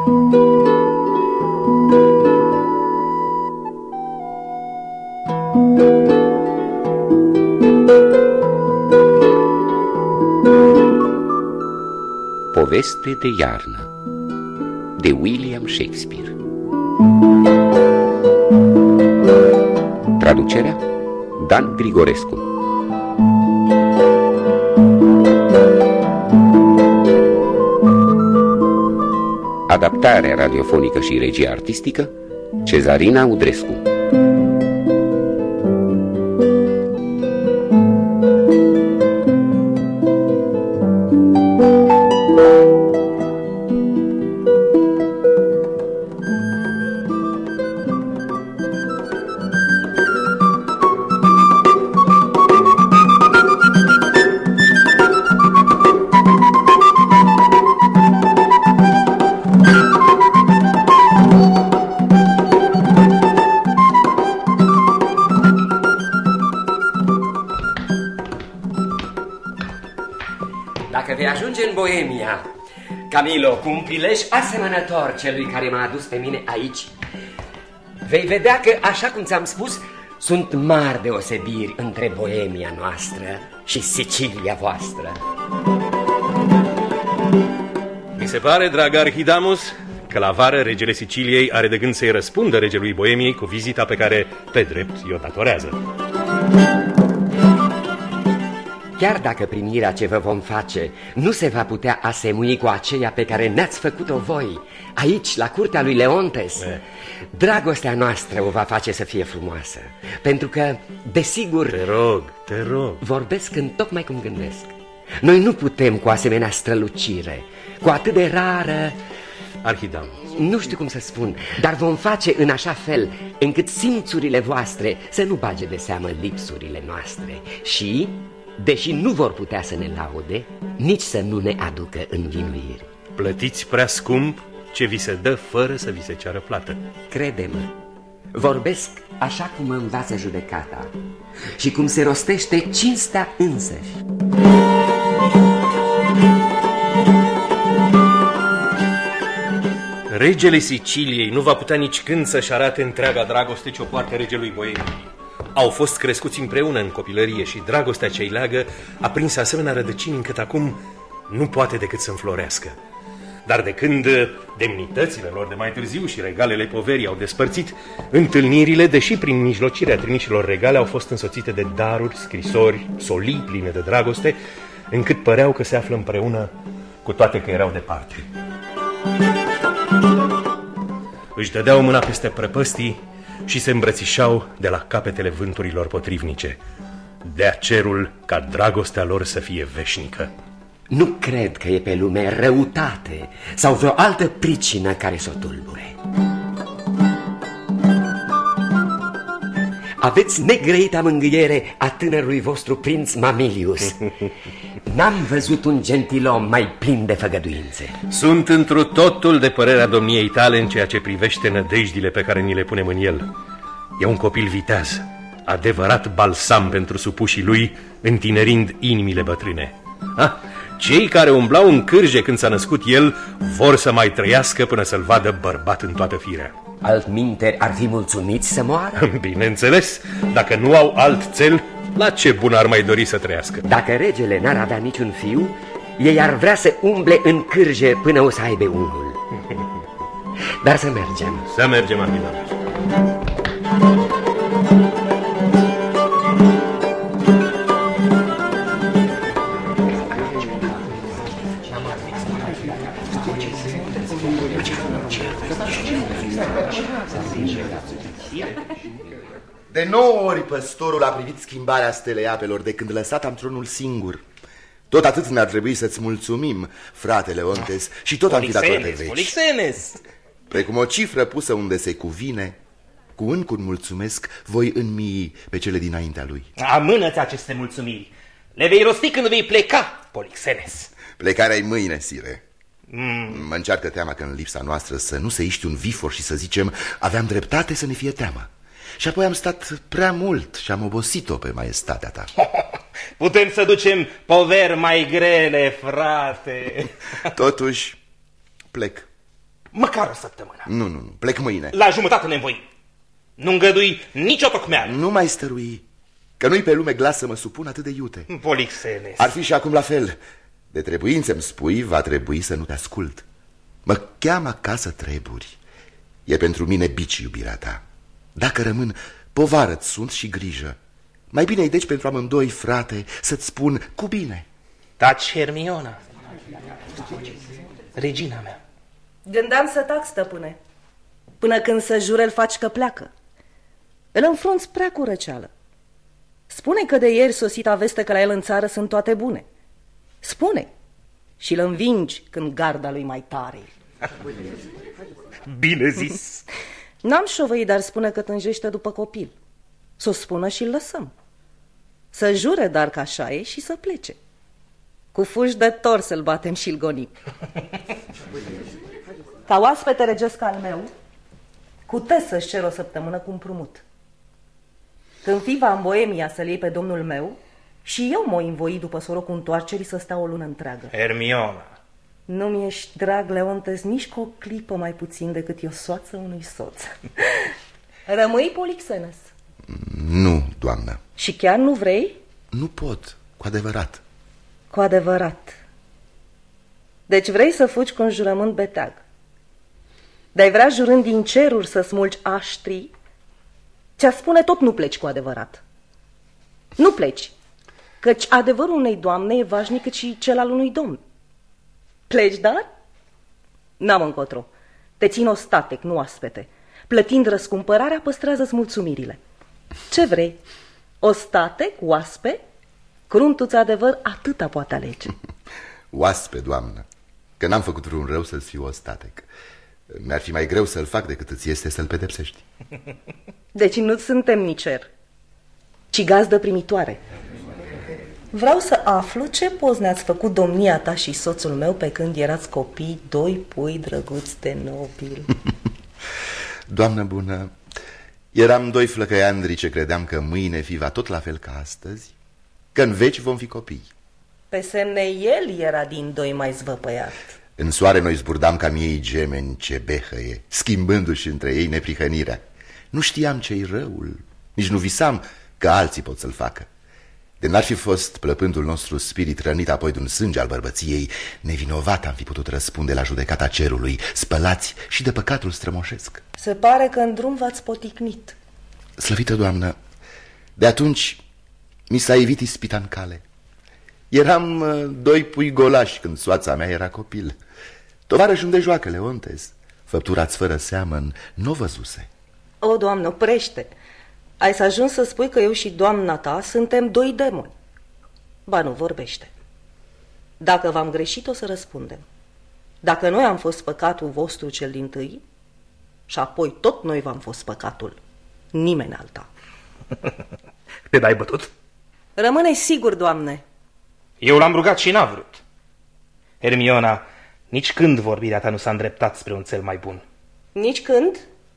Poveste de iarnă de William Shakespeare. Traducerea Dan Grigorescu. Adaptarea radiofonică și regia artistică Cezarina Udrescu. Dacă vei ajunge în Boemia, Camilo, cu un prilej asemănător celui care m-a adus pe mine aici, vei vedea că, așa cum ți-am spus, sunt mari deosebiri între Boemia noastră și Sicilia voastră. Mi se pare, drag Arhidamus, că la vară regele Siciliei are de gând să-i răspundă regelui Boemiei cu vizita pe care, pe drept, i-o datorează. Chiar dacă primirea ce vă vom face nu se va putea asemui cu aceea pe care ne-ați făcut-o voi, aici, la curtea lui Leontes, dragostea noastră o va face să fie frumoasă. Pentru că, desigur... Te rog. Vorbesc întocmai cum gândesc. Noi nu putem cu asemenea strălucire, cu atât de rară... Arhidamus. Nu știu cum să spun, dar vom face în așa fel încât simțurile voastre să nu bage de seamă lipsurile noastre și... deși nu vor putea să ne laude, nici să nu ne aducă învinuiri. Plătiți prea scump ce vi se dă fără să vi se ceară plată. Crede-mă, vorbesc așa cum mă învață judecata și cum se rostește cinstea însăși. Regele Siciliei nu va putea nici când să-și arate întreaga dragoste ce o poartă regelui Boemiei. Au fost crescuți împreună în copilărie și dragostea ce-i leagă a prins asemenea rădăcini încât acum nu poate decât să înflorească. Dar de când demnitățile lor de mai târziu și regalele poverii au despărțit, întâlnirile, deși prin mijlocirea trimișilor regale, au fost însoțite de daruri, scrisori, solii pline de dragoste, încât păreau că se află împreună, cu toate că erau departe. Își dădeau mâna peste prăpăstii și se îmbrățișau de la capetele vânturilor potrivnice. Dea cerul ca dragostea lor să fie veșnică. Nu cred că e pe lume răutate sau vreo altă pricină care să o tulbure. Aveți negrăita mângâiere a tânărului vostru prinț Mamilius. N-am văzut un gentilom mai plin de făgăduințe. Sunt întru totul de părerea domniei tale în ceea ce privește nădejdile pe care ni le punem în el. E un copil viteaz, adevărat balsam pentru supușii lui, întinerind inimile bătrâne. Cei care umblau în cârje când s-a născut el vor să mai trăiască până să-l vadă bărbat în toată firea. Altminteri ar fi mulțumiți să moară? Bineînțeles, dacă nu au alt cel, la ce bun ar mai dori să trăiască? Dacă regele n-ar avea niciun fiu, ei ar vrea să umble în cârje până o să aibă unul. Dar să mergem. Să mergem, Arhidamus. De 9 ori păstorul a privit schimbarea stelei apelor de când lăsat-am tronul singur. Tot atât ne-ar trebui să-ți mulțumim, frate Leontes, și tot am fi dator de veci. Polixenes! Precum o cifră pusă unde se cuvine, cu încuri mulțumesc, voi înmii pe cele dinaintea lui. Amână-ți aceste mulțumiri. Le vei rosti când vei pleca, Polixenes. Plecarea-i mâine, sire. Mă încearcă teama că în lipsa noastră să nu se iște un vifor și să zicem aveam dreptate să ne fie teamă. Și apoi am stat prea mult și am obosit-o pe maestatea ta. Putem să ducem poveri mai grele, frate. Totuși, plec. Măcar o săptămână. Nu, plec mâine. La jumătate ne-nvoi. Nu îngădui nicio tocmeală. Nu mai stărui, că nu-i pe lume glas să mă supun atât de iute. Polixenes. Ar fi și acum la fel. De trebuință îmi spui, va trebui să nu te ascult. Mă cheamă acasă treburi. E pentru mine bici iubirea ta. Dacă rămân, povară-ți sunt și grijă. Mai bine-i deci pentru amândoi, frate, să-ți spun cu bine. Taci, Hermiona. Regina mea. Gândeam să tac, stăpâne. Până când să jure, îl faci că pleacă. Îl înfrunți prea cu răceală. Spune că de ieri sosita veste că la el în țară sunt toate bune. Spune și îl învingi când garda lui mai tare. Bine zis. N-am șovăit, dar spune că tânjește după copil. S-o spună și-l lăsăm. Să jure, dar că așa e, și să plece. Cu fuși de tor să-l batem și-l gonim. Ca oaspete regesc al meu, cutez să-și cer o săptămână cu împrumut. Când fi va în Boemia să-l iei pe domnul meu, și eu m-o învoi după sorocul întoarcerii să stau o lună întreagă. Hermiona. Nu-mi ești drag, Leontes, nici cu o clipă mai puțin decât eu soață unui soț. Rămâi, Polixenes? Nu, doamnă. Și chiar nu vrei? Nu pot, cu adevărat. Cu adevărat. Deci vrei să fugi cu un jurământ beteag. De-ai vrea jurând din ceruri să smulgi aștrii, ți-a spune tot nu pleci cu adevărat. Nu pleci, căci adevărul unei doamne e vașnic cât și cel al unui domn. Pleci, dar? N-am încotro. Te țin ostatec, nu oaspete. Plătind răscumpărarea, păstrează-ți mulțumirile. Ce vrei? Ostatec, oaspe? Cruntuț adevăr atâta poate alege. Oaspe, doamnă, că n-am făcut vreun rău să-ți fiu ostatec. Mi-ar fi mai greu să-l fac decât îți este să-l pedepsești. Deci nu suntem nicer, ci gazdă primitoare. Vreau să aflu ce poz ne-ați făcut domnia ta și soțul meu pe când erați copii, doi pui drăguți de nobil. Doamnă bună, eram doi flăcăiandri ce credeam că mâine fi va tot la fel ca astăzi, că în veci vom fi copii. Pe semne el era din doi mai zvăpăiat. În soare noi zburdam ca miei gemeni ce behăie, schimbându-și între ei neprihănirea. Nu știam ce-i răul, nici nu visam că alții pot să-l facă. De n-ar fi fost plăpântul nostru spirit rănit apoi de un sânge al bărbăției, nevinovat am fi putut răspunde la judecata cerului, spălați și de păcatul strămoșesc. Se pare că în drum v-ați poticnit. Slăvită doamnă, de atunci mi s-a evit ispita în cale. Eram doi pui golași când soața mea era copil. Tovarăși unde joacă, Leontes, făptura-ți fără seamăn n-o văzuse. O, Doamnă, oprește! Ai să ajungi să spui că eu și doamna ta suntem doi demoni. Ba nu, vorbește. Dacă v-am greșit, o să răspundem. Dacă noi am fost păcatul vostru cel dintâi, și apoi tot noi v-am fost păcatul, nimeni alta. Te dai bătut? Rămâne sigur, Doamne. Eu l-am rugat și n-a vrut. Hermiona, nici când vorbirea ta nu s-a îndreptat spre un cel mai bun. Nici când?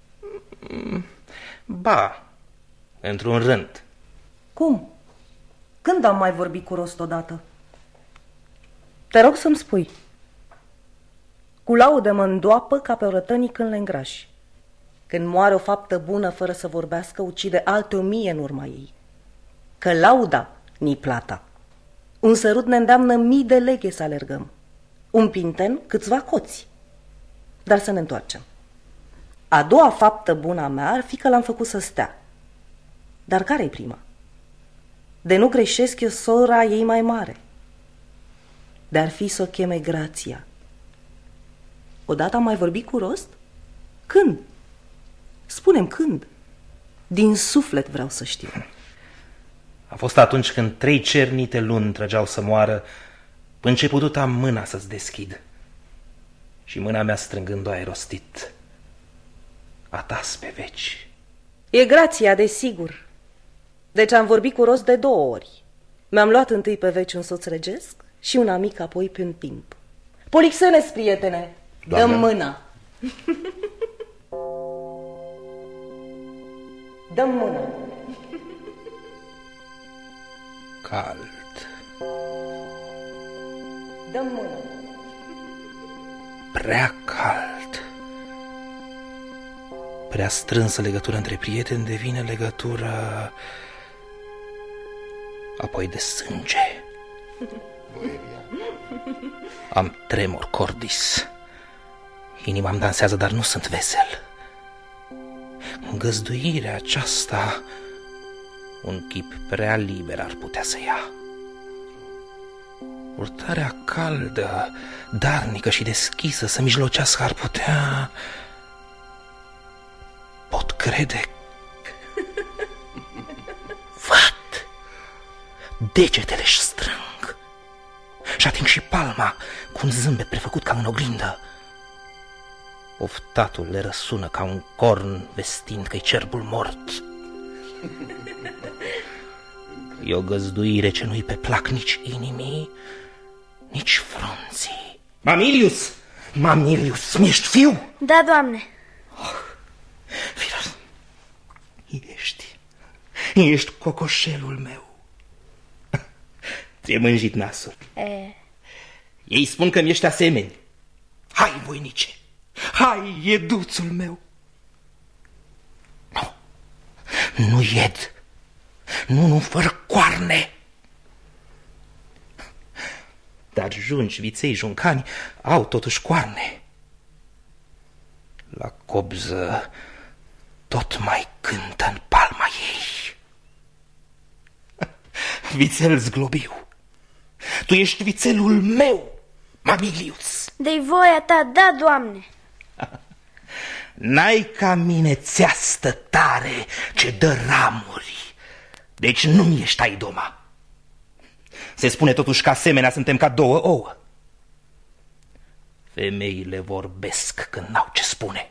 Ba, într-un rând. Cum? Când am mai vorbit cu rost odată? Te rog să-mi spui. Cu laude mă îndoapă ca pe o rătănii când le îngrași. Când moare o faptă bună fără să vorbească, ucide alte 1000 în urma ei. Că lauda ni plata. Un sărut ne îndeamnă 1000 de leghe să alergăm. Un pinten câțiva coți. Dar să ne întoarcem. A doua faptă bună a mea ar fi că l-am făcut să stea. Dar care-i prima? De nu greșesc eu sora ei mai mare. De-ar fi să o cheme Grația. Odată am mai vorbit cu rost? Când? Spune-mi când. Din suflet vreau să știu. A fost atunci când 3 cernite luni trăgeau să moară, până ce putut am mâna să-ți deschid. Și mâna mea strângând-o ai rostit: a ta-s pe veci. E Grația, desigur. Deci am vorbit cu rost de 2 ori. Mi-am luat întâi pe veci un soț regesc și un amic apoi pe un timp. Polixenes, prietene, dă-mi mâna. Dă-mi mâna. Cald. Dă-mi mâna. Prea cald. prea strânsă legătură între prieteni devine legătură apoi de sânge. Am tremur cordis. Inima îmi dansează, dar nu sunt vesel. Găzduirea aceasta un chip prea liber ar putea să ia. Purtarea caldă, darnică și deschisă să mijlocească ar putea... Pot crede. Văd. Degetele își strâng și ating și palma cu un zâmbet prefăcut ca în oglindă. Oftatul le răsună ca un corn vestind că-i cerbul mort. E o găzduire ce nu-i pe plac nici inimii, nici frunții. Mamilius! Mamilius, mi-ești fiu? Da, Doamne. Firos, ești cocoșelul meu. Ți-e mânjit nasul. Ei spun că mi-ești asemeni. Hai, voinice, hai, ieduțul meu. Nu ied. Nu, fără coarne. Dar junci, viței, juncani au totuși coarne. La cobză tot mai cântă în palma ei. Vițel zglobiu, tu ești vițelul meu, Mamilius. De-i voia ta, da, Doamne. N-ai ca mine țeastă tare ce dă ramuri, deci nu-mi ești aidoma. Se spune totuși că asemenea suntem ca două ouă. Femeile vorbesc când n-au ce spune.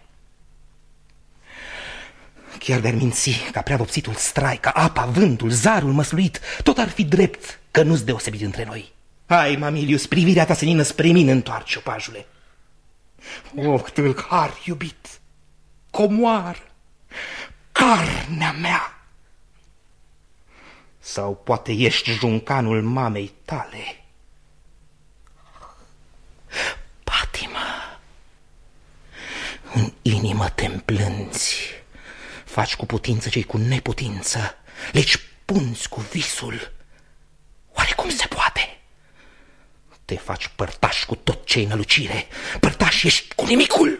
Chiar de-ar minți ca prea vopsitul strai, ca apa, vântul, zarul măsluit, tot ar fi drept că nu-s deosebit între noi. Hai, Mamilius, privirea ta senină spre mine întoarce, opajule. Oh, tâlhar iubit, comoară, carnea mea. Sau poate ești juncanul mamei tale. Patima, în inimă te împlânzi, faci cu putință ce-i cu neputință, legi punți cu visul. Oare cum se poate? Te faci părtaș cu tot ce-i nălucire, părtaș ești cu nimicul.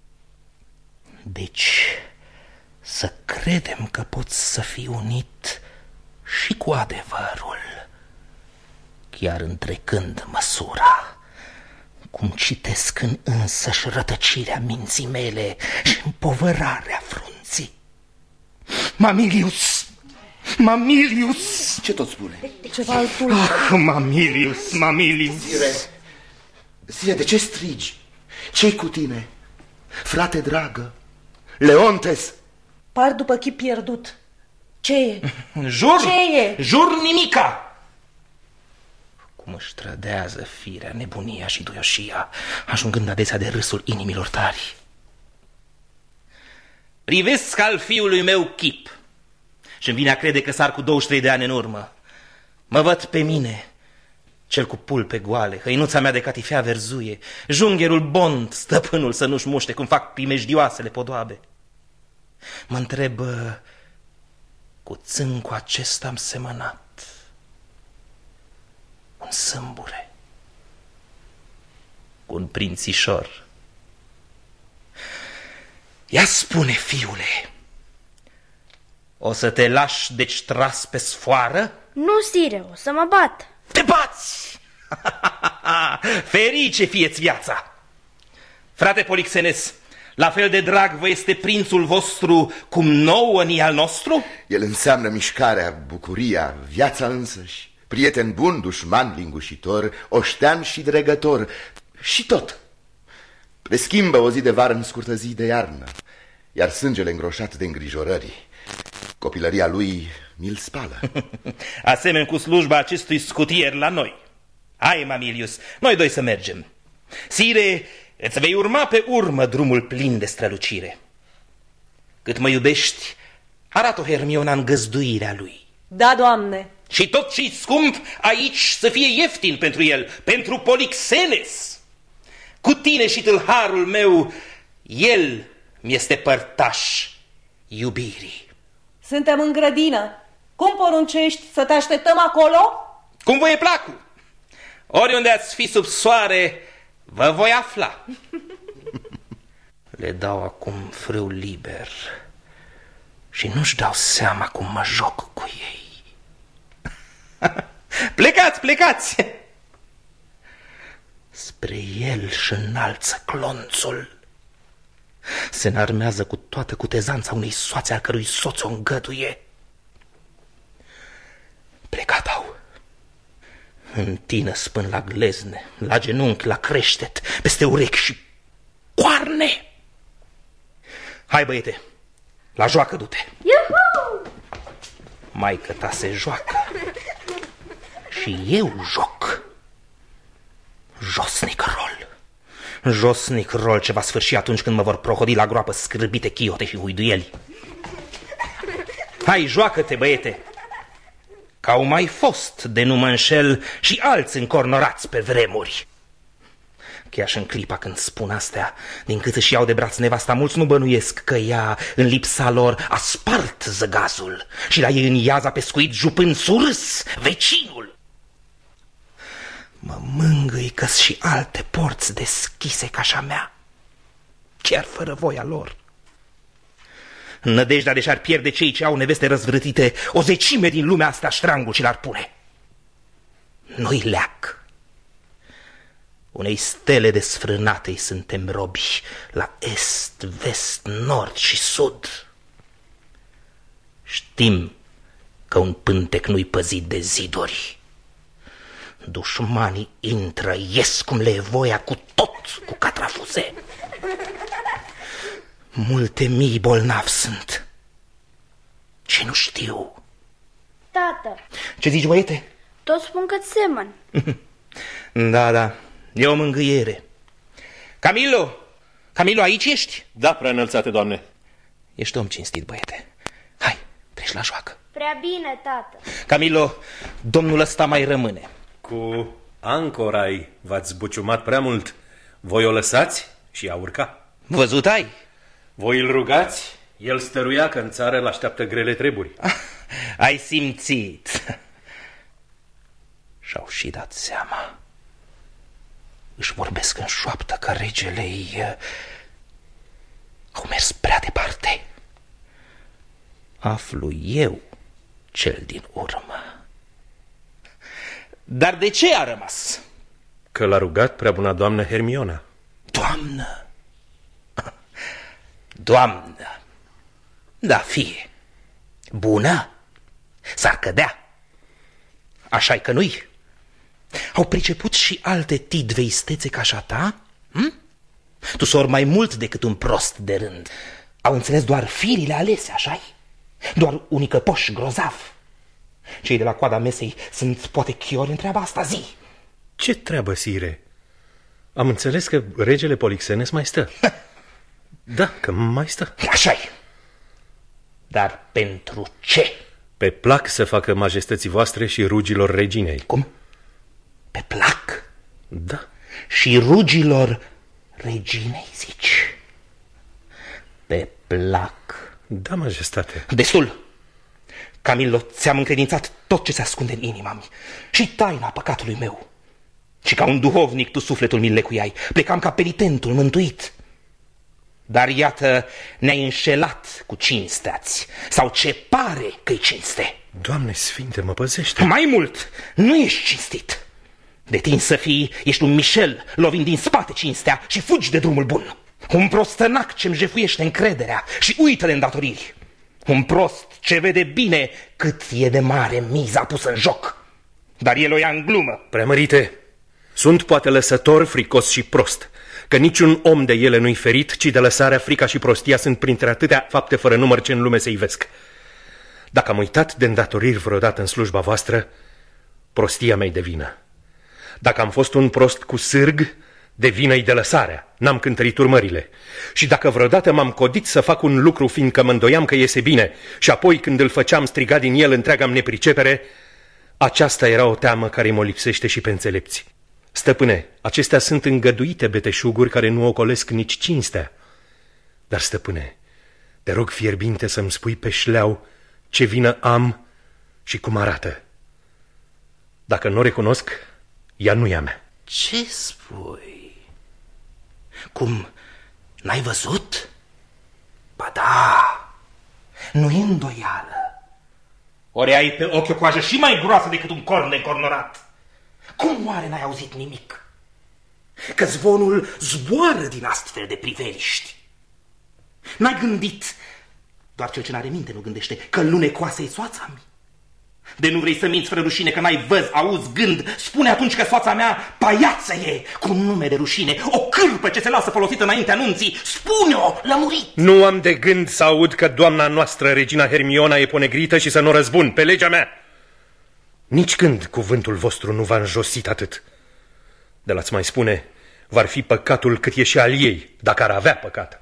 Deci, să credem că poți să fii unit și cu adevărul, chiar întrecând măsura, cum citesc în însăși rătăcirea minții mele și împovărarea frunții. Mamilius! Mamilius! Ce tot spune? Ceva altul. Ah, Mamilius, Mamilius! Sire, de ce strigi? Ce-i cu tine? Frate dragă, Leontes! Par după chip pierdut. Ce e? Jur! Ce e? Jur nimica! Cum își trădează firea, nebunia și duioșia, ajungând adesea de râsul inimilor tari. Privesc al fiului meu chip și-mi vine a crede că sar cu 23 de ani în urmă. Mă văd pe mine, cel cu pulpe goale, hăinuța mea de catifea verzuie, jungherul Bond, stăpânul să nu-și muște cum fac primejdioasele podoabe. Mă întreb, cu țâncul acesta am semănat un sâmbure, cu un prințișor. Ia spune, fiule, o să te lași deci tras pe sfoară? Nu, sire, o să mă bat. Te bați! Ferice fie-ți viața! Frate Polixenes, la fel de drag vă este prințul vostru cum nouă ni al nostru? El înseamnă mișcarea, bucuria, viața însăși, prieten bun, dușman lingușitor, oștean și dregător, și tot. Preschimbă o zi de vară în scurtă zi de iarnă, iar sângele îngroșat de îngrijorări, copilăria lui mi-l spală. Asemeni cu slujba acestui scutier la noi. Hai, Mamilius, noi doi să mergem. Sire, îți vei urma pe urmă drumul plin de strălucire. Cât mă iubești, arată-o Hermiona în găzduirea lui. Da, Doamne. Și tot ce-i scump aici să fie ieftin pentru el, pentru Polixenes. Cu tine și tâlharul meu, el mi-este părtaș iubirii. Suntem în grădină. Cum poruncești să te așteptăm acolo? Cum vă e placul? Oriunde ați fi sub soare, vă voi afla. Le dau acum frâu liber și nu-și dau seama cum mă joc cu ei. Plecați, plecați! Spre el și înalță clonțul. Se înarmează cu toată cutezanța unei soațe a cărui soț o îngăduie. Plecat au. Întină spân la glezne, la genunchi, la creștet, peste urechi și coarne. Hai, băiete, la joacă du-te. Iuhu! Maică ta se joacă și eu joc. Josnic rol. Josnic rol ce va sfârși atunci când mă vor prohodi la groapă scârbite chiote și huiduieli. Hai, joacă-te, băiete, că au mai fost, de nu mă înșel, și alți încornorați pe vremuri. Chiar și în clipa când spun astea, din cât își iau de braț nevasta, mulți nu bănuiesc că ea, în lipsa lor, a spart zăgazul și la ei în iaz a pescuit jupând surâs vecinul. Mă mângâi că-s și alte porți deschise ca așa mea, chiar fără voia lor. În nădejdea de și-ar pierde cei ce au neveste răzvrătite, o zecime din lumea asta ștrangul și l-ar pune. Noi leac. Unei stele desfrânate-i suntem robi, la est, vest, nord și sud. Știm că un pântec nu-i păzit de ziduri. Dușmanii intră, ies cum le e voia, cu tot cu catrafuze. Multe mii bolnavi sunt și nu știu. Tată, Ce zici, băiete? toți spun că-ți semăn. Da, e o mângâiere. Camilo, aici ești? Da, prea înălțate, doamne. Ești om cinstit, băiete. Hai, treci la joacă. Prea bine, tată. Camilo, domnul ăsta mai rămâne. Cu ancorai v-ați buciumat prea mult. Voi o lăsați și a urca. Văzut ai? Voi îl rugați, el stăruia că în țară l-așteaptă grele treburi. Ai simțit. Și-au și dat seama. Își vorbesc în șoaptă că regele ei au mers prea departe. Aflu eu cel din urmă. Dar de ce a rămas? Că l-a rugat prea buna doamnă Hermiona. Doamnă, da, fie bună, s-ar cădea. Așa-i că nu-i. Au priceput și alte tidve istețe ca așa ta? Tu sori mai mult decât un prost de rând. Au înțeles doar firile alese, așa-i? Doar unii căpoși grozav. Cei de la coada mesei sunt poate chiori în treaba asta, zi. Ce treabă, sire? Am înțeles că regele Polixenes mai stă. Da, că mai stă. Așa-i. Dar pentru ce? Pe plac să facă majestății voastre și rugilor reginei. Cum? Pe plac? Da. Și rugilor reginei, zici? Pe plac. Da, majestate. Destul. Camillo, ți-am încredințat tot ce se ascunde în inima-mi și taina păcatului meu. Și ca un duhovnic tu sufletul mi lecuiai. Plecam ca penitentul mântuit. Dar iată, ne-ai înșelat cu cinstea-ți, sau ce pare că-i cinste. Doamne sfinte, mă păzește. Mai mult, nu ești cinstit. De tine să fii, ești un Michel, lovind din spate cinstea și fugi de drumul bun. Un prostănac ce-mi jefuiește încrederea și uită de îndatoriri. Un prost ce vede bine cât e de mare miza pusă în joc. Dar el o ia în glumă. Preamărite, sunt poate lăsător, fricos și prost, că niciun om de ele nu-i ferit, ci de lăsarea, frica și prostia sunt printre atâtea fapte fără număr ce în lume se ivesc. Dacă am uitat de îndatoriri vreodată în slujba voastră, prostia mea-i de vină. Dacă am fost un prost cu sârg, de vină-i de lăsarea, n-am cântărit urmările. Și dacă vreodată m-am codit să fac un lucru, fiindcă mă îndoiam că iese bine, și apoi când îl făceam striga din el întreaga-mi nepricepere, aceasta era o teamă care mă lipsește și pe înțelepți. Stăpâne, acestea sunt îngăduite beteșuguri care nu ocolesc nici cinstea. Dar, stăpâne, te rog fierbinte să-mi spui pe șleau ce vină am și cum arată. Dacă nu o recunosc, ea nu e a mea. Ce spui? Cum, n-ai văzut? Ba da, nu e îndoială. Ori ai pe ochi o coajă și mai groasă decât un corn de încornorat. Cum oare n-ai auzit nimic? Că zvonul zboară din astfel de priveliști. N-ai gândit, doar cel ce n-are minte nu gândește, că lunecoasă e soața mea? De nu vrei să minți fără rușine că n-ai văz, auzi, gând? Spune atunci că soața mea paiață e, cu un nume de rușine, o cârpă ce se lasă folosită înaintea anunții. Spune-o, lămurit! Nu am de gând să aud că doamna noastră, regina Hermiona, e ponegrită și să nu răzbun pe legea mea. Nici când cuvântul vostru nu v-a înjosit atât. De la-ți mai spune, v-ar fi păcatul cât e și al ei, dacă ar avea păcat.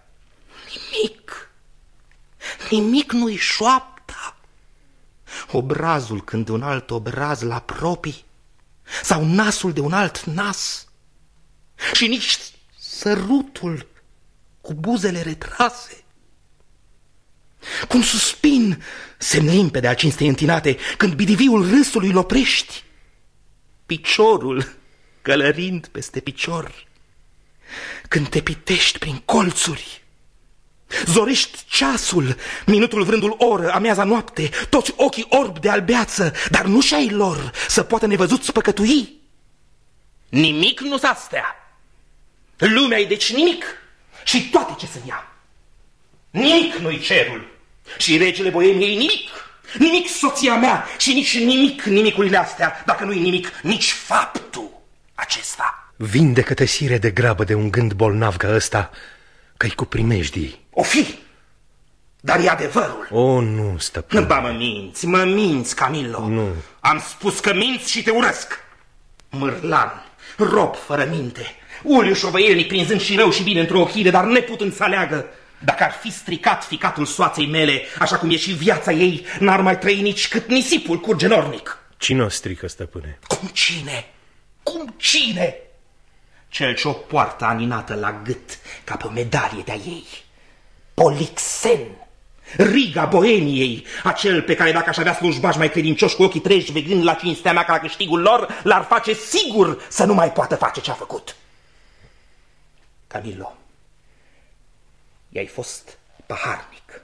Nimic nu-i șoapta. Obrazul când de un alt obraz l-apropii, sau nasul de un alt nas, și nici sărutul cu buzele retrase. Cum suspin, semn limpede al cinstei întinate, când bidiviul râsului l-oprești, piciorul călărind peste picior, când te pitești prin colțuri, zorești ceasul, minutul vrându-l oră, amiaza noapte, toți ochii orbi de albeață, dar nu și ai lor să poată nevăzuți păcătui. Nimic nu s-astea. Lumea-i deci nimic și toate ce să ia. Nimic nu-i cerul și regele Boemiei nimic. Nimic soția mea și nici nimic nimicurile astea, dacă nu-i nimic nici faptul acesta. Vindecă-te, sire, de grabă de un gând bolnav ca ăsta, că-i cu primejdii. O fi, dar e adevărul. O, nu, stăpâne. Ba, mă minți, Camillo. Nu. Am spus că minți și te urăsc. Mârlan, rob fără minte, uliu șovăielnic prinzând și rău și bine într-o ochire, dar neputând să aleagă. Dacă ar fi stricat ficatul soaței mele, așa cum e și viața ei, n-ar mai trăi nici cât nisipul curge nornic. Cine o strică, stăpâne? Cum cine? Cum cine? Cel ce o poartă aninată la gât ca pe o medalie de-a ei. Polixen, Riga Boemiei, acel pe care dacă aș avea slujbași mai credincioși cu ochii treji vegând la cinstea mea ca la câștigul lor, l-ar face sigur să nu mai poată face ce-a făcut. Camillo, i-ai fost paharnic.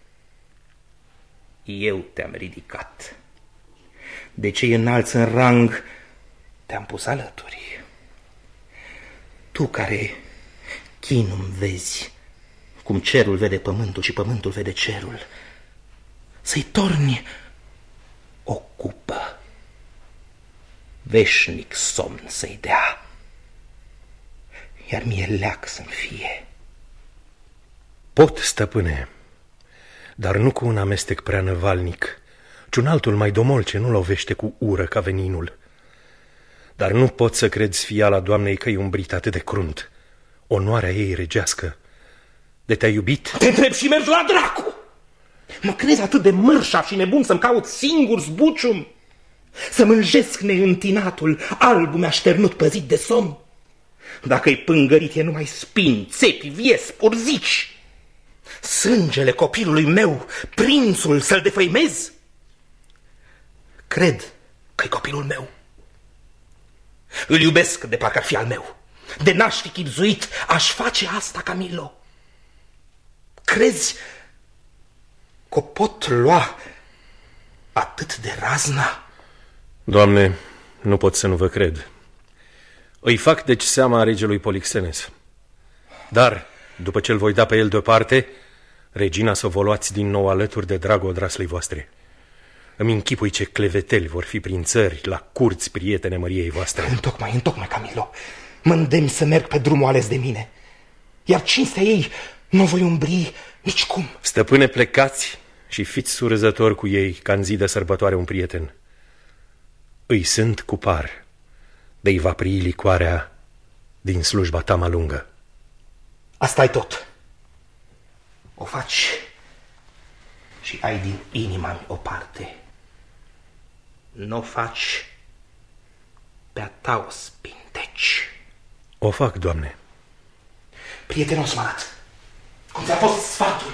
Eu te-am ridicat. De cei înalți în rang te-am pus alături. Tu care chinul vezi, cum cerul vede pământul și pământul vede cerul, să-i torni o cupă, veșnic somn să-i dea, iar mie leac să-mi fie. Pot, stăpâne, dar nu cu un amestec prea năvalnic, ci un altul mai domol ce nu lovește cu ură ca veninul. Dar nu pot să cred sfiala doamnei că e umbrit atât de crunt. Onoarea ei regească. De te-a iubit? Te întreb și mergi la dracu! Mă crezi atât de mărșav și nebun să-mi caut singur zbucium? Să mânjesc neîntinatul, albul mi-așternut păzit de somn? Dacă-i pângărit e numai spini, țepi, viesp, urzici. Sângele copilului meu, prințul, să-l defăimez? Cred că-i copilul meu. Îl iubesc de parcă ar fi al meu. De n-aș fi chibzuit, aș face asta, Camillo. Crezi că o pot lua atât de razna? Doamne, nu pot să nu vă cred. Îi fac deci seama regelui Polixenes. Dar, după ce îl voi da pe el deoparte, regina să vă luați din nou alături de dragul odraslei voastre. Îmi închipui ce cleveteli vor fi prin țări, la curți, prietene măriei voastre. Întocmai, Camillo. Mă îndemn să merg pe drumul ales de mine. Iar cinstea ei nu voi umbri nicicum. Stăpâne, plecați și fiți surâzători cu ei, ca în zi de sărbătoare un prieten. Îi sunt cupar, de-i va prii licoarea din slujba ta lungă. Asta-i tot. O faci și ai din inima o parte. N-o faci, pe-a ta o spinteci. O fac, Doamne. Prietenos m-a dat. Cum ți-a fost sfatul?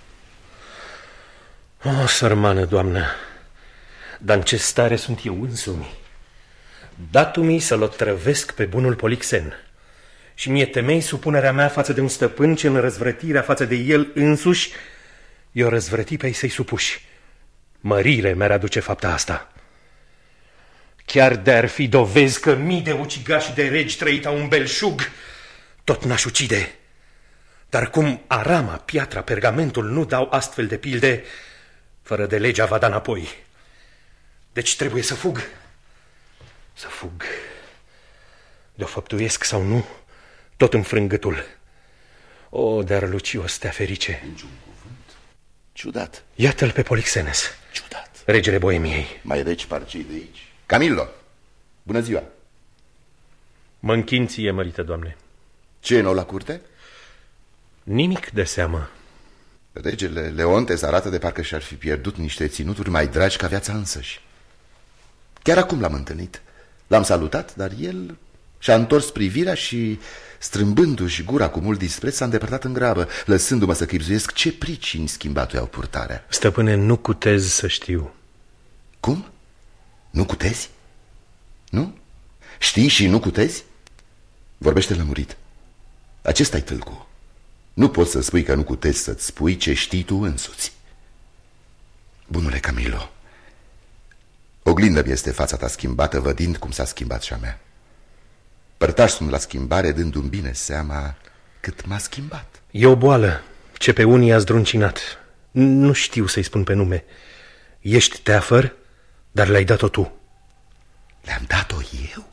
O, sărmană doamnă, dar în ce stare sunt eu însumi? Datu-mi să-l otrăvesc pe bunul Polixen și mie temei supunerea mea față de un stăpân ce în răzvrătirea față de el însuși i-o răzvrăti pe ei să-i supuși. Mărire mi-ar aduce fapta asta. Chiar de-ar fi dovezi că mii de ucigași de regi trăita un belșug, tot n-aș ucide. Dar cum arama, piatra, pergamentul nu dau astfel de pilde, fără de legea va da înapoi. Deci trebuie să fug. Să fug. De-o făptuiesc sau nu, tot înfrângătul. O, dar luci o stea ferice. Niciun cuvânt. Ciudat. Iată-l pe Polixenes. Ciudat. Regele Boemiei. Mai reci parcei de aici. Camillo, bună ziua. Mă închin ție, mărită doamne. Ce e nou la curte? Nimic de seamă. Regele Leontes arată de parcă și-ar fi pierdut niște ținuturi mai dragi ca viața însăși. Chiar acum l-am întâlnit. L-am salutat, dar el și-a întors privirea și, strâmbându-și gura cu mult dispreț, s-a îndepărtat în grabă, lăsându-mă să chibzuiesc ce pricini schimbate au purtarea. Stăpâne, nu cutez să știu. Cum? Nu cutezi? Nu? Știi și nu cutezi? Vorbește lămurit. Acesta-i tâlcu. Nu poți să spui că nu cutezi să-ți spui ce știi tu însuți. Bunule Camillo, oglindă-mi este fața ta schimbată, vădind cum s-a schimbat și a mea. Părtaș sunt la schimbare, dându-mi bine seama cât m-a schimbat. E o boală ce pe unii a zdruncinat. Nu știu să-i spun pe nume. Ești teafăr, dar le-ai dat-o tu. Le-am dat-o eu?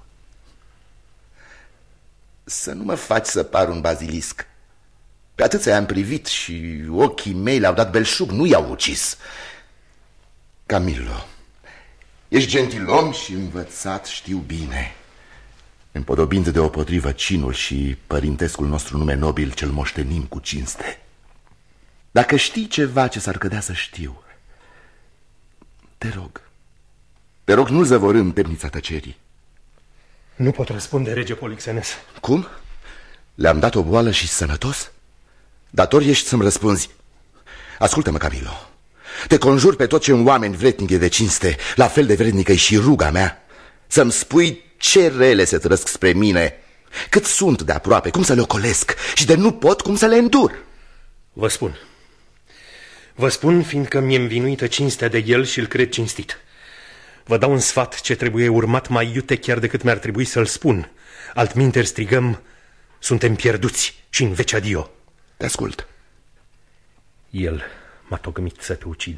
Să nu mă faci să par un bazilisc. Pe atâția am privit și ochii mei le-au dat belșug, nu i-au ucis. Camillo, ești gentilom și învățat, știu bine, împodobind deopotrivă cinul și părintescul nostru nume nobil ce-l moștenim cu cinste. Dacă știi ceva ce s-ar cădea să știu, te rog, nu-l zăvorî în temnița tăcerii. Nu pot răspunde, rege Polixenes. Cum? Le-am dat o boală și sănătos? Dator ești să-mi răspunzi. Ascultă-mă, Camillo, te conjur pe tot ce un oameni vrednic de cinste, la fel de vrednică-i și ruga mea, să-mi spui ce rele se trăsc spre mine, cât sunt de aproape, cum să le ocolesc și de nu pot, cum să le îndur. Vă spun, fiindcă mi-e învinuită cinstea de el și îl cred cinstit. Vă dau un sfat ce trebuie urmat mai iute chiar decât mi-ar trebui să-l spun. Altminteri strigăm, suntem pierduți și în veci adio. Te ascult. El m-a tocmit să te ucid.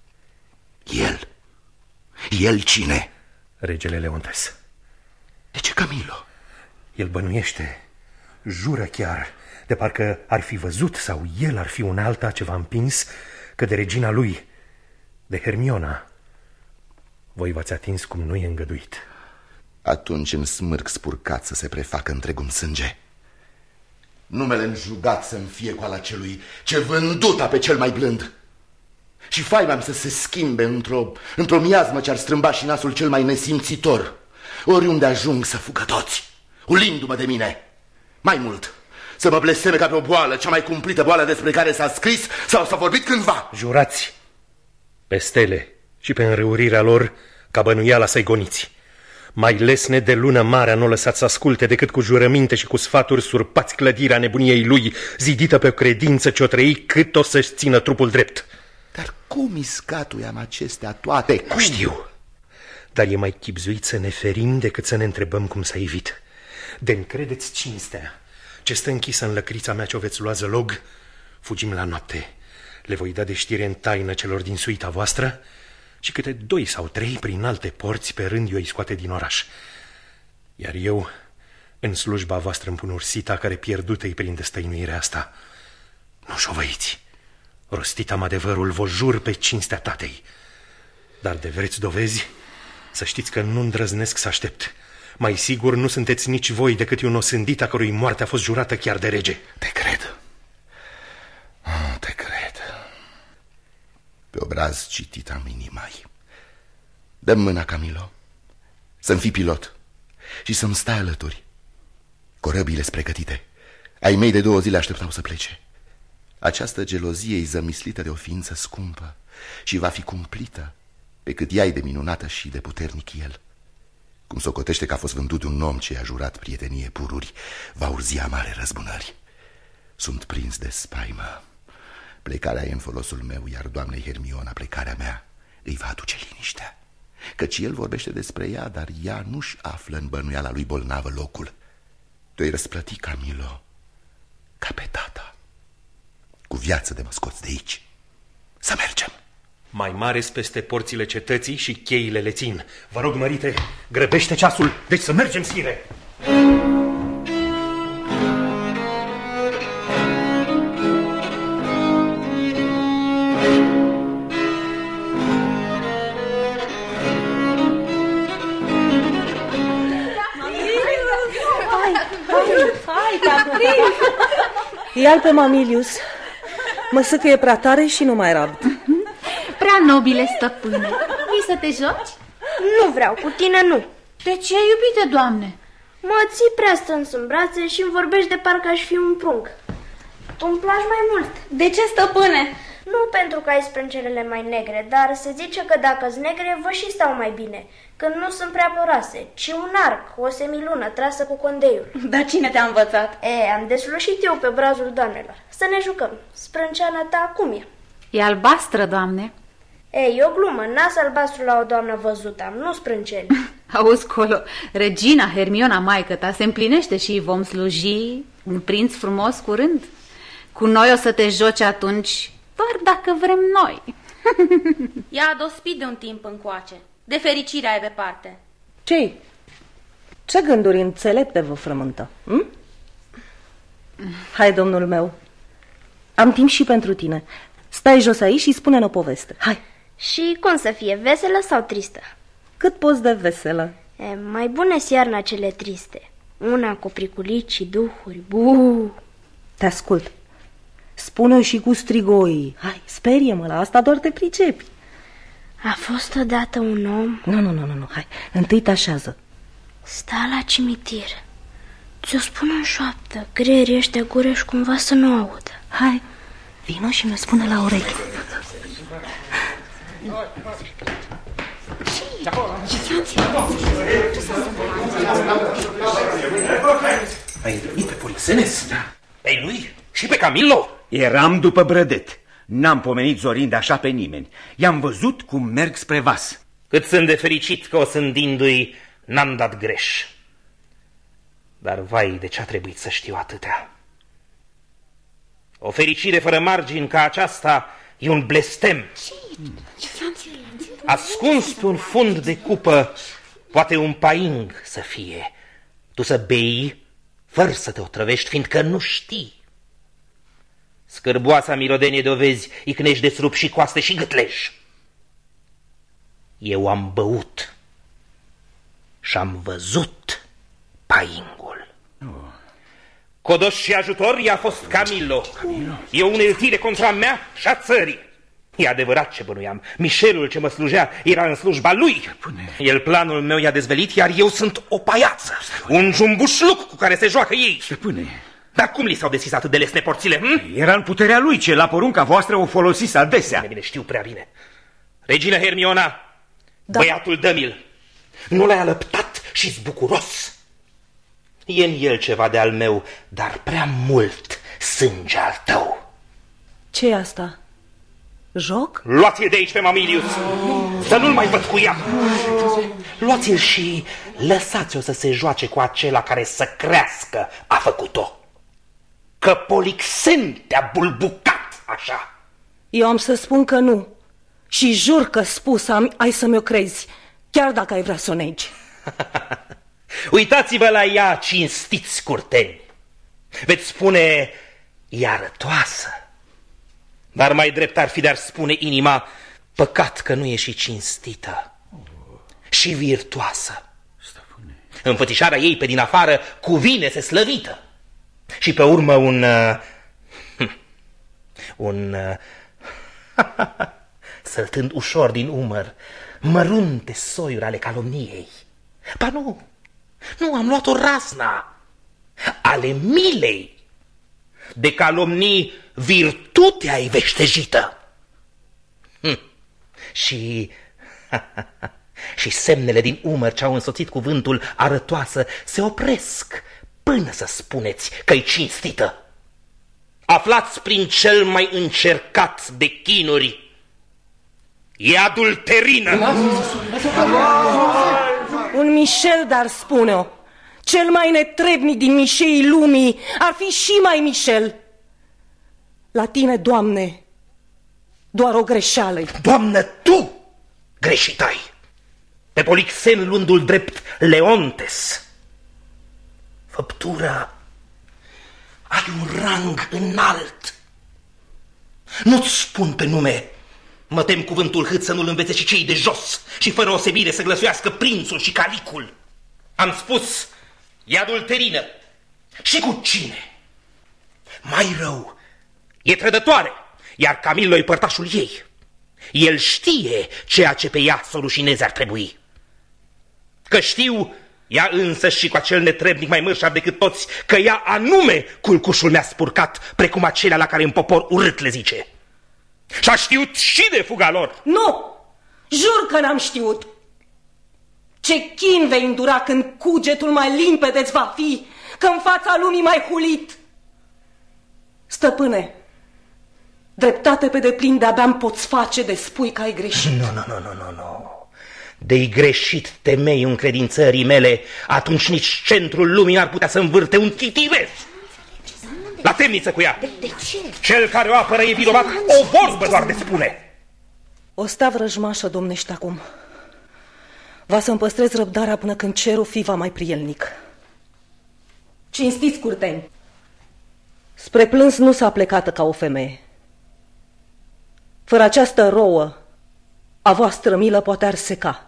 El? El cine? Regele Leontes. De ce, Camillo? El bănuiește, jură chiar, de parcă ar fi văzut sau el ar fi un alta ce v-a împins, că de regina lui, de Hermiona, voi v-ați atins cum nu e îngăduit. Atunci îmi smârg spurcat să se prefacă întregul sânge. Numele înjugat să-mi fie cu ala celui ce vânduta pe cel mai blând. Și faima-mi să se schimbe într-o miazmă ce-ar strâmba și nasul cel mai nesimțitor. Oriunde ajung să fugă toți, ulindu-mă de mine. Mai mult, să mă blesteme ca pe o boală, cea mai cumplită boală despre care s-a scris sau s-a vorbit cândva. Jurați pe stele și pe înrăurirea lor ca bănuiala să-i goniți. Mai lesne de lună marea nu lăsați să asculte decât cu jurăminte și cu sfaturi surpați clădirea nebuniei lui, zidită pe o credință ce o trăi cât o să-și țină trupul drept. Dar cum iscatuiam acestea toate? Cum? Nu știu, dar e mai chibzuit să ne ferim decât să ne întrebăm cum s-a evit. De-mi credeți cinstea ce stă închisă în lăcrița mea ce o veți lua zălog, fugim la noapte. Le voi da de știre în taină celor din suita voastră și câte 2 sau 3 prin alte porți pe rând eu îi scoate din oraș. Iar eu, în slujba voastră îmi pun ursita care pierdută-i prin destăinuirea asta. Nu șovăiți, rostit am adevărul, vă jur pe cinstea tatei. Dar de vreți dovezi, să știți că nu îndrăznesc să aștept. Mai sigur nu sunteți nici voi decât un osândit a cărui moarte a fost jurată chiar de rege. Te cred. Te cred. Pe obraz citit am inimai. Dă-mi mâna, Camillo, să-mi fii pilot și să-mi stai alături. Corăbile-s pregătite. Ai mei de 2 zile așteptau să plece. Această gelozie e zămislită de o ființă scumpă și va fi cumplită pe cât ea e de minunată și de puternic el. Cum socotește că a fost vândut de un om ce i-a jurat prietenie pururi, va urzi amare răzbunări. Sunt prins de spaimă. Plecarea e în folosul meu, iar doamnei Hermiona plecarea mea îi va aduce liniștea. Căci el vorbește despre ea, dar ea nu-și află în bănuiala lui bolnavă locul. Tu-i răsplăti, Camilo, ca pe tata. Cu viață de mă scoți de aici. Să mergem. Mai mare-s peste porțile cetății și cheile le țin. Vă rog, mărite, grăbește ceasul, deci să mergem, sire. Hai, te-am prins! Ia-l pe Mamilius. Mă săcăie prea tare și nu mai rabd. Prea nobile, stăpâne. Vii să te joci? Nu vreau, cu tine nu. De ce, iubite doamne? Mă ții prea strâns în brațe și îmi vorbești de parcă aș fi un prunc. Tu îmi placi mai mult. De ce, stăpâne? Nu pentru că ai sprâncenele mai negre, dar se zice că dacă-s negre vă și stau mai bine, când nu sunt prea poroase, ci un arc, o semilună trasă cu condeiul. Dar cine te-a învățat? Am deslușit eu pe brazul doamnelor. Să ne jucăm. Sprânceana ta cum e? E albastră, doamne. E o glumă, nas albastru la o doamnă văzută am, nu sprânceni. Auzi, colo, regina Hermiona, maică ta, se împlinește și vom sluji un prinț frumos curând. Cu noi o să te joci atunci, doar dacă vrem noi. I-a adospit de un timp încoace. De fericirea e departe. Ce-i? Ce gânduri înțelepte vă frământă? Hai, domnul meu, am timp și pentru tine. Stai jos aici și spune-ne o poveste. Hai. Și cum să fie, veselă sau tristă? Cât poți de veselă. Mai bune-s iarna cele triste. Una cu priculici și duhuri. Buu! Te ascult. Spune-o și cu strigoi. Hai, sperie-mă, la asta doar te pricepi. A fost odată un om... Nu, hai, întâi te așează. Sta la cimitir. Ți-o spun în șoaptă, greierii ăștia gureși cumva să nu audă. Hai, vino și mi-o spune la ureche. Ai întâlnit pe Polisenes? Da. Pe lui și pe Camilo? Eram după brădet. N-am pomenit Zorind așa pe nimeni. I-am văzut cum merg spre vas. Cât sunt de fericit că o sândindu-i n-am dat greș. Dar vai, de ce a trebuit să știu atâtea? O fericire fără margini ca aceasta e un blestem. Ascuns pe un fund de cupă, poate un paing să fie. Tu să bei fără să te otrăvești, fiindcă nu știi. Scârboasa mirodenie dovezi, icnești de strup și coaste și gâtlej. Eu am băut și-am văzut paingul. Codos și ajutor i-a fost Camilo. E o uneltire contra mea și a țării. E adevărat ce bănuiam. Mișelul ce mă slujea era în slujba lui. El planul meu i-a dezvelit, iar eu sunt o paiață. Un jumbușluc cu care se joacă ei. Stăpâne. Dar cum li s-au deschis atât de lesne porțile? Era în puterea lui, ce la porunca voastră o folosiți adesea. Bine, știu prea bine. Regina Hermiona, da. Băiatul dă-mi-l. Nu l-ai alăptat și-s bucuros. E în el ceva de al meu, dar prea mult sânge al tău. Ce-i asta? Joc? Luați-l de aici pe Mamilius, să nu-l mai văd cu ea. Luați-l și lăsați-o să se joace cu acela care să crească a făcut-o. Că Polixen te-a bulbucat așa. Eu am să spun că nu. Și jur că spus ai să mi-o crezi, chiar dacă ai vrea să o negi. Uitați-vă la ea, cinstiți curteni. Veți spune, e arătoasă. Dar mai drept ar fi de-ar spune inima, păcat că nu e și cinstită și virtuoasă. Înfățișarea ei pe din afară cuvine se slăvită. Și pe urmă săltând ușor din umăr, mărunte soiuri ale calomniei. Ba nu, am luat-o razna ale milei. de calomnii virtutea e veștejită. Și semnele din umăr ce au însoțit cuvântul arătoasă se opresc până să spuneți că-i cinstită. Aflați prin cel mai încercat de chinuri, e adulterină. Un Michel, dar spune-o, cel mai netrebnic din mișeii lumii ar fi și mai Michel. La tine, Doamne, doar o greșeală. Doamnă, tu greșit ai. Pe Polixen luându-l drept Leontes. Făptura ai un rang înalt. Nu-ți spun pe nume, mă tem cuvântul hât să nu-l învețe și cei de jos și fără osebire să glăsuiască prințul și calicul. Am spus, e adulterină. Și cu cine? Mai rău, e trădătoare, iar Camillo e părtașul ei. El știe ceea ce pe ea să o rușineze ar trebui. Că știu, ea însă și cu acel netrebnic mai mărșav decât toți, că ea anume culcușul mi-a spurcat, precum acelea la care în popor urât le zice. Și-a știut și de fuga lor. Nu! Jur că n-am știut. Ce chin vei îndura când cugetul mai limpede îți va fi, că în fața lumii mai hulit. Stăpâne, dreptate pe deplin de-abia-mi poți face de spui că ai greșit. Nu. De-i greșit temei încredințării mele, atunci nici centrul lumii n-ar putea să învârte un chitivez. La temniță cu ea. De ce? Cel care o apără e vinovat, o vorbă doar de spune. O stea vrăjmașă domnește acum. Va să-mi păstrez răbdarea până când cerul fi va mai prielnic. Cinstiți curteni, spre plâns nu s-a plecată ca o femeie. Fără această rouă, a voastră milă poate ar seca.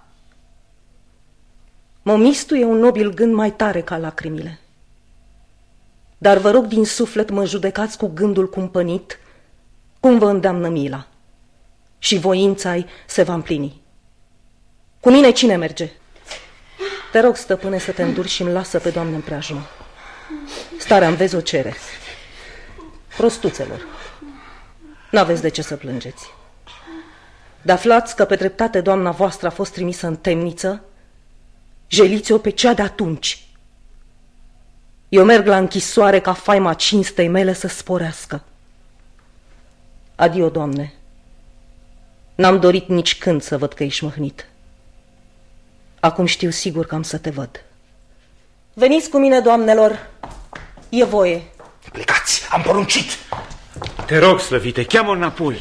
Mă mistuie un nobil gând mai tare ca lacrimile. Dar vă rog din suflet mă judecați cu gândul cumpănit, cum vă îndeamnă mila. Și voința-i se va împlini. Cu mine cine merge? Te rog, stăpâne, să te înduri și-mi lasă pe Doamne în preajmă. Starea-mi vezi o cere. Prostuțelor, n-aveți de ce să plângeți. De aflați că pe dreptate doamna voastră a fost trimisă în temniță, jeliți-o pe cea de atunci. Eu merg la închisoare ca faima cinstei mele să sporească. Adio, Doamne. N-am dorit nici când să văd că ești măhnit. Acum știu sigur că am să te văd. Veniți cu mine, doamnelor. E voie. Plecați, am poruncit. Te rog, slăvite, cheamă-o înapoi.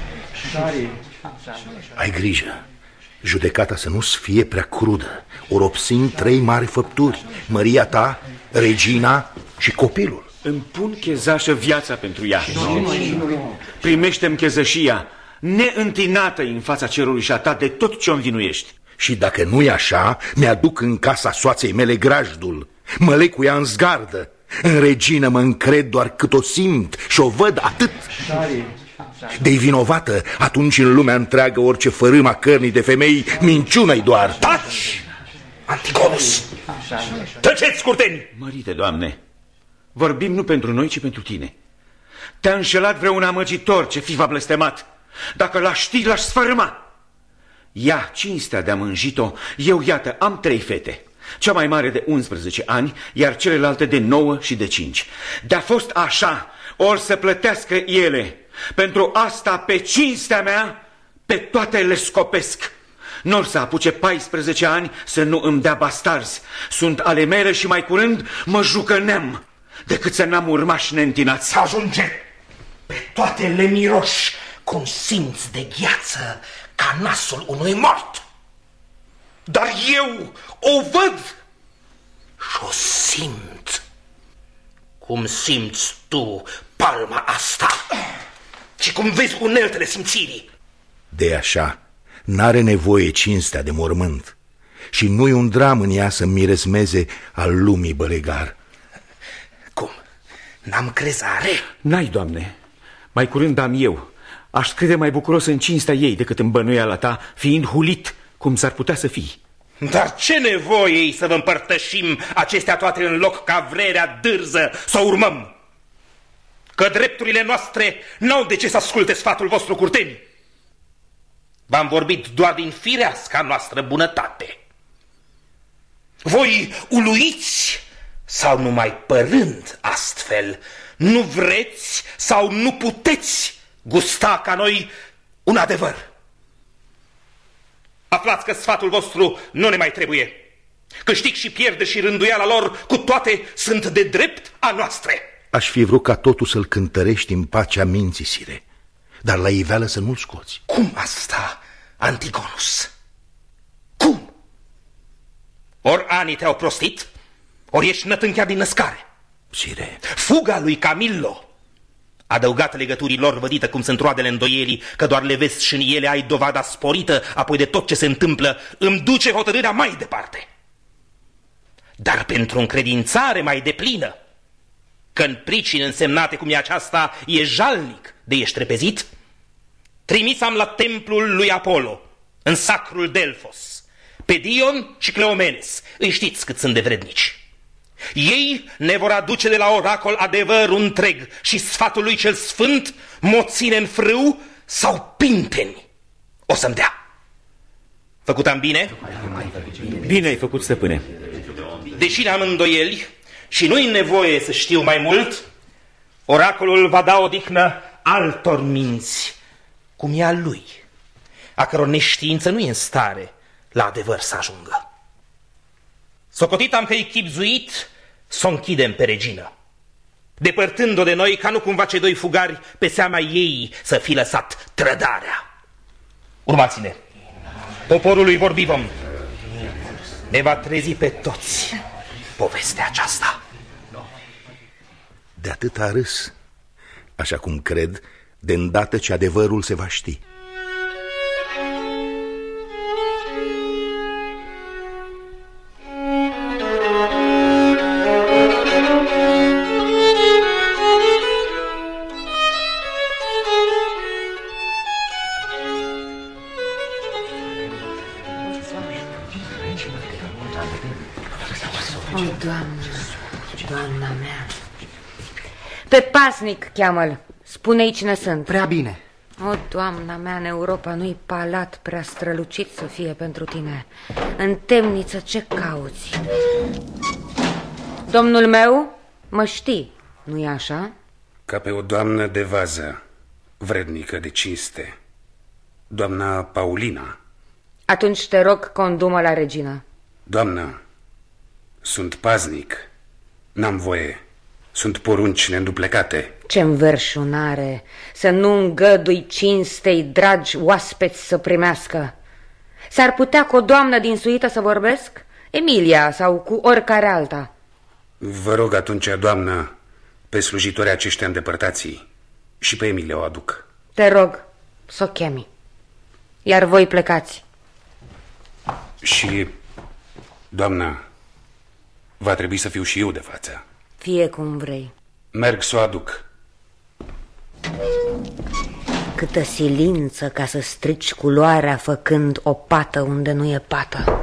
Ai grijă. Judecata să nu-ți fie prea crudă. O ropsim 3 mari făpturi. Măria ta, regina și copilul. Îmi pun chezașă viața pentru ea. Primește-mi chezășia, neîntinată în fața cerului și a ta de tot ce o învinuiești. Și dacă nu-i așa, mi-aduc în casa soaței mele grajdul. Mă leg cu ea în zgardă. În regină mă încred doar cât o simt și o văd atât. De-i vinovată, atunci în lumea întreagă orice fărâma cărnii de femei, minciună-i doar. Taci, Antigonus! Tăceți, curteni! Mărite, Doamne, vorbim nu pentru noi, ci pentru tine. Te-a înșelat vreun amăgitor ce fi v-a blestemat. Dacă l-aș ști, l-aș sfărâma. Ia cinstea de-a mânjit-o, eu, iată, am 3 fete. Cea mai mare de 11 ani, iar celelalte de 9 și de 5. De-a fost așa, or să plătească ele. Pentru asta, pe cinstea mea, pe toate le scopesc. N-or să apuce 14 ani să nu îmi dea bastarzi. Sunt ale mele și mai curând mă jucăneam, decât să n-am urmași neîntinați. Să ajunge! Pe toate le miroși cum simți de gheață ca nasul unui mort. Dar eu o văd și o simt. Cum simți tu palma asta și cum vezi uneltele simțirii. De așa, n-are nevoie cinstea de mormânt și nu-i un dram în ea să miresmeze al lumii bălegar. Cum? N-am crezare? N-ai, Doamne, mai curând am eu. Aș crede mai bucuros în cinstea ei decât în bănuiala ta, fiind hulit cum s-ar putea să fii. Dar ce nevoie să vă împărtășim acestea toate în loc ca vrerea dârză să o urmăm? că drepturile noastre n-au de ce să asculte sfatul vostru, curteni. V-am vorbit doar din fireasca noastră bunătate. Voi uluiți sau numai părând astfel, nu vreți sau nu puteți gusta ca noi un adevăr. Aflați că sfatul vostru nu ne mai trebuie. Câștig și pierderi și rânduiala lor, cu toate sunt de drept a noastre. Aș fi vrut ca totul să-l cântărești în pacea minții, sire, dar la iveală să nu-l scoți. Cum asta, Antigonus? Cum? Ori anii te-au prostit, ori ești nătâncheat din născare. Sire. Fuga lui Camillo, adăugată legăturii lor vădită cum sunt roadele îndoielii, că doar le vezi și în ele ai dovada sporită, apoi de tot ce se întâmplă, îmi duce hotărârea mai departe. Dar pentru încredințare mai deplină, că în pricini însemnate cum e aceasta e jalnic de ești repezit, trimis-am la templul lui Apollo, în sacrul Delfos, pe Dion și Cleomenes, îi știți cât sunt de vrednici. Ei ne vor aduce de la oracol adevărul întreg și sfatul lui cel sfânt m-o ține în frâu sau pinteni o să-mi dea. Făcut am bine? Bine ai făcut, stăpâne. Deși n-am îndoieli și nu-i nevoie să știu mai mult, oracolul va da odihnă altor minți, cum e a lui, a căror neștiință nu e în stare la adevăr să ajungă. Socotit am că-i chipzuit s-o închidem pe regină, depărtând-o de noi ca nu cumva cei doi fugari pe seama ei să fi lăsat trădarea. Urmați-ne, poporului vorbi vom. Ne va trezi pe toți povestea aceasta. De atâta râs, așa cum cred, de îndată ce adevărul se va ști. Doamna mea. Pe pasnic cheamă-l. Spune-i cine sunt. Prea bine. O, doamna mea, în Europa nu-i palat prea strălucit să fie pentru tine. În temniță ce cauți? Domnul meu, mă știi, nu-i așa? Ca pe o doamnă de vază, vrednică de cinste. Doamna Paulina. Atunci te rog, condumă la regină. Doamnă, sunt paznic. N-am voie. Sunt porunci neînduplecate. Ce înverșunare! Să nu îngădui cinstei dragi oaspeți să primească. S-ar putea cu o doamnă din suită să vorbesc? Emilia sau cu oricare alta. Vă rog atunci, doamnă, pe slujitorii aceștia îndepărtații și pe Emilia o aduc. Te rog să o chemi. Iar voi plecați. Și, doamnă, va trebui să fiu și eu de față. Fie cum vrei. Merg să o aduc. Câtă silință ca să strici culoarea făcând o pată unde nu e pată.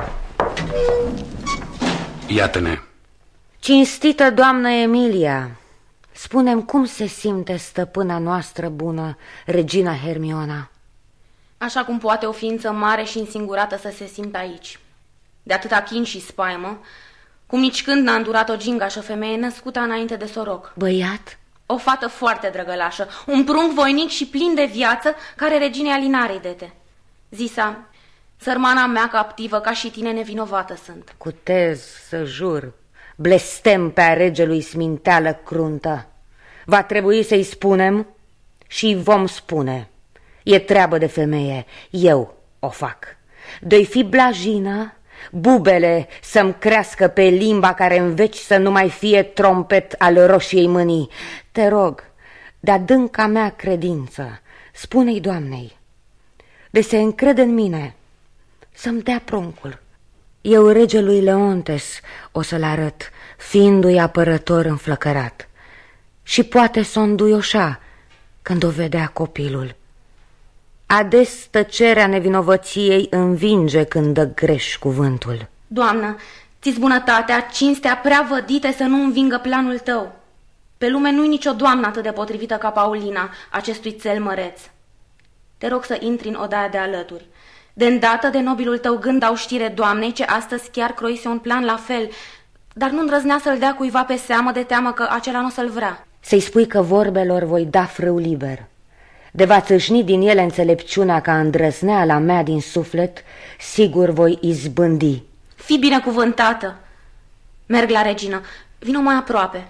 Iată-ne. Cinstită doamnă Emilia, spune-mi cum se simte stăpâna noastră bună, regina Hermiona? Așa cum poate o ființă mare și însingurată să se simtă aici. De atâta chin și spaimă, cum nici când n-a îndurat o gingașă femeie născută înainte de soroc. Băiat? O fată foarte drăgălașă, un prunc voinic și plin de viață, care reginei Alinarei dete. Zisa, sărmana mea captivă, ca și tine, nevinovată sunt. Cutez să jur, blestem pe a regelui sminteală cruntă. Va trebui să-i spunem și vom spune. E treabă de femeie, eu o fac. Doi fi blajină, bubele să-mi crească pe limba care în veci să nu mai fie trompet al roșiei mânii. Te rog, de adânca mea credință, spune-i doamnei, de se încrede în mine, să-mi dea pruncul. Eu regelui Leontes o să-l arăt, fiindu-i apărător înflăcărat, și poate s-o înduioșa când o vedea copilul. Ades tăcerea nevinovăției învinge când dă greș cuvântul. Doamnă, ți-s bunătatea, cinstea prea vădite să nu învingă planul tău. Pe lume nu-i nicio doamnă atât de potrivită ca Paulina, acestui țel măreț. Te rog să intri în odaia de alături. De îndată de nobilul tău gând dau știre doamnei ce astăzi chiar croise un plan la fel, dar nu îndrăznea să-l dea cuiva pe seamă de teamă că acela nu o să-l vrea. Să-i spui că vorbelor voi da frâu liber. De va țâșni din ele înțelepciunea ca îndrăzneala mea din suflet, sigur voi izbândi. Fii binecuvântată. Merg la regină. Vino mai aproape.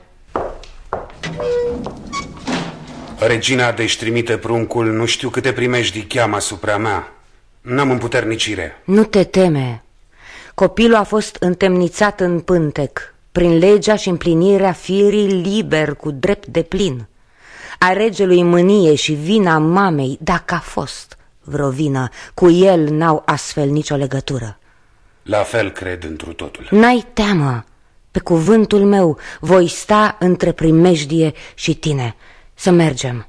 Regina de-și trimite pruncul, nu știu câte primejdii cheamă asupra mea. N-am împuternicire. Nu te teme. Copilul a fost întemnițat în pântec, prin legea și împlinirea firii liber cu drept de plin. A regelui mânie și vina mamei, dacă a fost vreo vină, cu el n-au astfel nicio legătură. La fel cred întru totul. N-ai teamă, pe cuvântul meu voi sta între primejdie și tine. Să mergem.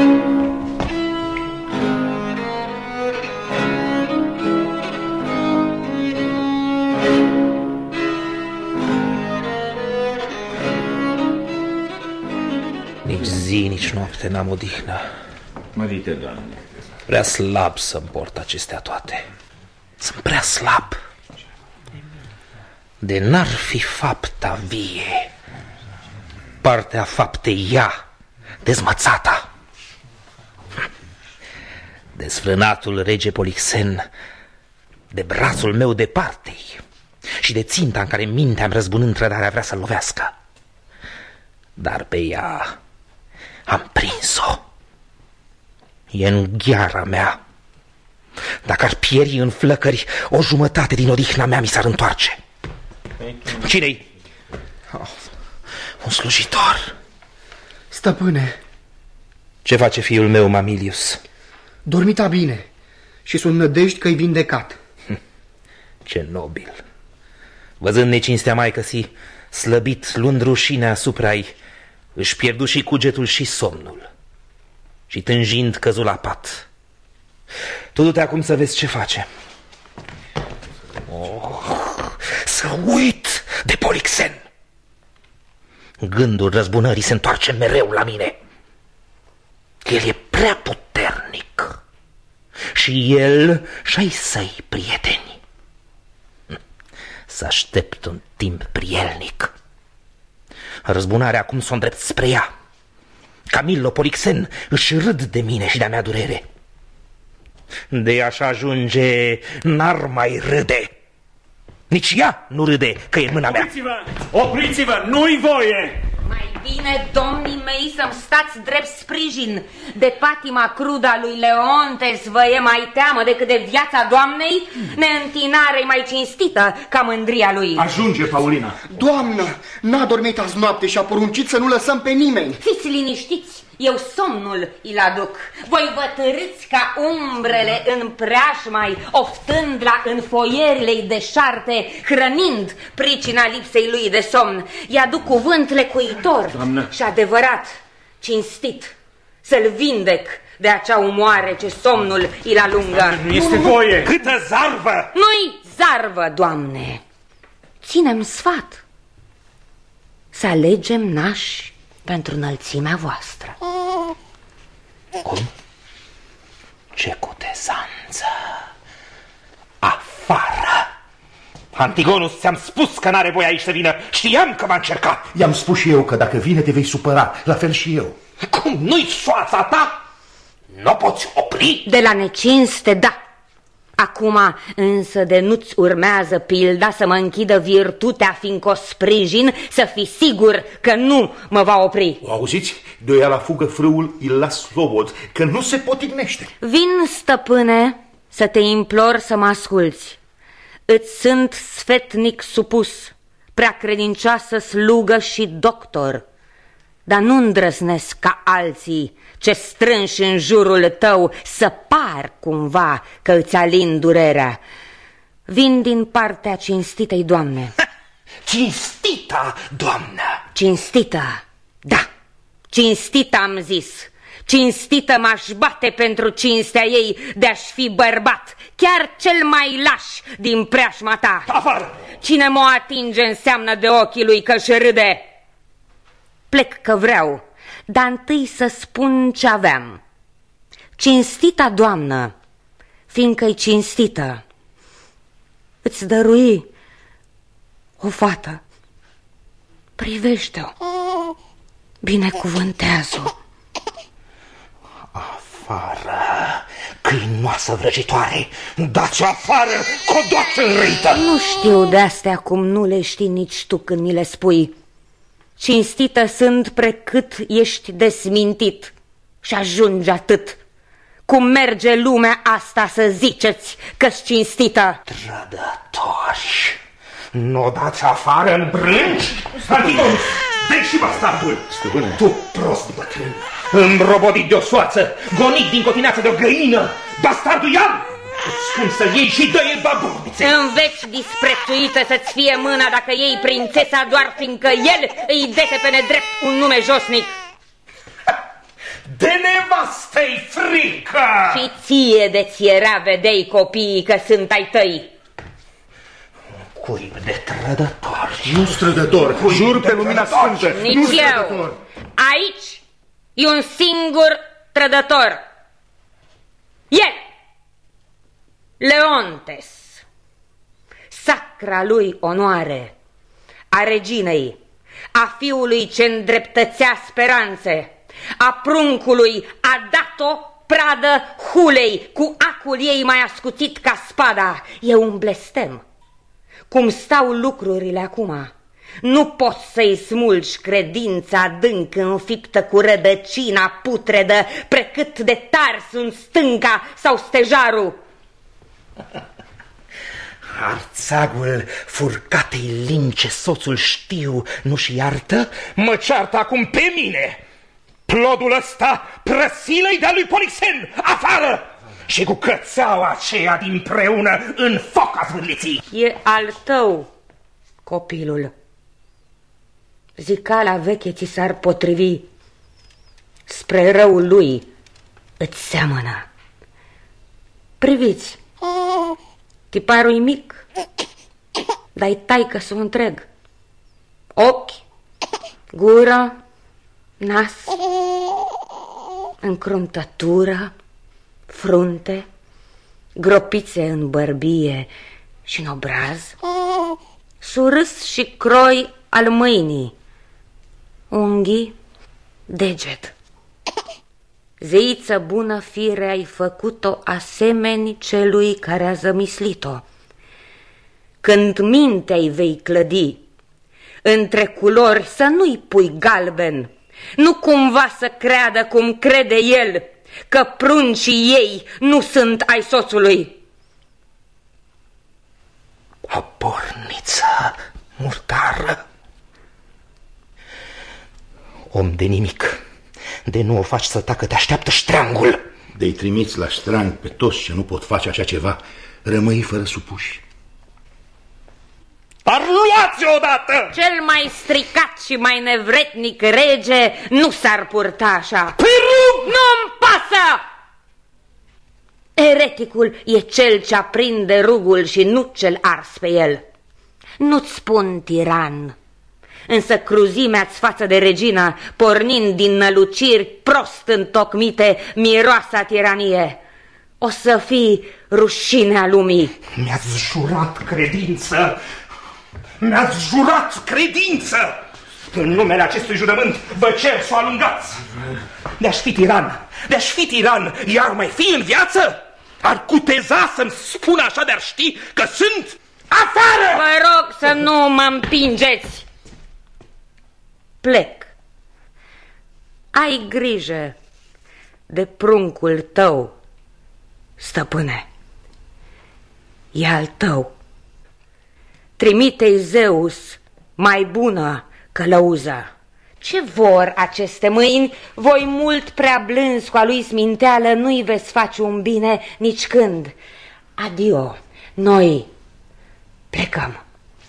Nici zi, nici noapte n-am odihnă. Mărite, Doamne. Prea slab să-mi port acestea toate. Sunt prea slab. De n-ar fi fapta vie, partea faptei ea, dezmățata. Desfrânatul rege Polixen, de brațul meu departe și de ținta în care mintea-mi răzbunând trădarea vrea să-l lovească. Dar pe ea am prins-o. E în gheara mea. Dacă ar pieri în flăcări, o jumătate din odihna mea mi s-ar întoarce. Cine-i? Oh, un slujitor. Stăpâne. Ce face fiul meu, Mamilius? Dormita bine și sunt nădejdi că-i vindecat. Ce nobil. Văzând necinstea maică-si, slăbit, luând rușinea asupra-i, își pierdu și cugetul și somnul. Și tânjind căzu la pat. Tu du-te acum să vezi ce face. Să uit de Polixen. Gândul răzbunării se întoarce mereu la mine. El e prea puternic. Și el și-ai săi prieteni. Să aștept un timp prielnic. Răzbunarea acum s-o îndrept spre ea. Camillo, Polixen își râd de mine și de-a mea durere. De așa ajunge, n-ar mai râde. Nici ea nu râde că e în mâna mea. Opriți-vă! Opriți-vă! Nu-i voie! Mai bine, domnii mei, să-mi stați drept sprijin. De patima crudă a lui Leontes vă e mai teamă decât de viața doamnei? Neîntinare mai cinstită ca mândria lui. Ajunge, Paulina. Doamnă, n-a dormit azi noapte și a poruncit să nu lăsăm pe nimeni. Fiți liniștiți, eu somnul îl aduc. Voi vă târâți ca umbrele în preajmai, oftând la înfoierile deșarte, hrănind pricina lipsei lui de somn. I-aduc cuvânt lecuitor, Doamnă, și adevărat, cinstit, să-l vindec de acea umoare ce somnul îl alungă. Nu este voie! Câtă zarvă! Nu-i zarvă, Doamne! Ținem sfat să alegem nași pentru înălțimea voastră. Cum? Ce cutezanță! Afară! Antigonus, ți-am spus că n-are voie aici să vină. Știam că m-a încercat. I-am spus și eu că dacă vine te vei supăra, la fel și eu. Cum, nu-i soața ta? Nu poți opri? De la necinste, da. Acum însă de nu-ți urmează pilda să mă închidă virtutea, fiindcă o sprijin, să fii sigur că nu mă va opri. O auziți? De ea la fugă frâul îl las slobod, că nu se potignește. Vin, stăpâne, să te implor să mă asculți. Îți sunt sfetnic supus, prea credincioasă slugă și doctor, dar nu îndrăznesc ca alții ce strânși în jurul tău să par cumva că îți alin durerea. Vin din partea cinstitei doamne. Cinstita, doamnă! Cinstită, da, cinstită am zis. Cinstită m-aș bate pentru cinstea ei de-aș fi bărbat, chiar cel mai laș din preajma ta. Afară! Cine mă atinge înseamnă de ochii lui că-și râde. Plec că vreau, dar întâi să spun ce aveam. Cinstita doamnă, fiindcă-i cinstită, îți dărui o fată. Privește-o, binecuvântează-o. Afară, câinoasă vrăjitoare, dați-o afară, codoață înrăită! Nu știu de astea cum nu le știi nici tu când mi le spui. Cinstită sunt precât ești desmintit și ajunge atât. Cum merge lumea asta să ziceți că-s cinstită? Trădători, n-o dați afară în brânci? Antigonus, dă-i și bastardul! Stăpâne. Tu, prost bătrân, îmbrobodit de o soață, gonit din cotineață de o găină, bastardul ia-l! Îți spun să iei și dă-i baburnițe! Înveți disprețuită să-ți fie mâna dacă iei prințesa doar fiindcă el îi dese pe nedrept un nume josnic. De nevastă-i frică! Și ție de-ți era vedei copiii că sunt ai tăi. Cuib de trădători. Nu strădător, jur pe lumina sfântă. Nici eu. Aici e un singur trădător. El, Leontes, sacra lui onoare, a reginei, a fiului ce îndreptățea speranțe, a pruncului a dat-o pradă hulei, cu acul ei mai ascuțit ca spada. E un blestem. Cum stau lucrurile acum, nu poți să-i smulgi credința adânc înfiptă cu rădăcina putredă, precât de tari sunt stânca sau stejarul. Arțagul furcatei lince soțul știu nu-și iartă? Mă ceartă acum pe mine! Plodul ăsta prăsilă-i de-a lui Polixen, afară! Și cu cățeaua aceea dinpreună în foc a zvârliții! E al tău, copilul. Zicala veche ți s-ar potrivi. Spre răul lui îți seamănă. Priviți, tiparul-i mic, dar-i taică-s-o întreg. Ochi, gură, nas, încruntătură, frunte, gropițe în bărbie și în obraz, surâs și croi al mâinii, unghii, deget. Zeiță bună fire, ai făcut-o asemeni celui care a zămislit-o. Când mintea-i vei clădi, între culori să nu-i pui galben, nu cumva să creadă cum crede el, că pruncii ei nu sunt ai soțului. Aborniță murdară, om de nimic, de nu o faci să tacă, te așteaptă ștreangul. De-i trimiți la ștreang pe toți ce nu pot face așa ceva, rămâi fără supuși. Dar luați-o odată! Cel mai stricat și mai nevretnic rege nu s-ar purta așa. Perug! Nu-mi pasă! Ereticul e cel ce aprinde rugul și nu cel ars pe el. Nu-ți spun tiran, însă cruzimea-ți față de regina, pornind din năluciri prost întocmite, miroasa tiranie. O să fii rușinea lumii. Mi-ați jurat credință! Mi-ați jurat credință! În numele acestui jurământ vă cer să o alungați! De-aș fi tiran, de-aș fi tiran, iar mai fi în viață? Ar cuteza să-mi spună așa de-ar ști că sunt afară! Vă rog să nu mă împingeți! Plec. Ai grijă de pruncul tău, stăpâne. E al tău. Trimite-i Zeus mai bună călăuză. Ce vor aceste mâini? Voi mult prea blânzi cu a lui sminteală, nu-i veți face un bine nici când. Adio, noi plecăm.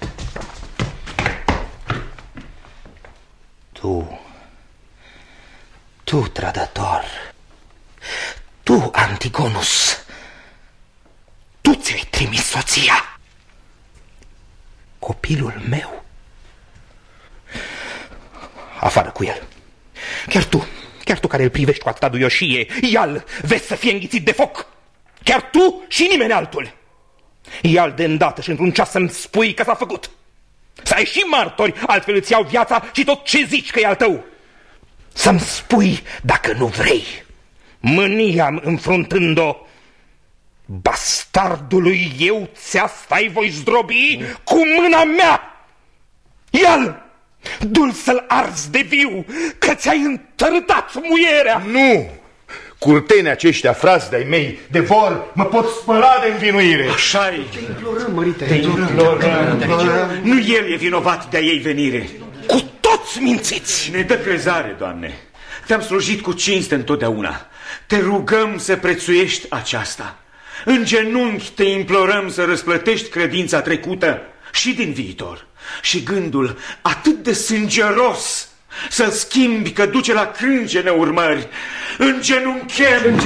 Tu, trădător, tu, Antigonus, tu ți-ai trimis soția. Copilul meu Afară cu el. Chiar tu care îl privești cu atâta duioșie, ia-l, vezi să fie înghițit de foc. Chiar tu și nimeni altul. Ia-l de îndată și într-un ceas să-mi spui că s-a făcut. Să ai și martori, altfel îți iau viața și tot ce zici că e al tău. Să-mi spui dacă nu vrei. Mânia înfruntând-o, bastardului eu ți-asta-i voi zdrobi cu mâna mea. Ia-l, du-l să-l arzi de viu, că ți-ai întărâtat muierea. Nu! Curtenii aceștia, frați de-ai mei, de vor, mă pot spăla de învinuire. Așa-i. Te implorăm, mărite. Te implorăm. Nu el e vinovat de-a ei venire. Cu toți mințiți. Ne dă crezare, Doamne. Te-am slujit cu cinste întotdeauna. Te rugăm să prețuiești aceasta. În genunchi te implorăm să răsplătești credința trecută și din viitor. Și gândul atât de sângeros să-l schimbi, că duce la crângene urmări. Îngenunchem!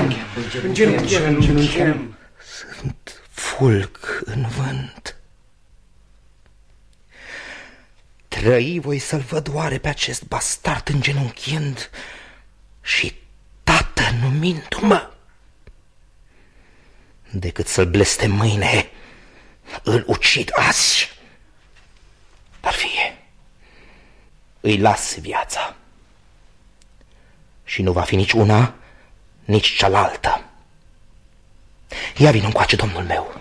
Sunt fulg în vânt. Trăi voi să-l văd oare pe acest bastard îngenunchind și tată numindu-mă, decât să-l blestem mâine, îl ucid azi. Dar fie, îi las viața și nu va fi nici una, nici cealaltă. Ia vino încoace, domnul meu.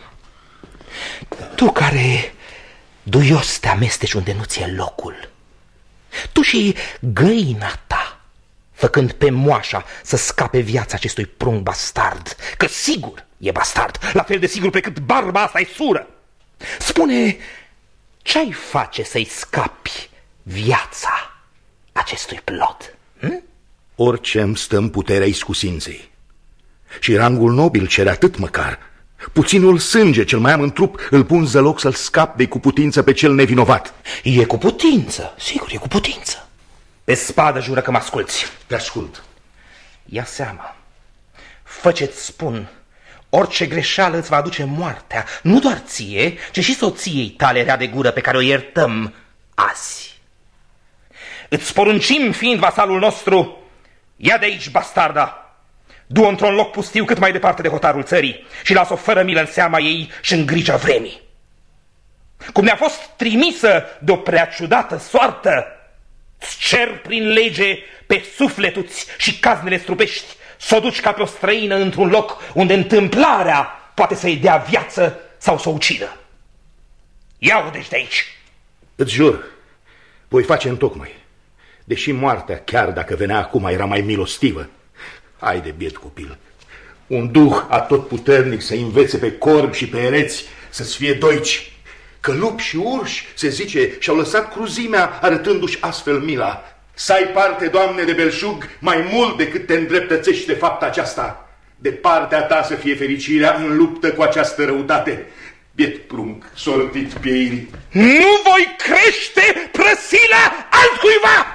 Tu care duios te amesteci unde nu ți-e locul. Tu și găina ta, făcând pe moașa să scape viața acestui prunc bastard, că sigur e bastard, la fel de sigur pe cât barba asta e sură. Spune, ce-ai face să-i scapi viața acestui plot? Orice îmi stă în puterea iscusinței. Și rangul nobil cere atât măcar. Puținul sânge cel mai am în trup îl pun zăloc să-l scap de cu putință pe cel nevinovat. E cu putință, sigur, e cu putință. Pe spadă jură că mă asculți. Te ascult. Ia seama, fă ce-ți spun, orice greșeală îți va aduce moartea, nu doar ție, ci și soției tale rea de gură pe care o iertăm azi. Îți poruncim, fiind vasalul nostru, ia de aici bastarda, du-o într-un loc pustiu cât mai departe de hotarul țării și lasă-o fără milă în seama ei și în grija vremii. Cum ne-a fost trimisă de o prea ciudată soartă, îți cer prin lege pe sufletuți și caznele strupești să o duci ca pe o străină într-un loc unde întâmplarea poate să-i dea viață sau să o ucidă. Ia-o deci de aici. Îți jur, voi face întocmai. Deși moartea, chiar dacă venea acum, era mai milostivă. Hai de biet copil. Un duh atotputernic să învețe pe corbi și pe ereți să-ți fie doici. Că lupi și urși, se zice, și-au lăsat cruzimea arătându-și astfel mila. Să ai parte, Doamne, de belșug mai mult decât te îndreptățești de fapta aceasta. De partea ta să fie fericirea în luptă cu această răutate. Biet prunc, sortit pieirii. Nu voi crește prăsila altcuiva!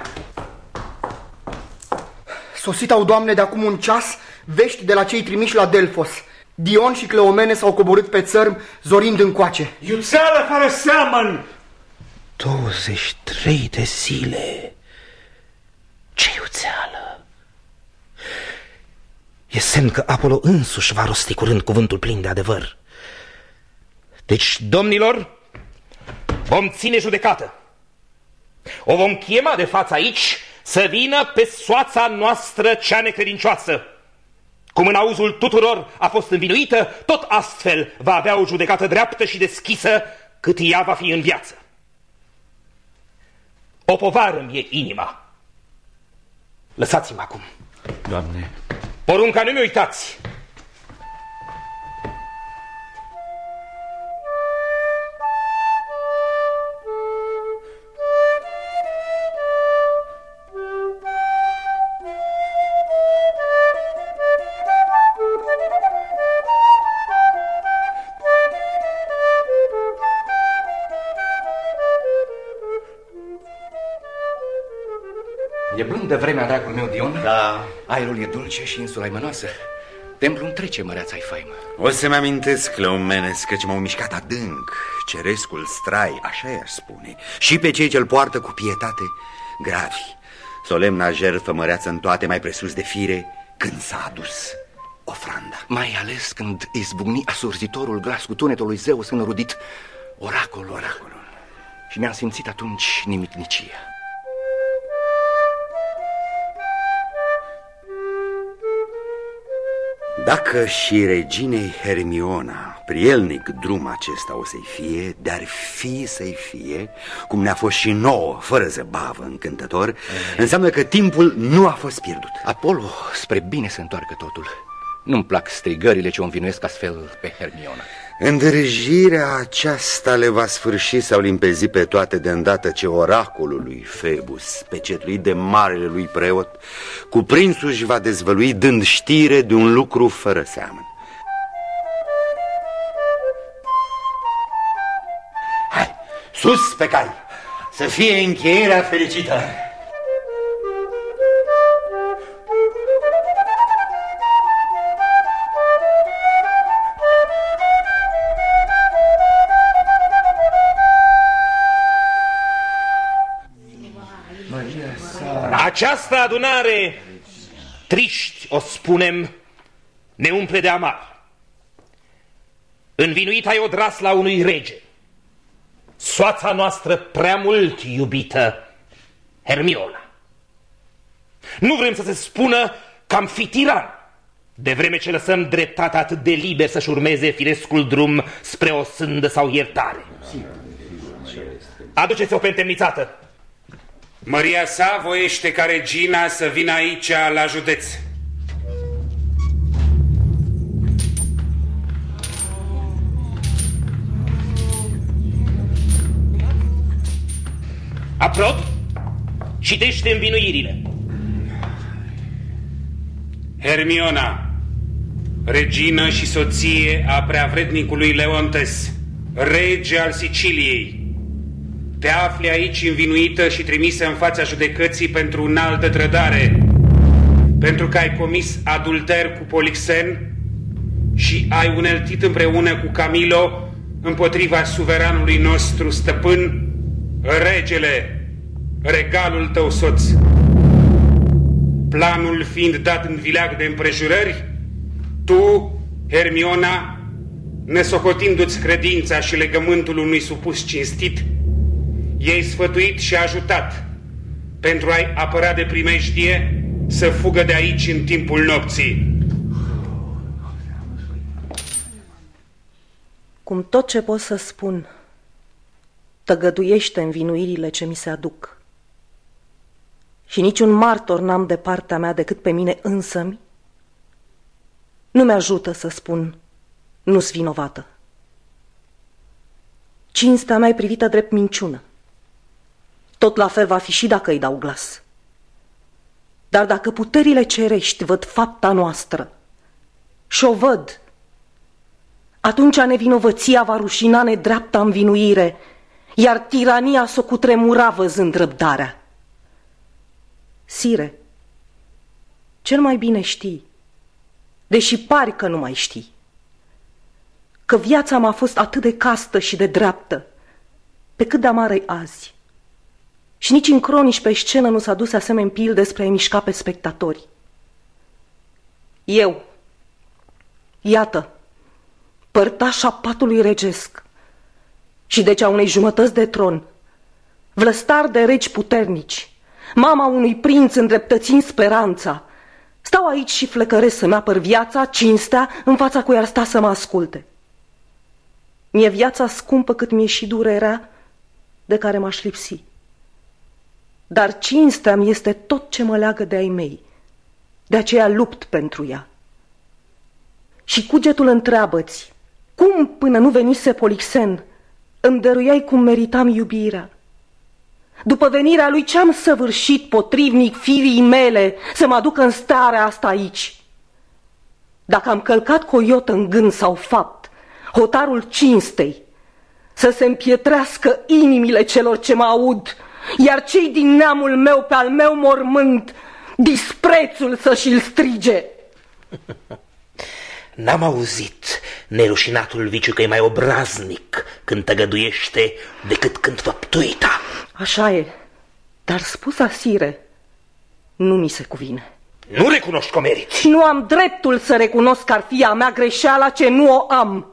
Sosit au, Doamne, de acum un ceas vești de la cei trimiși la Delfos. Dion și Cleomene s-au coborât pe țărm, zorind încoace. Iuțeală fără seamăn! 23 de zile. Ce iuțeală! E semn că Apollo însuși va rosti curând cuvântul plin de adevăr. Deci, domnilor, vom ține judecată. O vom chema de față aici să vină pe soața noastră cea necredincioasă. Cum în auzul tuturor a fost învinuită, tot astfel va avea o judecată dreaptă și deschisă cât ea va fi în viață. O povară mi-e inima. Lăsați-mă acum. Doamne. Porunca nu mi uitați. E blândă vremea, dragul meu, Dion. Da. Aerul e dulce și insula e mănoasă. Templul întrece, măreața-i faimă. O să-mi amintesc, Cleomenes, căci m-au mișcat adânc. Cerescul strai, așa i-aș spune. Și pe cei ce-l poartă cu pietate. gravi. Solemna jertfă măreață în toate, mai presus de fire, când s-a adus ofranda. Mai ales când izbucni asurzitorul glas cu tunetul lui Zeus înrudit, oracolul. Și mi-am simțit atunci nimicnicia. Dacă și reginei Hermiona prielnic drum acesta o să-i fie, dar fi să-i fie, cum ne-a fost și nouă, fără zăbavă, încântător, înseamnă că timpul nu a fost pierdut. Apollo spre bine să întoarcă totul. Nu-mi plac strigările ce o învinuiesc astfel pe Hermiona. Îndrăjirea aceasta le va sfârși sau limpezi pe toate de îndată ce oracolul lui Phoebus, pecetuit de marele lui preot, cu prințul își va dezvălui, dând știre de un lucru fără seamăn. Hai, sus pe cai, să fie încheierea fericită. Această adunare, triști o spunem, ne umple de amar. Învinuit ai odrasla unui rege, soața noastră prea mult iubită, Hermiona. Nu vrem să se spună că am fi tiran, de vreme ce lăsăm dreptatea atât de liber să-și urmeze firescul drum spre o sândă sau iertare. Aduceți-o pe întemnițată. Măria sa voiește ca regina să vină aici la județ. Aprob, citește învinuirile. Hermiona, regină și soție a preavrednicului Leontes, rege al Siciliei, te afli aici învinuită și trimisă în fața judecății pentru înaltă trădare, pentru că ai comis adulter cu Polixen și ai uneltit împreună cu Camilo împotriva suveranului nostru stăpân, regele, regalul tău soț. Planul fiind dat în vileag de împrejurări, tu, Hermiona, nesocotindu-ți credința și legământul unui supus cinstit, i-ai sfătuit și ajutat pentru a-i apăra de primejdie să fugă de aici în timpul nopții. Cum tot ce pot să spun tăgăduiește învinuirile ce mi se aduc și niciun martor n-am de partea mea decât pe mine însămi, nu mi-ajută să spun nu-s vinovată. Cinstea mea e privită drept minciună. Tot la fel va fi și dacă îi dau glas. Dar dacă puterile cerești văd fapta noastră și o văd, atunci nevinovăția va rușina nedreapta învinuire, iar tirania s-o cutremura văzând răbdarea. Sire, cel mai bine știi, deși pari că nu mai știi, că viața m-a fost atât de castă și de dreaptă, pe cât de amară-i azi. Și nici în cronici pe scenă nu s-a dus asemenea pil despre a-i mișca pe spectatori. Eu, iată, părtașa patului regesc și deci a unei jumătăți de tron, vlăstar de regi puternici, mama unui prinț îndreptățind speranța, stau aici și flecăresc să-mi apăr viața, cinstea, în fața cui ar sta să mă asculte. Mi-e viața scumpă cât mi-e și durerea de care m-aș lipsi. Dar cinstea-mi este tot ce mă leagă de ai mei, de aceea lupt pentru ea. Și cugetul întreabă-ți, cum până nu venise Polixen îmi dăruiai cum meritam iubirea? După venirea lui ce-am săvârșit potrivnic firii mele să mă aducă în starea asta aici? Dacă am călcat cu o iotă în gând sau fapt hotarul cinstei, să se împietrească inimile celor ce mă aud, iar cei din neamul meu pe al meu mormânt disprețul să-și-l strige. N-am auzit nerușinatul viciu că e mai obraznic când tăgăduiește decât când făptuita. Așa e. Dar spusa Sire nu mi se cuvine. Nu recunoști că o meriți. Nu am dreptul să recunosc că ar fi a mea greșeala ce nu o am.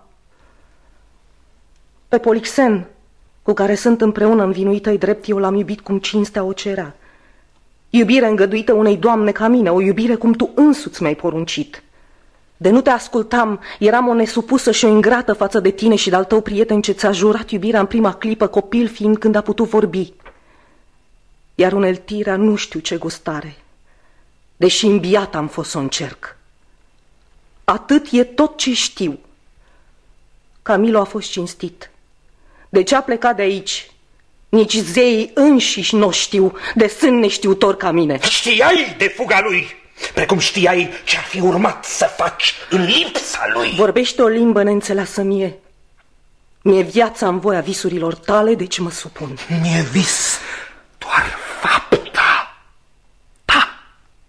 Pe Polixen, cu care sunt împreună învinuită-i drept, eu l-am iubit cum cinstea o cerea. Iubire îngăduită unei doamne ca mine, o iubire cum tu însuți mi-ai poruncit. De nu te ascultam, eram o nesupusă și o ingrată față de tine și de-al tău prieten ce ți-a jurat iubirea în prima clipă, copil fiind când a putut vorbi. Iar uneltirea nu știu ce gustare, deși îmbiat am fost să o încerc. Atât e tot ce știu. Camilo a fost cinstit. De ce a plecat de aici? Nici zeii înșiși nu știu, de sân neștiutor ca mine. Știai de fuga lui, precum știai ce-ar fi urmat să faci în lipsa lui. Vorbește o limbă neînțeleasă mie. Mi-e viața în voia visurilor tale, deci mă supun. Mi-e vis doar fapta ta.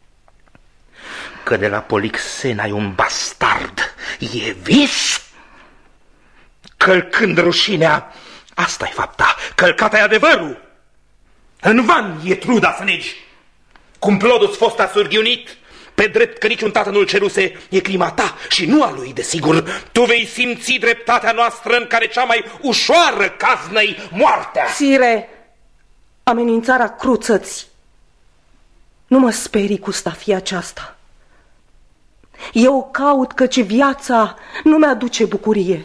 Că de la Polixen ai un bastard, e vis? Călcând rușinea, asta e fapta, călcat ai adevărul. În van e truda să negi. Cumplodul-ți fost asurghiunit, pe drept că niciun tată nu-l ceruse, e clima ta și nu a lui, desigur. Tu vei simți dreptatea noastră în care cea mai ușoară caznă-i moartea. Sire, amenințarea cruță-ți. Nu mă sperii cu stafia aceasta. Eu caut căci viața nu mi-aduce bucurie.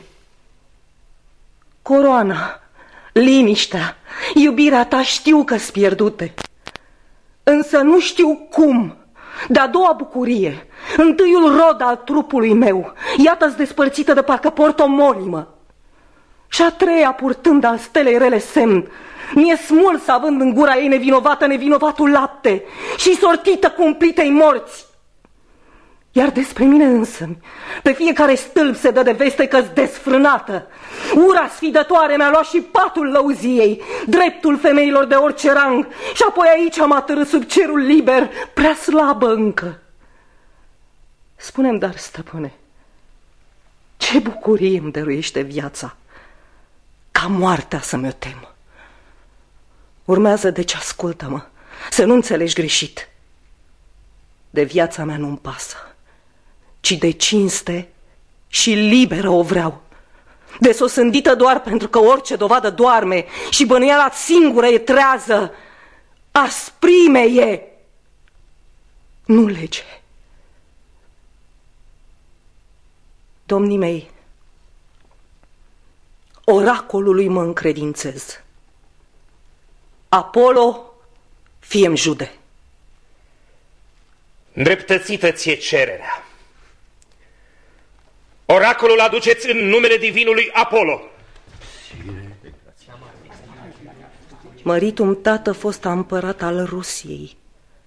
Coroana, liniștea, iubirea ta știu că-s pierdute. Însă nu știu cum. De-a doua bucurie, întâiul rod al trupului meu, iată-ți despărțită de parcă port o molimă. Și a treia, purtând al stelei rele semn, mi-e smuls având în gura ei nevinovatul lapte și sortită cumplitei morți. Iar despre mine însămi, pe fiecare stâlp se dă de veste că-s desfrânată. Ura sfidătoare mi-a luat și patul lăuziei, dreptul femeilor de orice rang, și apoi aici am atârât sub cerul liber, prea slabă încă. Spune-mi dar, stăpâne, ce bucurie îmi dăruiește viața, ca moartea să mi-o tem. Urmează, deci ascultă-mă, să nu înțelegi greșit. De viața mea nu-mi pasă, ci de cinste și liberă o vreau. Desosândită doar pentru că orice dovadă doarme și bănuiala singură e trează. Asprime e, nu lege. Domnii mei, oracolului mă încredințez. Apollo, fie-mi jude. Îndreptățită ție cererea. Oracolul aduceți în numele divinului Apollo. Măritul-mi tată fosta împărat al Rusiei.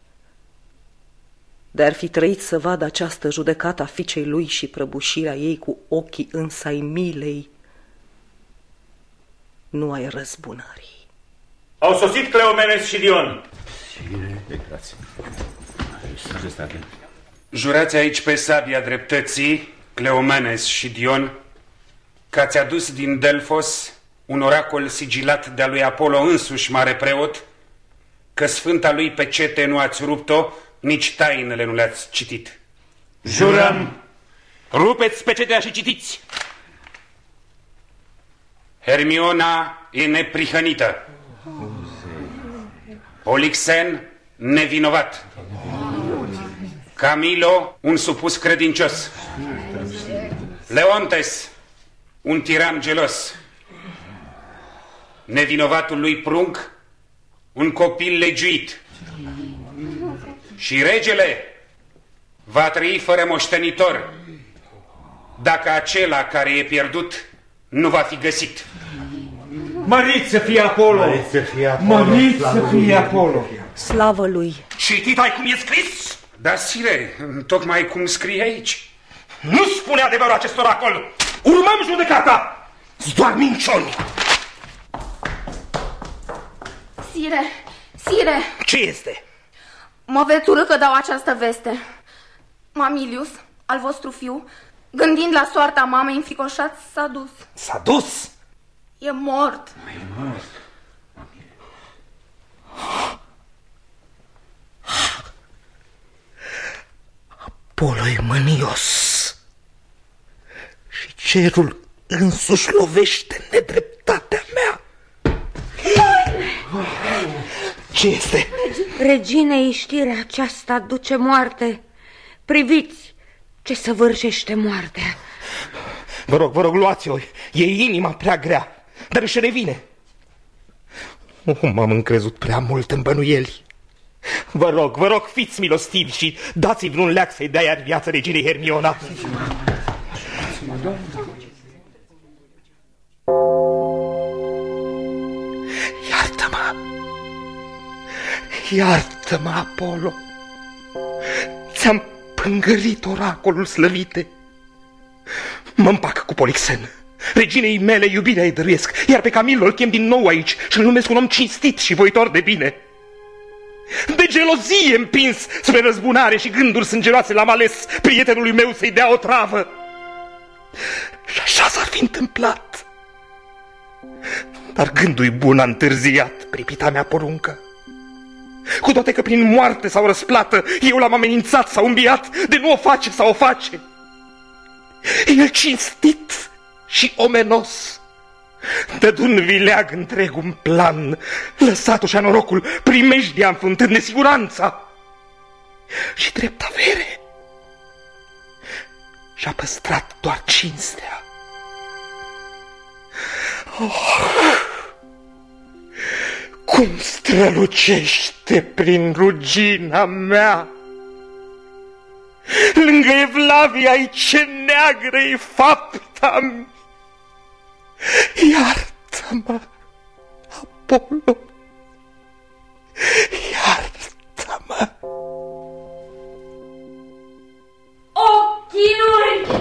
De-ar fi trăit să vadă această judecată a fiicei lui și prăbușirea ei cu ochii însă ai milei, nu ai răzbunării. Au sosit Cleomenes și Dion. Jurați aici pe sabia dreptății, Cleomenes și Dion, că ați adus din Delfos un oracol sigilat de-a lui Apollo însuși, mare preot, că sfânta lui pecete nu ați rupt-o, nici tainele nu le-ați citit. Jurăm! Rupeți pecetea și citiți! Hermiona e neprihănită. Polixen nevinovat. Camilo un supus credincios. Leontes un tiran gelos. Nevinovatul lui Prunc un copil legiuit. Și regele va trăi fără moștenitor dacă acela care e pierdut nu va fi găsit. Mărit să fie Apollo! Mărit să fie Apollo! Mărit să fie Apollo! Slavă lui! Citit ai cum e scris? Da, sire, tocmai cum scrie aici. Nu spune adevărul acest oracol! Urmăm judecata! Doar minciuni! Sire, sire! Ce este? Mă veți urâ că dau această veste. Mamilius, al vostru fiu, gândind la soarta mamei înfricoșat, s-a dus. S-a dus? E mort. Apollo e mânios și cerul însuși lovește nedreptatea mea. Ce este? Reginei, știrea aceasta aduce moarte. Priviți ce săvârșește moartea. Vă rog, luați-o. E inima prea grea, dar își revine. M-am încrezut prea mult în bănuieli. Vă rog, fiți milostivi și dați-i vreun leac să-i dea iar viață reginei Hermiona. Iartă-mă, Apollo. Ți-am pângărit oracolul slăvite. Mă împac cu Polixen. Reginei mele iubirea îi dăruiesc, iar pe Camillo îl chem din nou aici și îl numesc un om cinstit și voitor de bine. De gelozie împins spre răzbunare și gânduri sângeroase l-am ales prietenului meu să-i dea o travă. Și așa s-ar fi întâmplat. Dar gândul-i bun a întârziat pripita mea poruncă. Cu toate că prin moarte sau răsplată eu l-am amenințat sau înviat de nu o face sau o face. El cinstit și omenos dădu-n vileag întreg un plan, lăsat-o și-a norocul primejdia înfruntând nesiguranța și drept avere și-a păstrat doar cinstea. Cum strălucește prin rugina mea! Lângă Evlavia-i ce neagră-i fapta-mi! Iartă-mă, Apollo! Iartă-mă! Ochinuri!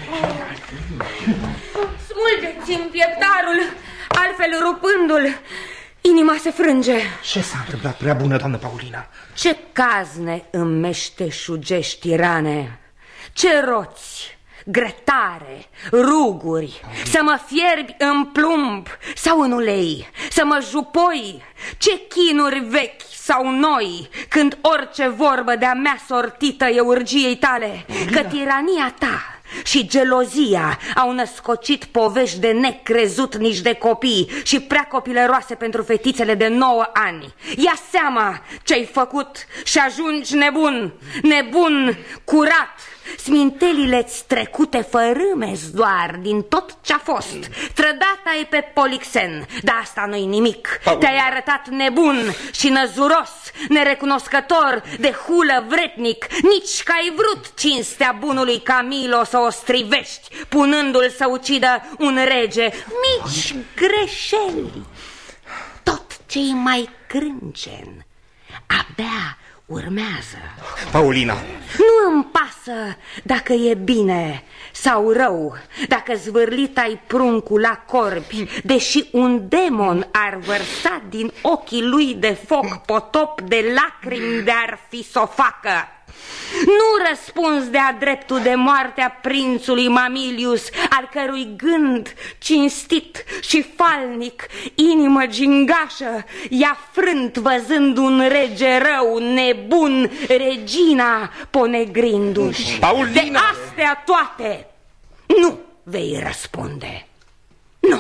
Smulgeți-mi pieptarul, altfel rupându-l, inima se frânge. Ce s-a întâmplat, prea bună doamnă Paulina? Ce cazne îmi meșteșugești, tirane, ce roți, grătare, ruguri, să mă fierbi în plumb sau în ulei, să mă jupoi, ce chinuri vechi sau noi, când orice vorbă de-a mea sortită e urgiei tale, că tirania ta și gelozia au născocit povești de necrezut nici de copii și prea copilăroase pentru fetițele de 9 ani. Ia seama ce-ai făcut și ajungi nebun, nebun curat. Smintelile-ți trecute fărâme-s doar din tot ce-a fost. Trădata-i pe Polixen, dar asta nu-i nimic. Te-ai arătat nebun și năzuros, nerecunoscător, de hulă vretnic. Nici că ai vrut cinstea bunului Camillo să o strivești, punându-l să ucidă un rege. Mici greșeli. Tot ce-i mai crâncen abia urmează. Paulina, nu îmi pasă dacă e bine sau rău, dacă zvârlit ai pruncul la corbi, deși un demon ar vărsa din ochii lui de foc potop de lacrimi de-ar fi s-o facă. Nu răspunzi de-a dreptul de moartea prințului Mamilius, al cărui gând cinstit și falnic, inimă gingașă, i-a frânt văzând un rege rău, nebun, regina ponegrindu-și. Paulina! De astea toate nu vei răspunde. Nu.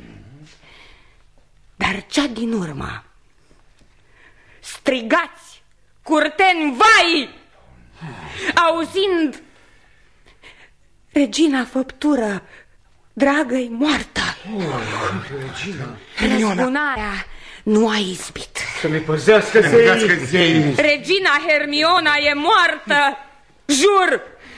Dar cea din urmă, strigați, curteni, vai! Auzind regina făptură, dragă-i moartă. Răzbunarea nu a izbit. Să ne păzească zeii. Regina Hermiona e moartă, jur.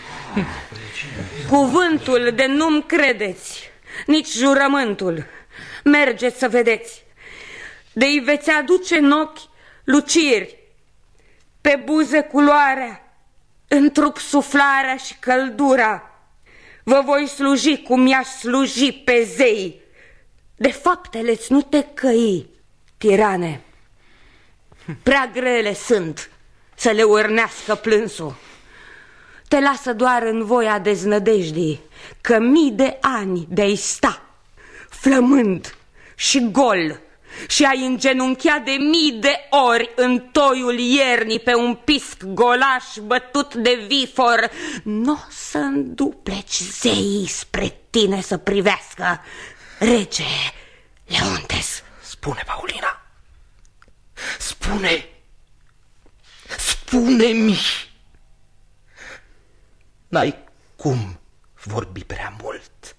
Cuvântul de nu-mi credeți, nici jurământul. Mergeți să vedeți. De-i veți aduce în ochi luciri, pe buze culoarea, în trup suflarea și căldura. Vă voi sluji cum mi-aș sluji pe zei. De faptele-ți nu te căi, tirane. Prea grele sunt să le urnească plânsul. Te lasă doar în voia deznădejdii, că mii de ani de-ai sta, flămând și gol, și ai îngenunchea de mii de ori în toiul iernii pe un pisc golaș bătut de vifor, n-o să îndupleci zeii spre tine să privească. Rege Leontes. Spune, Paulina, spune-mi. N-ai cum vorbi prea mult.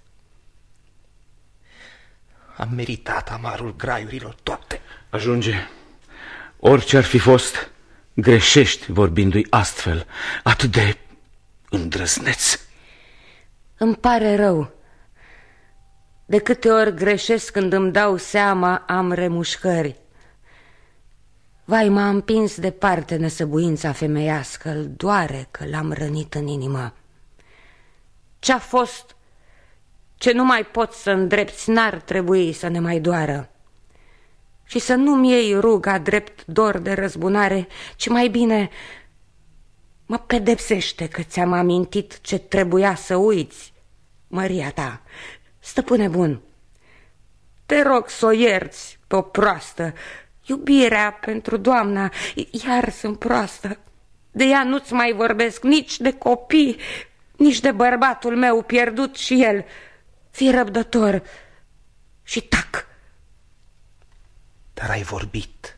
Am meritat amarul graiurilor toate. Ajunge. Orice ar fi fost, greșești vorbindu-i astfel, atât de îndrăzneț. Îmi pare rău. De câte ori greșesc când îmi dau seama, am remușcări. Vai, m-a împins departe nesăbuința femeiască, îl doare că l-am rănit în inimă. Ce-a fost, ce nu mai pot să îndrepți, n-ar trebui să ne mai doară. Și să nu-mi iei ruga drept dor de răzbunare, ci mai bine mă pedepsește că ți-am amintit ce trebuia să uiți, măria ta. Stăpâne bun, te rog să o ierți pe o proastă. Iubirea pentru doamna, iar sunt proastă. De ea nu-ți mai vorbesc nici de copii, nici de bărbatul meu pierdut și el. Fii răbdător și tac. Dar ai vorbit.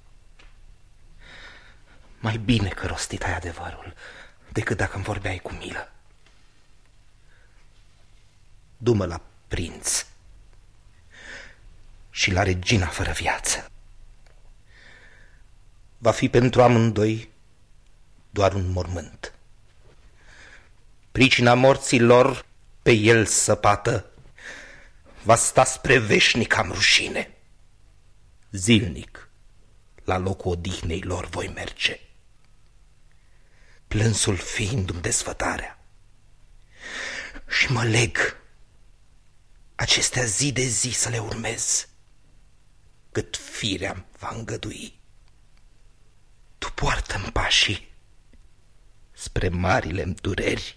Mai bine că rostit ai adevărul decât dacă îmi vorbeai cu milă. Du-mă la prinț și la regina fără viață. Va fi pentru amândoi doar un mormânt. Pricina morții lor pe el săpată va sta spre veșnic am rușine. Zilnic la locul odihnei lor voi merge, plânsul fiindu-mi desfătarea, și mă leg acestea zi de zi să le urmez, cât firea va îngădui. Tu poartă-mi pașii spre marile-mi dureri.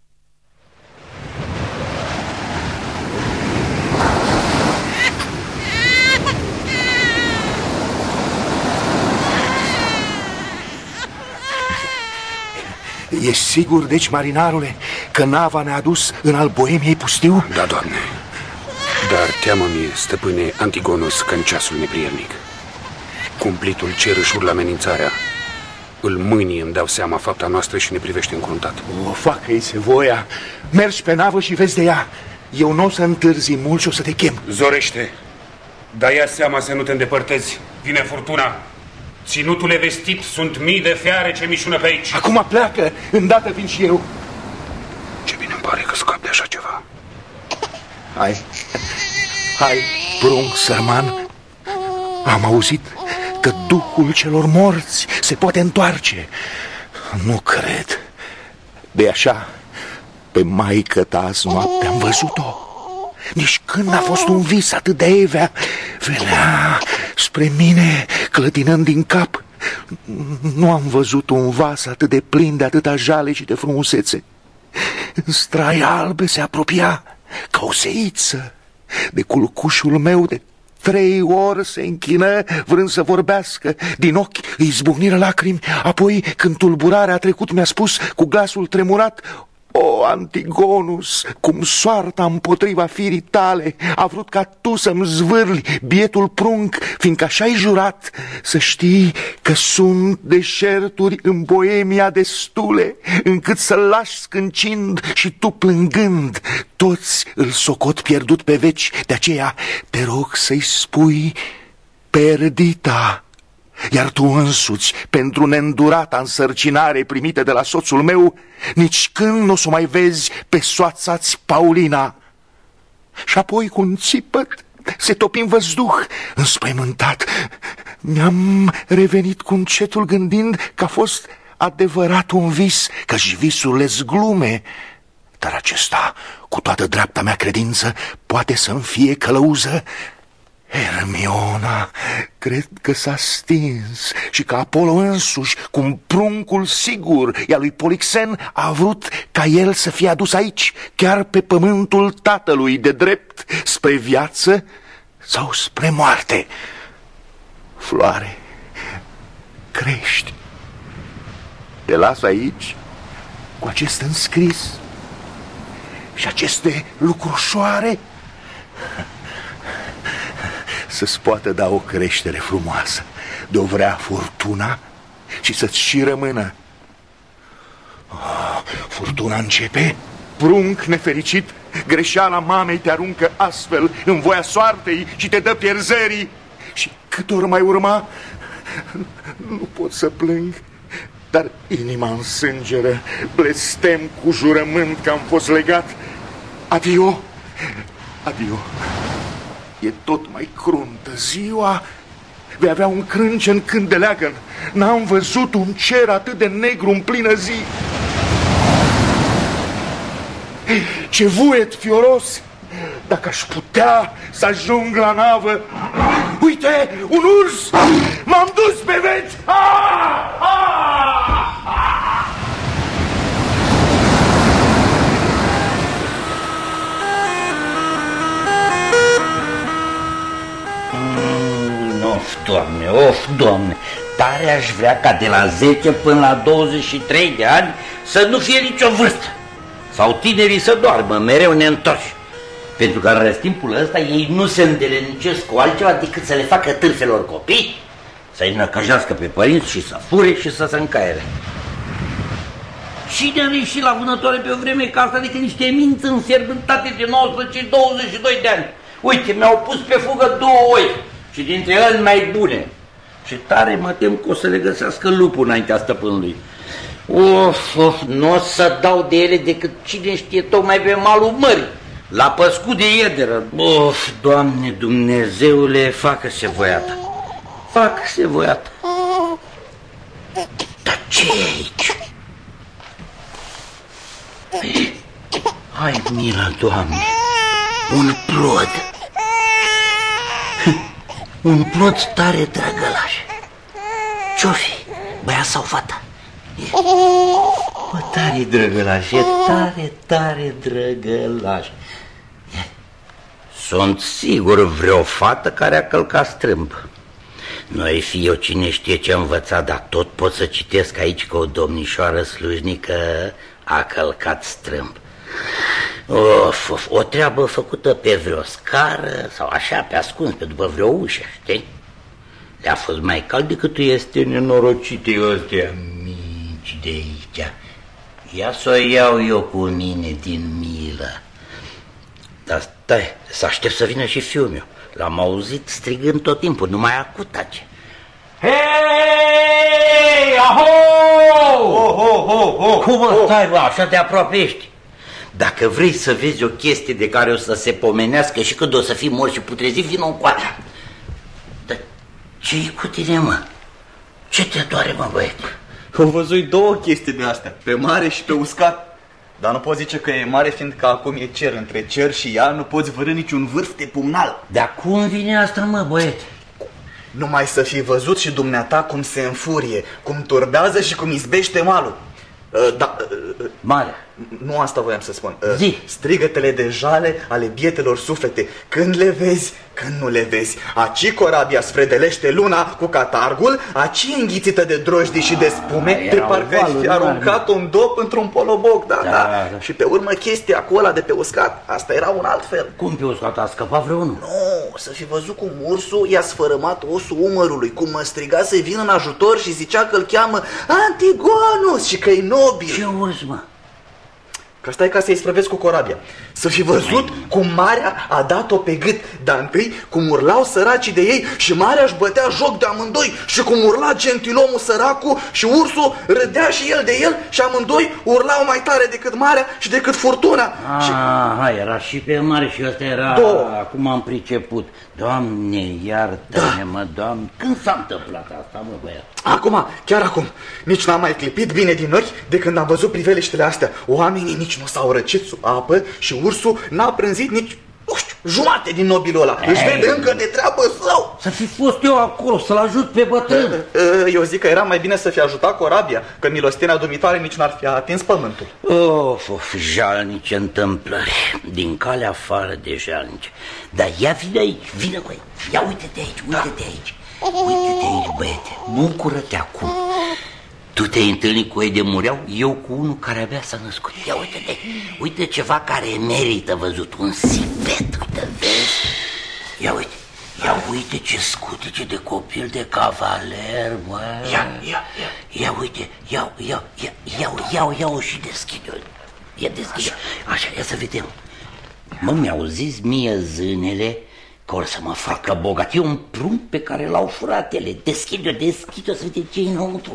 Ești sigur, deci, marinarule, că nava ne-a dus în al Boemiei pustiu? Da, Doamne. Dar teamă-mi, stăpâne Antigonos, că în ceasul neprielnic cumplitul cer își urlă amenințarea. Îl mâinii îmi dau seama fapta noastră și ne privește încruntat. O, facă-i se voia. Mergi pe navă și vezi de ea. Eu nu o să întârzi mult și o să te chem. Zorește, dar ia seama să nu te îndepărtezi. Vine furtuna. Ținutul vestit, sunt mii de fiare ce mișună pe aici. Acum pleacă, îndată vin și eu. Ce bine îmi pare că scap de așa ceva. Hai, prunc sărman. Am auzit că duhul celor morți se poate întoarce. Nu cred. De așa, pe maică-ta azi noapte am văzut-o. Nici când a fost un vis atât de evea. Venea spre mine, clătinând din cap. Nu am văzut un vas atât de plin de atâta jale și de frumusețe. În strai albe se apropia ca o zeiță. De culcușul meu de 3 ori se închină, vrând să vorbească. Din ochi îi izbucniră lacrimi. Apoi, când tulburarea a trecut, mi-a spus cu glasul tremurat: O, Antigonus, cum soarta împotriva firii tale a vrut ca tu să-mi zvârli bietul prunc, fiindcă așa-ai jurat. Să știi că sunt deșerturi în Boemia destule, încât să-l lași scâncind și tu plângând. Toți îl socot pierdut pe veci, de aceea te rog să-i spui Perdita. Iar tu însuți, pentru neîndurata însărcinare primită de la soțul meu, nici când nu o să mai vezi pe soața-ți Paulina. Și apoi, cu un țipăt, se topi în văzduh, înspăimântat. Mi-am revenit cu încetul gândind că a fost adevărat un vis, că-și visurile zglume. Dar acesta, cu toată dreapta mea credință, poate să-mi fie călăuză. Hermiona, cred că s-a stins și că Apollo însuși, cum pruncul sigur i-a lui Polixen, a vrut ca el să fie adus aici, chiar pe pământul tatălui, de drept, spre viață sau spre moarte. Floare, crești. Te las aici cu acest înscris și aceste lucrușoare să-ți poată da o creștere frumoasă, de-o vrea furtuna și să-ți și rămână. Furtuna începe, prunc nefericit, greșeala mamei te aruncă astfel în voia soartei și te dă pierzării. Și cât ori mai urma, nu pot să plâng, dar inima însângeră, blestem cu jurământ că am fost legat. Adio, adio. E tot mai cruntă ziua, vei avea un crâncen când de leagăn. N-am văzut un cer atât de negru în plină zi. Ce vuiet fioros! Dacă aș putea să ajung la navă. Uite, un urs! M-am dus pe veci! Of, Doamne, of, Doamne, tare aș vrea ca de la 10 până la 23 de ani să nu fie nicio vârstă. Sau tinerii să doarmă, mereu neîntorși. Pentru că în răstimpul ăsta ei nu se îndelenicesc cu altceva decât să le facă târfelor copii, să-i năcăjească pe părinți și să fure și să se încaiere. Cine a ieșit la vânătoare pe o vreme ca asta decât niște minți înfierbântate de 19-22 de ani? Uite, mi-au pus pe fugă 2 oi și dintre ele mai bune. Și tare mă tem că o să le găsească lupul înaintea stăpânului. Nu o să dau de ele decât cine știe tocmai pe malul mării, la păscut de iederă. Doamne Dumnezeule, facă-se voia ta. Facă-se voia ta. Dar ce e aici? Hai, milă, Doamne, un plod. Un plod tare drăgălaș. Ce-o fi, băiat sau fata? Bă, tare drăgălaș, e tare, tare drăgălaș. Sunt sigur vreo fată care a călcat strâmb. Nu-i fi eu cine știe ce învăța, dar tot pot să citesc aici că o domnișoară slujnică a călcat strâmb. O treabă făcută pe vreo scară sau așa, pe ascuns, pe după vreo ușă, știi? Le-a fost mai cald decât este nenorocite ăstea mici de aici. Ia să o iau eu cu mine din milă. Dar stai, să aștept să vină și fiul meu. L-am auzit strigând tot timpul, numai acu tace. Hei, aho! Cum stai, bă, așa te apropești? Dacă vrei să vezi o chestie de care o să se pomenească și când o să fii mort și putrezit, vină încoace. Dar ce-i cu tine, mă? Ce te doare, mă, băiete? Am văzut 2 chestii de astea, pe mare și pe uscat. Dar nu poți zice că e mare, fiindcă acum e cer. Între cer și ea nu poți vărâ niciun vârf de pumnal. Dar cum vine asta, mă, băiete? Numai să fi văzut și dumneata cum se înfurie, cum turbează și cum izbește malul. Mare. Nu asta voiam să spun. Zi. Strigătele de jale ale bietelor suflete, când le vezi, când nu le vezi. Aci corabia sfredelește luna cu catargul, aci înghițită de drojdii și de spume, de parcă ai fi aruncat un dop într-un poloboc, da. Și pe urmă chestia cu ăla de pe uscat, asta era un alt fel. Cum pe uscat? A scăpat vreunul? Nu, să fi văzut cum ursul i-a sfărâmat osul umărului, cum mă striga să vină în ajutor și zicea că îl cheamă Antigonus și că-i nobil. Ce urs, mă? Că asta e ca să-i sprăvesc cu corabia. Să fi văzut cum marea a dat-o pe gât, dar întâi cum urlau săracii de ei și marea își bătea joc de amândoi și cum urla gentilomul săracul și ursul râdea și el de el și amândoi urlau mai tare decât marea și decât furtuna. Era și pe mare și ăsta era... Acum am priceput. Doamne, iartă-ne, mă, Doamne. Când s-a întâmplat asta, mă, băiat? Acum, chiar acum. Nici n-am mai clipit bine din ochi de când am văzut priveliștele astea. Oamenii nici nu s-au răcit sub apă și ursul n-a prânzit nici, nu știu, jumate din nobilul ăla. Își vede încă de treabă său. Să fi fost eu acolo, să-l ajut pe bătrân. Eu zic că era mai bine să fi ajutat corabia, că milostenia dumitare nici n-ar fi atins pământul. Jalnice întâmplări, din calea afară de jalnice. Dar ia vine aici, vină cu ei. Ia uite-te aici, uite-te aici. Uite-te aici, băiete, bucură-te acum. Tu te-ai întâlnit cu ei de mureau, eu cu unul care abia s-a născut. Ia uite-te, uite ceva care merită văzut, un sifet, uite, vezi? Ia uite ce scutice de copil de cavaler, mă. Ia uite, ia-o și deschide-o. Ia deschide-o, așa, ia să vedem. Mă, mi-au zis mie zânele că or să mă facă bogat. E un prunc pe care l-au furat ele. Deschide-o să vedem ce-i înăuntru.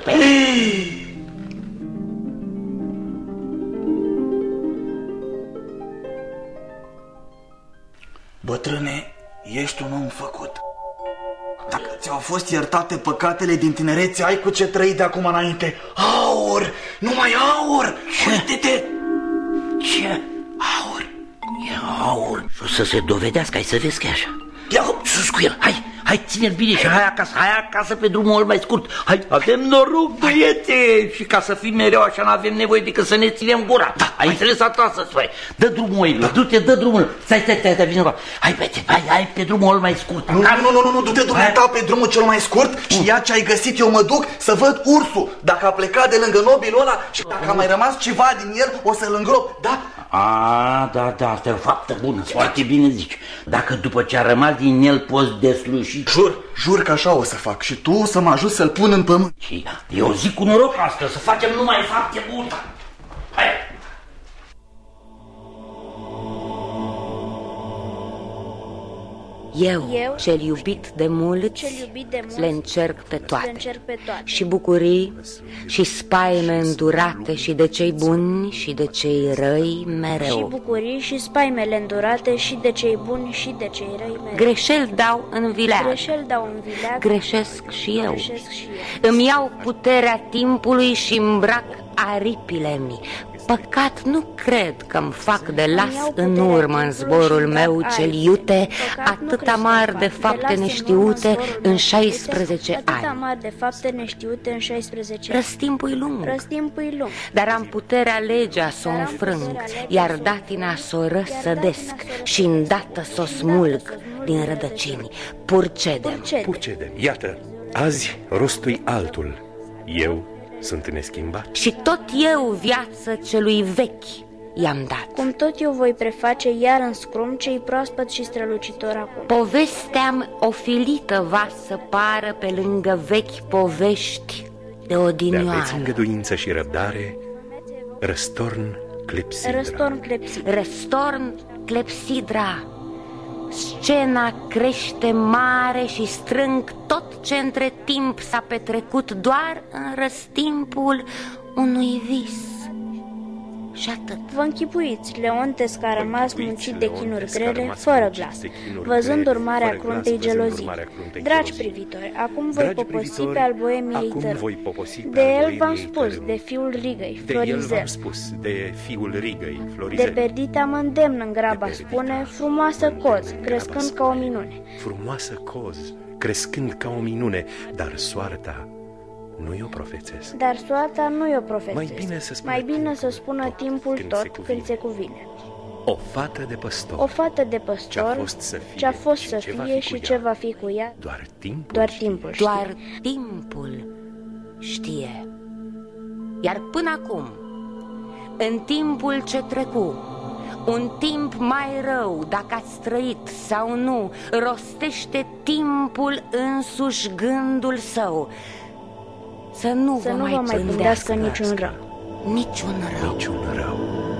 Bătrâne, ești un om făcut. Dacă ți-au fost iertate păcatele din tinerețe, ai cu ce trăi de acum înainte. Aur! Numai aur! Uite-te! Ce? Aur? E aur. Și o să se dovedească, hai să vezi că e așa. Ia, sus cu el, hai, ține-l bine și hai acasă pe drumul mai scurt. Hai, avem noroc, băiete. Și ca să fim mereu așa, n-avem nevoie decât să ne ținem gura. Ai înțeles asta să spui? Dă drumul oilor, du-te, dă drumul. Stai, vine acolo. Hai, băiete, hai pe drumul mai scurt. Nu, du-te dumneata pe drumul cel mai scurt și ia ce ai găsit, eu mă duc să văd ursul. Dacă a plecat de lângă nobilul ăla și dacă a mai rămas ceva din el, o să-l îngrop, da? Da, asta e o faptă bună, foarte bine zici. Dacă după ce a rămas din el poți desluși... Jur că așa o să fac și tu o să mă ajut să-l pun în pământ. Și eu zic cu noroc asta, să facem numai fapte bune. Hai! Eu, cel iubit de mulți, le încerc pe toate. Și bucurii, și spaime îndurate, și de cei buni, și de cei răi mereu. Și bucurii, și spaimele îndurate, și de cei buni, și de cei răi mereu. Greșeli dau în vileag, greșesc și eu. Îmi iau puterea timpului și îmbrac aripile-mi. Păcat nu cred că-mi fac de las în urmă în zborul meu cel iute atâta mari de fapte neștiute în 16 ani. Răstimpul-i lung, dar am puterea legea să o înfrâng, iar datina să o răsădesc și îndată să o smulg din rădăcini. Purcedem. Iată, azi rostul-i altul. Eu sunt neschimbat. Și tot eu viață celui vechi i-am dat. Cum tot eu voi preface iar în scrum ce-i proaspăt și strălucitor acum. Povestea-mi ofilită va să pară pe lângă vechi povești de odinioară. De aveți îngăduință și răbdare, răstorn clepsidra. Scena crește mare și strâng tot ce între timp s-a petrecut doar în răstimpul unui vis. Și atât. Vă închipuiți, Leontes că a rămas muncit de chinuri grele, fără glas, văzând urmarea cruntei gelozii. Dragi privitori, acum voi poposi pe al Boemiei tărâ. De el v-am spus, de fiul Rigăi, Florizel. De perdita mă îndemn în graba spune, frumoasă coz, crescând ca o minune. Frumoasă coz, crescând ca o minune, dar soarta nu-i o profețesc. Mai bine să spună timpul tot când se cuvine. O fată de păstor. Ce a fost să fie și ce va fi cu ea. Doar timpul știe. Iar până acum, în timpul ce trecu, un timp mai rău, dacă ați trăit sau nu, rostește timpul însuși gândul său. Să nu vă mai gândească niciun rău.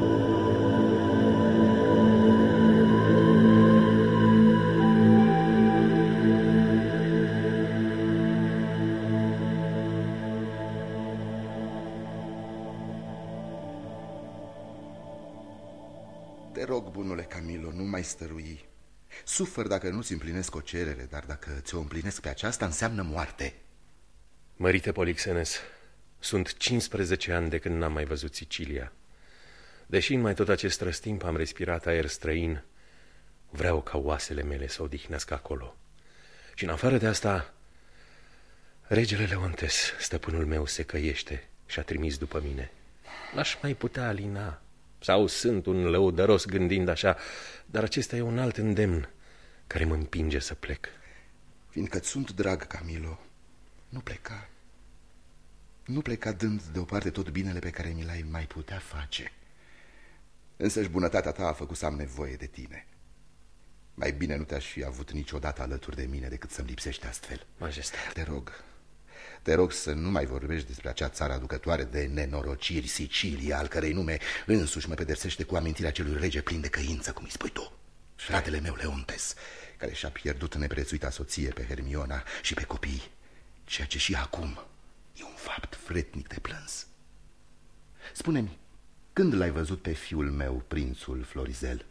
Te rog, bunule Camilo, nu mai stărui. Sufăr dacă nu-ți împlinesc o cerere, dar dacă ți-o împlinesc pe aceasta, înseamnă moarte. Mărite Polixenes, sunt 15 ani de când n-am mai văzut Sicilia. Deși în mai tot acest răstimp am respirat aer străin, vreau ca oasele mele să odihnească acolo. Și în afară de asta, regele Leontes, stăpânul meu, se căiește și a trimis după mine. N-aș mai putea alina, sau sunt un lăudăros gândind așa, dar acesta e un alt îndemn care mă împinge să plec. Fiindcă-ți sunt drag, Camilo, nu pleca. Nu pleca dând deoparte tot binele pe care mi l-ai mai putea face. Însăși bunătatea ta a făcut să am nevoie de tine. Mai bine nu te-aș fi avut niciodată alături de mine decât să-mi lipsești astfel. Majestate. Te rog să nu mai vorbești despre acea țară aducătoare de nenorociri, Sicilia, al cărei nume însuși mă pedepsește cu amintirea celui rege plin de căință, cum îi spui tu. Fratele meu, Leontes, care și-a pierdut neprețuita soție pe Hermiona și pe copii, ceea ce și acum e un fapt vrednic de plâns. Spune-mi, când l-ai văzut pe fiul meu, prințul Florizel?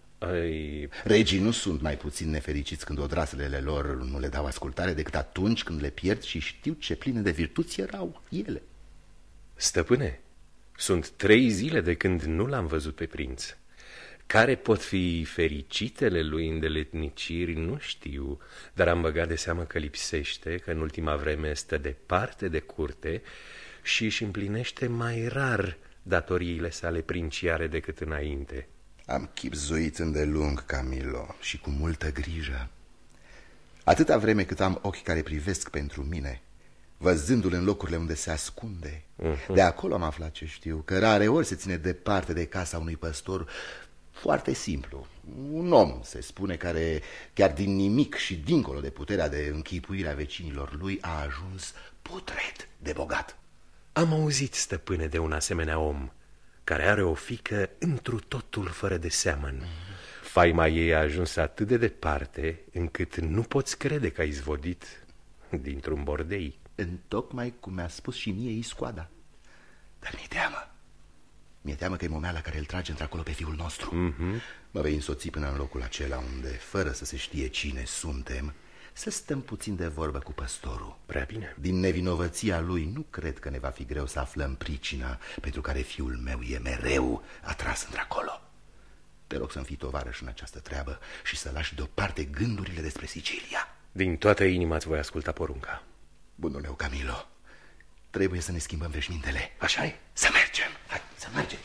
Regii nu sunt mai puțin nefericiți când odraslele lor nu le dau ascultare decât atunci când le pierd și știu ce pline de virtuți erau ele. Stăpâne, sunt 3 zile de când nu l-am văzut pe prinț. Care pot fi fericitele lui îndeletniciri, nu știu, dar am băgat de seamă că lipsește, că în ultima vreme stă departe de curte și își împlinește mai rar datoriile sale princiare decât înainte. Am chibzuit îndelung, Camilo, și cu multă grijă. Atâta vreme cât am ochi care privesc pentru mine, văzându-l în locurile unde se ascunde, de acolo am aflat ce știu, că rare ori se ține departe de casa unui păstor foarte simplu. Un om, se spune, care chiar din nimic și dincolo de puterea de închipuire a vecinilor lui a ajuns putred de bogat. Am auzit, stăpâne, de un asemenea om care are o fiică întru totul fără de seamăn. Faima ei a ajuns atât de departe încât nu poți crede că a izvodit dintr-un bordei. Întocmai cum mi-a spus și mie Iscoada. Dar mi-e teamă. Mi-e teamă că e momeala care îl trage într-acolo pe fiul nostru. Mă vei însoți până în locul acela unde, fără să se știe cine suntem, să stăm puțin de vorbă cu păstorul. Prea bine. Din nevinovăția lui nu cred că ne va fi greu să aflăm pricina pentru care fiul meu e mereu atras într-acolo. Te rog să-mi fii tovarăș în această treabă și să lași deoparte gândurile despre Sicilia. Din toată inima îți voi asculta porunca. Bunul meu, Camilo, trebuie să ne schimbăm veșmintele. Așa-i? Să mergem. Hai, să mergem.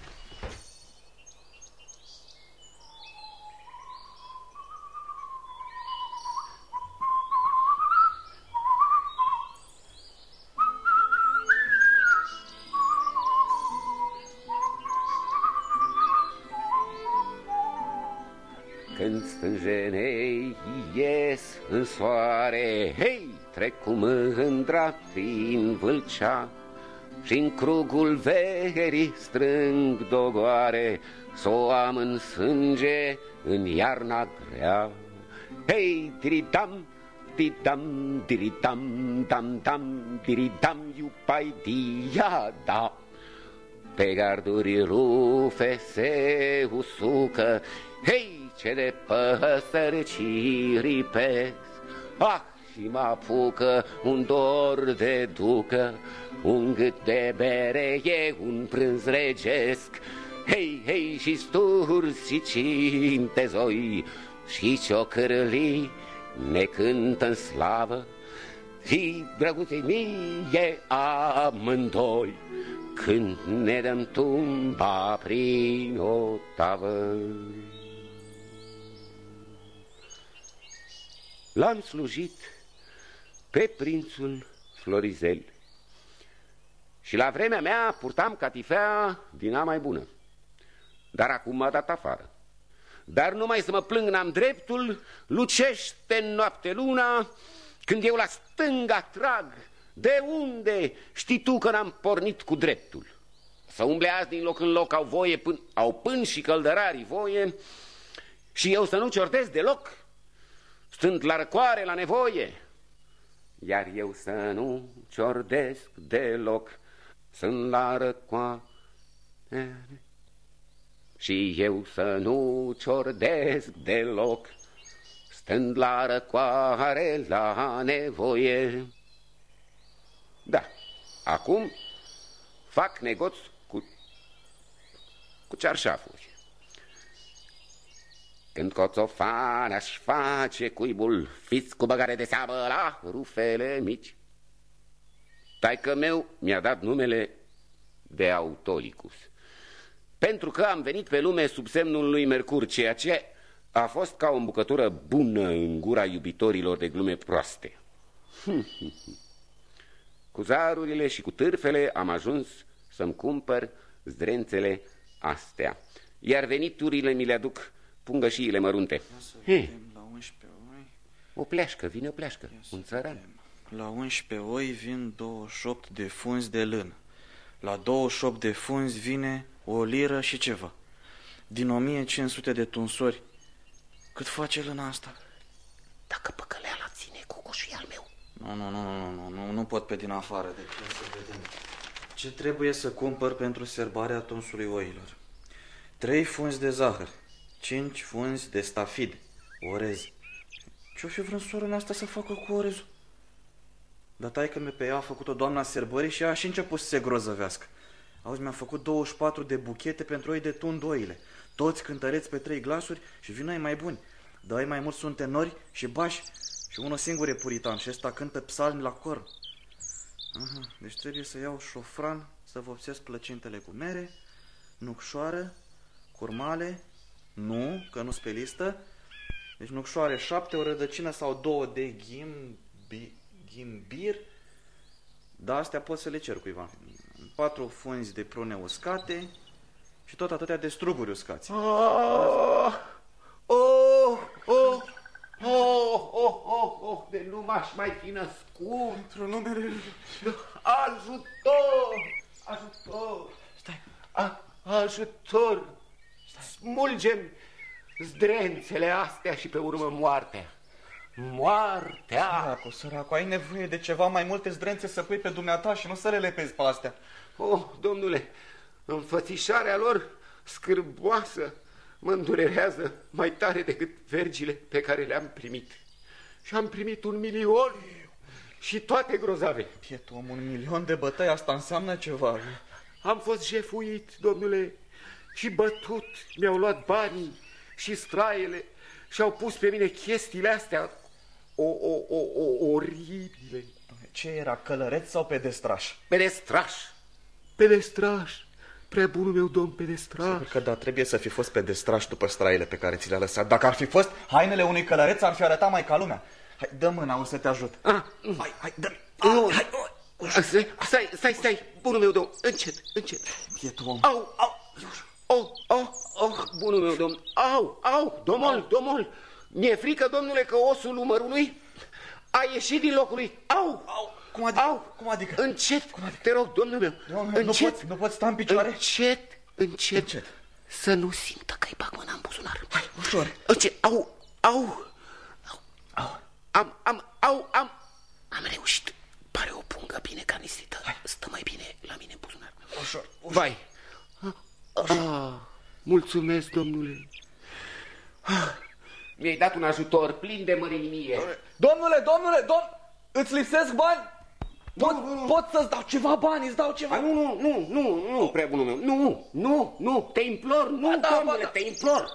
Când stânjenei ies în soare, hei, trec cu mândra prin Vâlcea, și-n crugul verii strâng dogoare, s-o am în sânge în iarna grea. Hei, diridam, didam, diridam, dam, dam, diridam, iupai diada. Pe garduri rufe se usucă, hei, ce de păsări ciripesc. Ah, și mă apucă un dor de ducă, un gât de bere e un prânz regesc. Hei, hei, și sturzi și cinte zoi, și ciocârlii ne cântă în slavă, și drăguței mie amândoi, când ne dăm tumba prin o tavă. L-am slujit pe prințul Florizel și la vremea mea purtam catifea din a mai bună, dar acum m-a dat afară. Dar numai să mă plâng n-am dreptul, lucește în noapte luna, când eu la stânga trag. De unde știi tu că n-am pornit cu dreptul? Să umble azi din loc în loc au voie, au pân și căldărarii voie, și eu să nu ciordez deloc, stând la răcoare, la nevoie. Iar eu să nu ciordesc deloc, sunt la răcoare, și eu să nu ciordesc deloc, stând la răcoare, la nevoie. Da, acum fac negoț cu cearșafuri. Când coțofan aș face cuibul, fiți cu băgare de seamă la rufele mici. Taică meu mi-a dat numele de Autolicus, pentru că am venit pe lume sub semnul lui Mercur, ceea ce a fost ca o îmbucătură bună în gura iubitorilor de glume proaste. Cu zarurile și cu târfele am ajuns să-mi cumpăr zdrențele astea, iar veniturile mi le aduc pungășiile mărunte. La 11 oi... O pleașcă, vine o pleașcă, un țăran. La 11 oi vin 28 de funzi de lână. La 28 de funzi vine o liră și ceva. Din 1500 de tunsori, cât face lâna asta? Dacă păcăleala ține cocoșul al meu. Nu pot pe din afară. Deci să vedem. Ce trebuie să cumpăr pentru serbarea tonsului oilor? 3 funzi de zahăr, 5 funzi de stafid, orez. Ce-o fi vrut soră în asta să facă cu orezul? Dar taică-mi pe ea a făcut-o doamna serbării și a și început să se grozăvească. Auzi, mi-a făcut 24 de buchete pentru oi de tund oile. Toți cântăreți pe 3 glasuri și vin noi mai buni. Dar ai mai mulți sunt tenori și bași și unul singur e puritan și ăsta cântă psalmi la cor. Deci trebuie să iau șofran, să vopsesc plăcintele cu mere, nucșoară, curmale, nu, că nu-s pe listă. Deci nucșoare 7, o rădăcină sau 2 de ghimbir. Da, astea pot să le cer cuiva. 4 funzi de prune uscate și tot atâtea de struguri uscați. De nu m-aș mai fi născut. Într-un numere... Ajutor! Ajutor! Stai! Ajutor! Smulgem zdrențele astea și pe urmă moartea. Moartea! Săracu, ai nevoie de ceva mai multe zdrențe să pui pe dumneata și nu să le lepezi pe astea. Domnule, înfățișarea lor scârboasă mă îndurerează mai tare decât vergile pe care le-am primit. Și am primit 1.000.000 și toate grozave. Piet om, 1.000.000 de bătăi, asta înseamnă ceva. Am fost jefuit, domnule, și bătut, mi-au luat banii și straiele și au pus pe mine chestiile astea oribile. Ce era, călăreț sau pedestraș? Pedestraș. Pedestraș. Prea bunul meu domn pedestraș. Sigur că da, trebuie să fi fost pedestraș după straiele pe care ți le-a lăsat. Dacă ar fi fost hainele unui călăreț, ar fi arătat mai ca lumea. Hai, dă mâna, o să te ajut. Hai, dă-mi. Stai, bunul meu domn, încet. Piet om. Bunul meu domn, domol. Mi-e frică, domnule, că osul umărului a ieșit din locul lui. Cum adică? Încet, te rog, domnul meu. Încet. Nu pot sta în picioare? Încet. Să nu simtă că-i bag mâna în buzunar. Hai, ușor. Încet. Am reușit. Pare o pungă bine canisită. Stă mai bine la mine în buzunar. Ușor. Vai. Mulțumesc, domnule. Mi-ai dat un ajutor plin de mărinimie. Domnule, îți lipsesc bani? Pot să-ți dau ceva bani, îți dau ceva. Nu, prea bunul meu. Nu, te implor, domnule, te implor.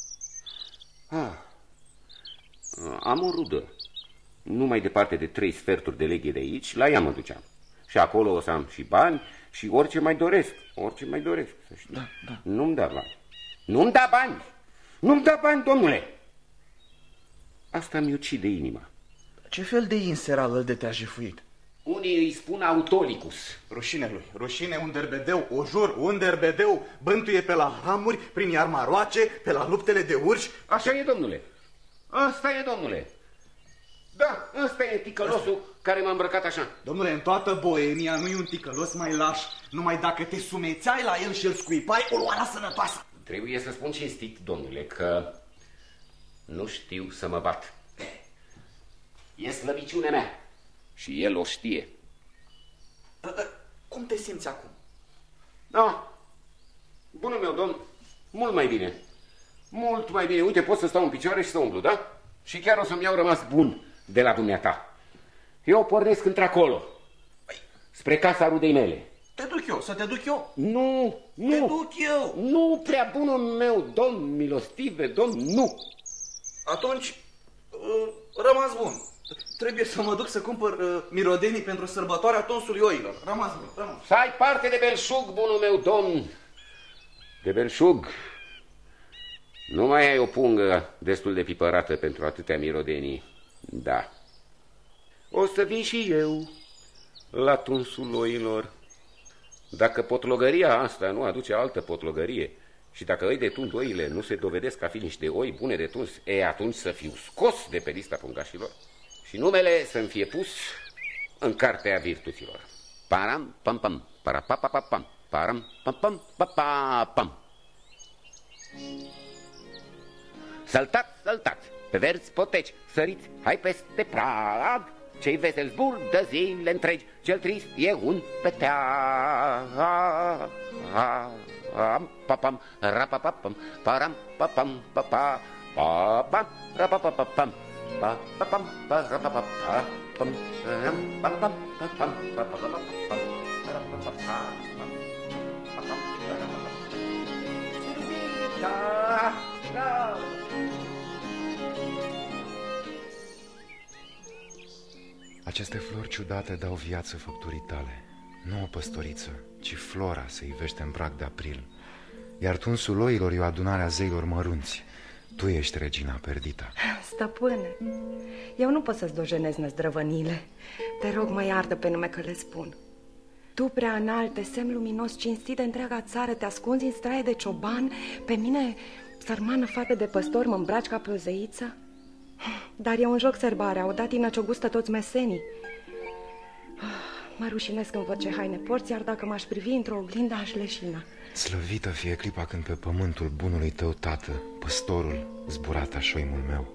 Am o rudă. Nu mai departe de 3 sferturi de leghe de aici, la ea mă duceam. Și acolo o să am și bani și orice mai doresc, să știi. Da. Nu-mi da bani. Nu-mi da bani, domnule. Asta mi ucide inima. Ce fel de inseral îl de te-a jefuit? Unii îi spun autolicus. Rușine lui, rușine, un derbedeu, o jur, un derbedeu, bântuie pe la hamuri, prin iarmaroace, pe la luptele de urși. Așa e, domnule. Asta e, domnule. Da, ăsta e ticălosul care m-a îmbrăcat așa. Domnule, în toată Boemia nu e un ticălos mai laș, numai dacă te sumețeai la el și îl scuipai, o lua la sănătoasă. Trebuie să spun cinstit, domnule, că nu știu să mă bat. E slăbiciunea mea și el o știe. Cum te simți acum? Bunul meu domn, mult mai bine. Mult mai bine. Uite, pot să stau în picioare și să umblu, da? Și chiar o să-mi iau rămas bun de la dumneata. Eu pornesc într-acolo, spre casa rudei mele. Să te duc eu? Nu. Te duc eu? Nu, prea bunul meu domn, milostive domn, nu. Atunci, rămas bun. Trebuie să mă duc să cumpăr mirodenii pentru sărbătoarea tonsului oilor. Rămas bun. Să ai parte de belșug, bunul meu domn. De belșug. Nu mai ai o pungă destul de pipărată pentru atâtea mirodenii. Da. O să vin și eu la tunsul oilor. Dacă potlogăria asta nu aduce altă potlogărie și dacă îi de tund oile nu se dovedesc a fi niște oi bune de tuns, atunci să fiu scos de pe lista pungașilor și numele să-mi fie pus în cartea virtuților. Param, pam, pam, parapapapam, param, pam, pam, papapam. Săltați, săltați, pe verzi poteci, săriți, hai peste prag, cei veseli zbur de zile întregi, cel trist e un peteag. Papam, rapapapam, param, papam, papa, papam, rapapapam, papam, rapapapam, papam, papam, Aceste flori ciudate dau viață făpturii tale. Nu o păstoriță, ci flora se ivește în prag de april. Iar tunsul oilor e o adunare a zeilor mărunți. Tu ești regina Perdita. Stăpâne, eu nu pot să-ți dojenez năzdrăvănile. Te rog, mă iartă pe nume că le spun. Tu, prea înalte, semn luminos, cinstit de întreaga țară, te ascunzi în straie de cioban. Pe mine, sărmană fată de păstor, mă îmbraci ca pe o zeiță? Dar e un joc serbarea, odată ce o gustă toți mesenii. Mă rușinesc când văd ce haine porți, iar dacă m-aș privi într-o oglindă, aș leșina. Slăvită fie clipa când pe pământul bunului tău tată, păstorul, zburat șoimul meu.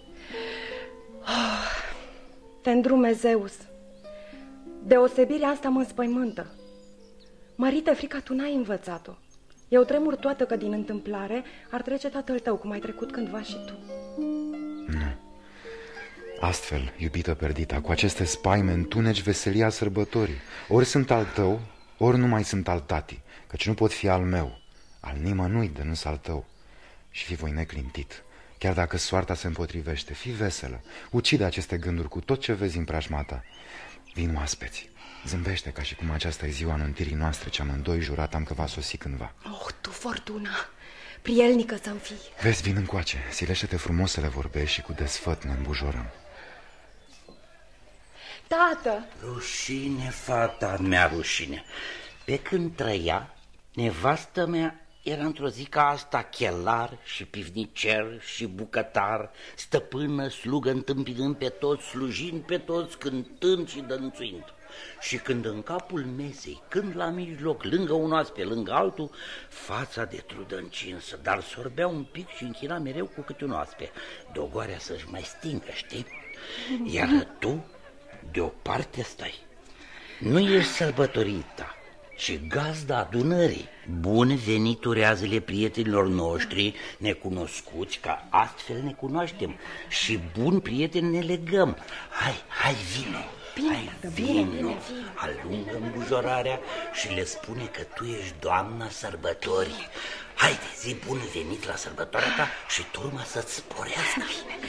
Te îndrume, Zeus. Deosebirea asta mă înspăimântă. Mărite, frica tu n-ai învățat-o. Eu tremur toată că din întâmplare ar trece tatăl tău, cum ai trecut cândva și tu. Nu. Astfel, iubită Perdita, cu aceste spaime întuneci veselia sărbătorii. Ori sunt al tău, ori nu mai sunt al tatii, căci nu pot fi al meu, al nimănui de nu-s al tău. Și fii voi neclintit, chiar dacă soarta se împotrivește, fii veselă, ucide aceste gânduri cu tot ce vezi în preajma ta. Vin oaspeți, zâmbește ca și cum aceasta e ziua înuntirii noastre, ce amândoi juratam că va sosi cândva. Oh, tu, fortuna, prielnică să-mi fii. Vezi, vin încoace, silește-te frumos să le vorbești și cu desfăt ne îmbujorăm. Tată! Rușine, fata mea, rușine. Pe când trăia, nevastă mea era într-o zi ca asta chelar și pivnicer și bucătar, stăpână, slugă, întâmpinând pe toți, slujind pe toți, cântând și dănțuind. Și când în capul mesei, când la mijloc, lângă un oaspe, lângă altul, fața de trudă încinsă, dar sorbea un pic și închina mereu cu câte un oaspe, dogoarea să-și mai stingă, știi? Iar tu, deoparte stai, nu ești sărbătorită, și gazda adunării. Bun venit urează-le prietenilor noștri necunoscuți, ca astfel ne cunoaștem, și bun prieteni ne legăm. Hai, vino. Vino, alungă îmbujorarea și le spune că tu ești doamna sărbătorii. Haide, zi bun venit la sărbătoarea ta și turma să-ți sporească.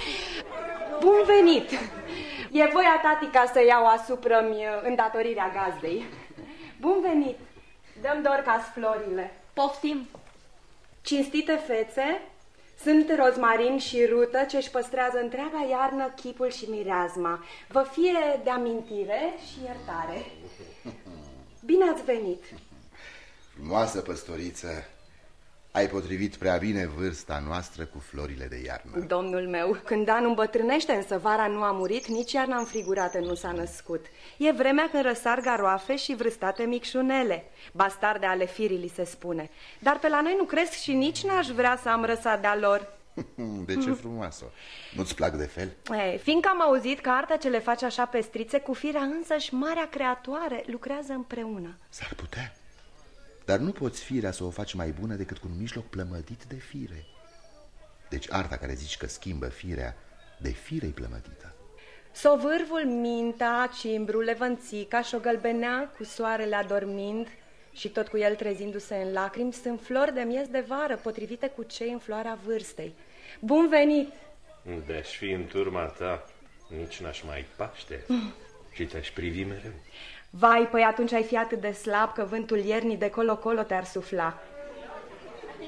Bun venit! E voia tati ca să iau asupra-mi îndatorirea gazdei. Bun venit! Dăm Dorcas florile. Poftim! Cinstite fețe, sunt rozmarin și rută ce își păstrează întreaga iarnă chipul și mireazma. Vă fie de amintire și iertare. Bine ați venit! Frumoasă păstoriță, ai potrivit prea bine vârsta noastră cu florile de iarnă. Domnul meu, când anul îmbătrânește, însă vara nu a murit, nici iarna înfrigurată nu s-a născut. E vremea când răsar garoafe și vrăstate micșunele. Bastarde ale firii li se spune. Dar pe la noi nu cresc și nici n-aș vrea să am răsat de-a lor. De ce frumoasă? Nu-ți plac de fel? Fiindcă am auzit că arta ce le face așa pestrițe, cu firea însăși marea creatoare lucrează împreună. S-ar putea. Dar nu poți firea să o faci mai bună decât cu un mijloc plămădit de fire. Deci arta care zici că schimbă firea, de fire-i plămădită. Sovârvul, minta, cimbrul, levănțica și o gălbenea cu soarele adormind și tot cu el trezindu-se în lacrimi, sunt flori de miez de vară, potrivite cu cei în floarea vârstei. Bun venit! De-aș fi în turma ta, nici n-aș mai paște și te-aș privi mereu. Vai, păi atunci ai fi atât de slab că vântul iernii de colo-colo te-ar sufla.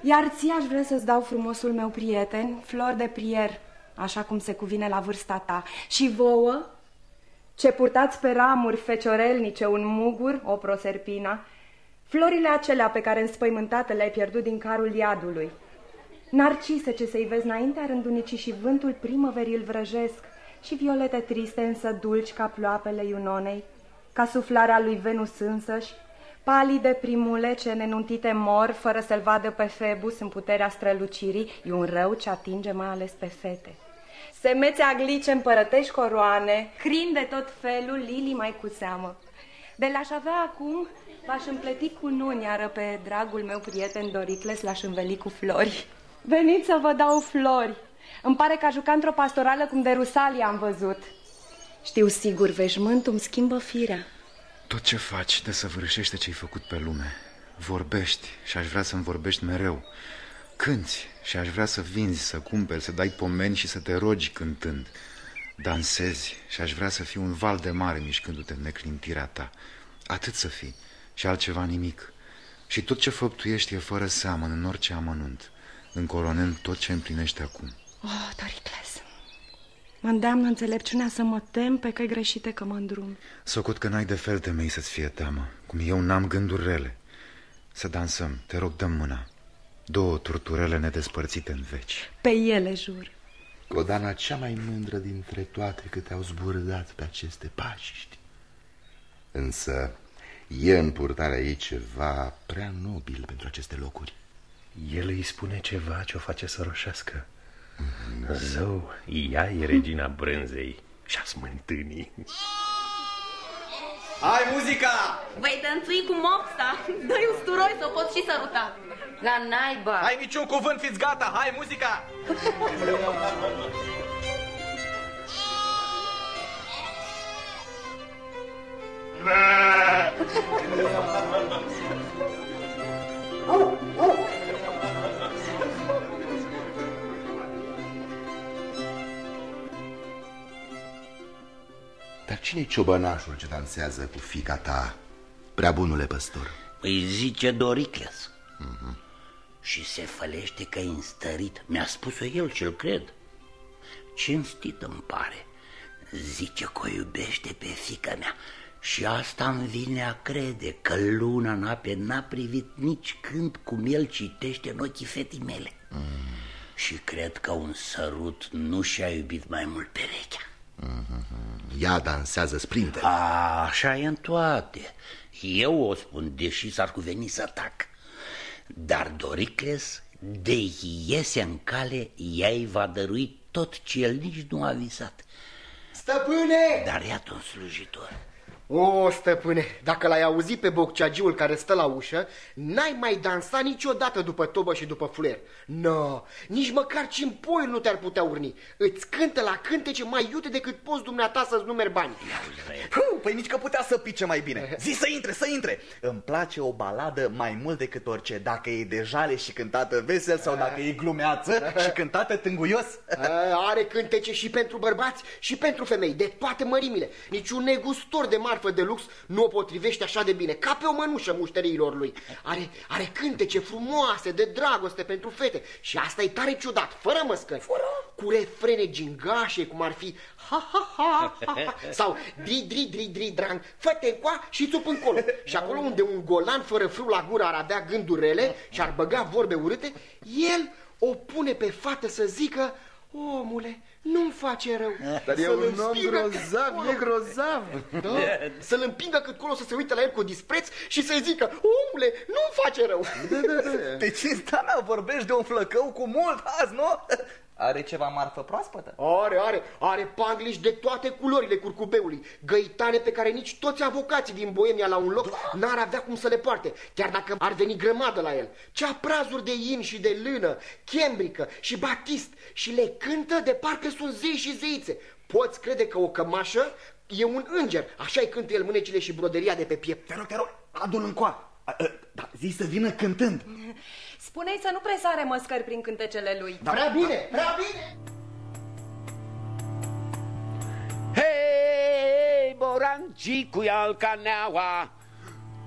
Iar ție aș vrea să-ți dau frumosul meu prieten, flor de prier, așa cum se cuvine la vârsta ta. Și vouă, ce purtați pe ramuri feciorelnice un mugur, o proserpina, florile acelea pe care înspăimântate le-ai pierdut din carul iadului. Narcise ce să-i vezi înaintea rândunicii și vântul primăverii îl vrăjesc, și violete triste însă dulci ca ploapele Iunonei, ca suflarea lui Venus însăși, palide primule ce nenuntite mor fără să-l vadă pe Phoebus în puterea strălucirii, e un rău ce atinge mai ales pe fete. Semețe aglice împărătești coroane, crin de tot felul, lilii mai cu seamă. De l-aș avea acum, v-aș împleti cu nuni, iară pe dragul meu prieten Doricles l-aș înveli cu flori. Veniți să vă dau flori. Îmi pare că a jucat într-o pastorală cum de Rusalia am văzut. Știu sigur, veșmântul îmi schimbă firea. Tot ce faci desăvârșește ce-ai făcut pe lume. Vorbești și aș vrea să-mi vorbești mereu. Cânți și aș vrea să vinzi, să cumperi, să dai pomeni și să te rogi cântând. Dansezi și aș vrea să fiu un val de mare mișcându-te în neclintirea ta. Atât să fii și altceva nimic. Și tot ce făptuiești e fără seamăn în orice amănunt, încoronând tot ce împlinești acum. Oh, Doricles, mă îndeamnă înțelepciunea să mă tem pe căi greșite că mă îndrum. Socot că n-ai de fel de mei să-ți fie teamă, cum eu n-am gânduri rele. Să dansăm, te rog, dă mâna. Două turturele nedespărțite în veci. Pe ele jur. Godana cea mai mândră dintre toate câte au zburdat pe aceste pașiști. Însă e în purtarea ei ceva prea nobil pentru aceste locuri. El îi spune ceva ce o face să roșească. Zău, ea e regina brânzei și-a smântânii. Hai, muzica! Voi tănțui cu mopsa. Dă-i usturoi să o pot și săruta. La naiba! Hai niciun cuvânt, fiți gata! Hai, muzica! Dar cine-i ciobănașul ce dansează cu fiica ta, prea bunule păstor? Îi zice Doricles. Și se fălește că e înstărit. Mi-a spus-o el și-l cred. Cinstit îmi pare. Zice că o iubește pe fiica mea. Și asta îmi vine a crede, că luna în ape n-a privit nici când cum el citește în ochii fetii mele. Și cred că un sărut nu și-a iubit mai mult perechea. Ea dansează sprinte. Așa e în toate. Eu o spun, deși s-ar cuveni să tac. Dar Doricles, de iese în cale, ea-i va dărui tot ce el nici nu a visat. Stăpâne! Dar iată un slujitor. O, stăpâne, dacă l-ai auzit pe bocceagiul care stă la ușă, n-ai mai dansat niciodată după tobă și după fluier. No, nici măcar cimpoiul nu te-ar putea urni. Îți cântă la cântece mai iute decât poți dumneata să-ți numeri bani. Păi nici că putea să pice mai bine. Zi să intre, să intre. Îmi place o baladă mai mult decât orice, dacă e de jale și cântată vesel sau dacă e glumeață și cântată tânguios. Are cântece și pentru bărbați și pentru femei, de toate mărimile. Niciun negustor de marfă de lux nu o potrivește așa de bine, ca pe o mănușă mușteriilor lui. Are cântece frumoase de dragoste pentru fete și asta e tare ciudat, fără măscări, cu refrene gingașe, cum ar fi ha ha ha ha, ha sau dri dri dri dri drang, fă-te încoa și țup încolo. Și acolo unde un golan fără frâu la gură ar avea gânduri rele și ar băga vorbe urâte, el o pune pe fată să zică: omule, nu-mi face rău. Dar e un om grozav, e grozav. Da? Să-l împingă cât colo să se uite la el cu dispreț și să-i zică: omule, nu-mi face rău. De cinstea mea vorbești de un flăcău cu mult azi, nu? Are ceva marfă proaspătă? Are pangliși de toate culorile curcubeului, găitane pe care nici toți avocații din Boemia la un loc n-ar avea cum să le poarte, chiar dacă ar veni grămadă la el. Ceaprazuri de in și de lână, chembrică și batist, și le cântă de parcă sunt zei și zeițe. Poți crede că o cămașă e un înger, așa-i cântă el mânecile și broderia de pe piept. Te rog, adu-l încoa. Da, zi să vină cântând. Spune-i să nu presare măscări prin cântecele lui. Da. Prea bine, prea bine. Hei, Borancicu, ia-l caneaua,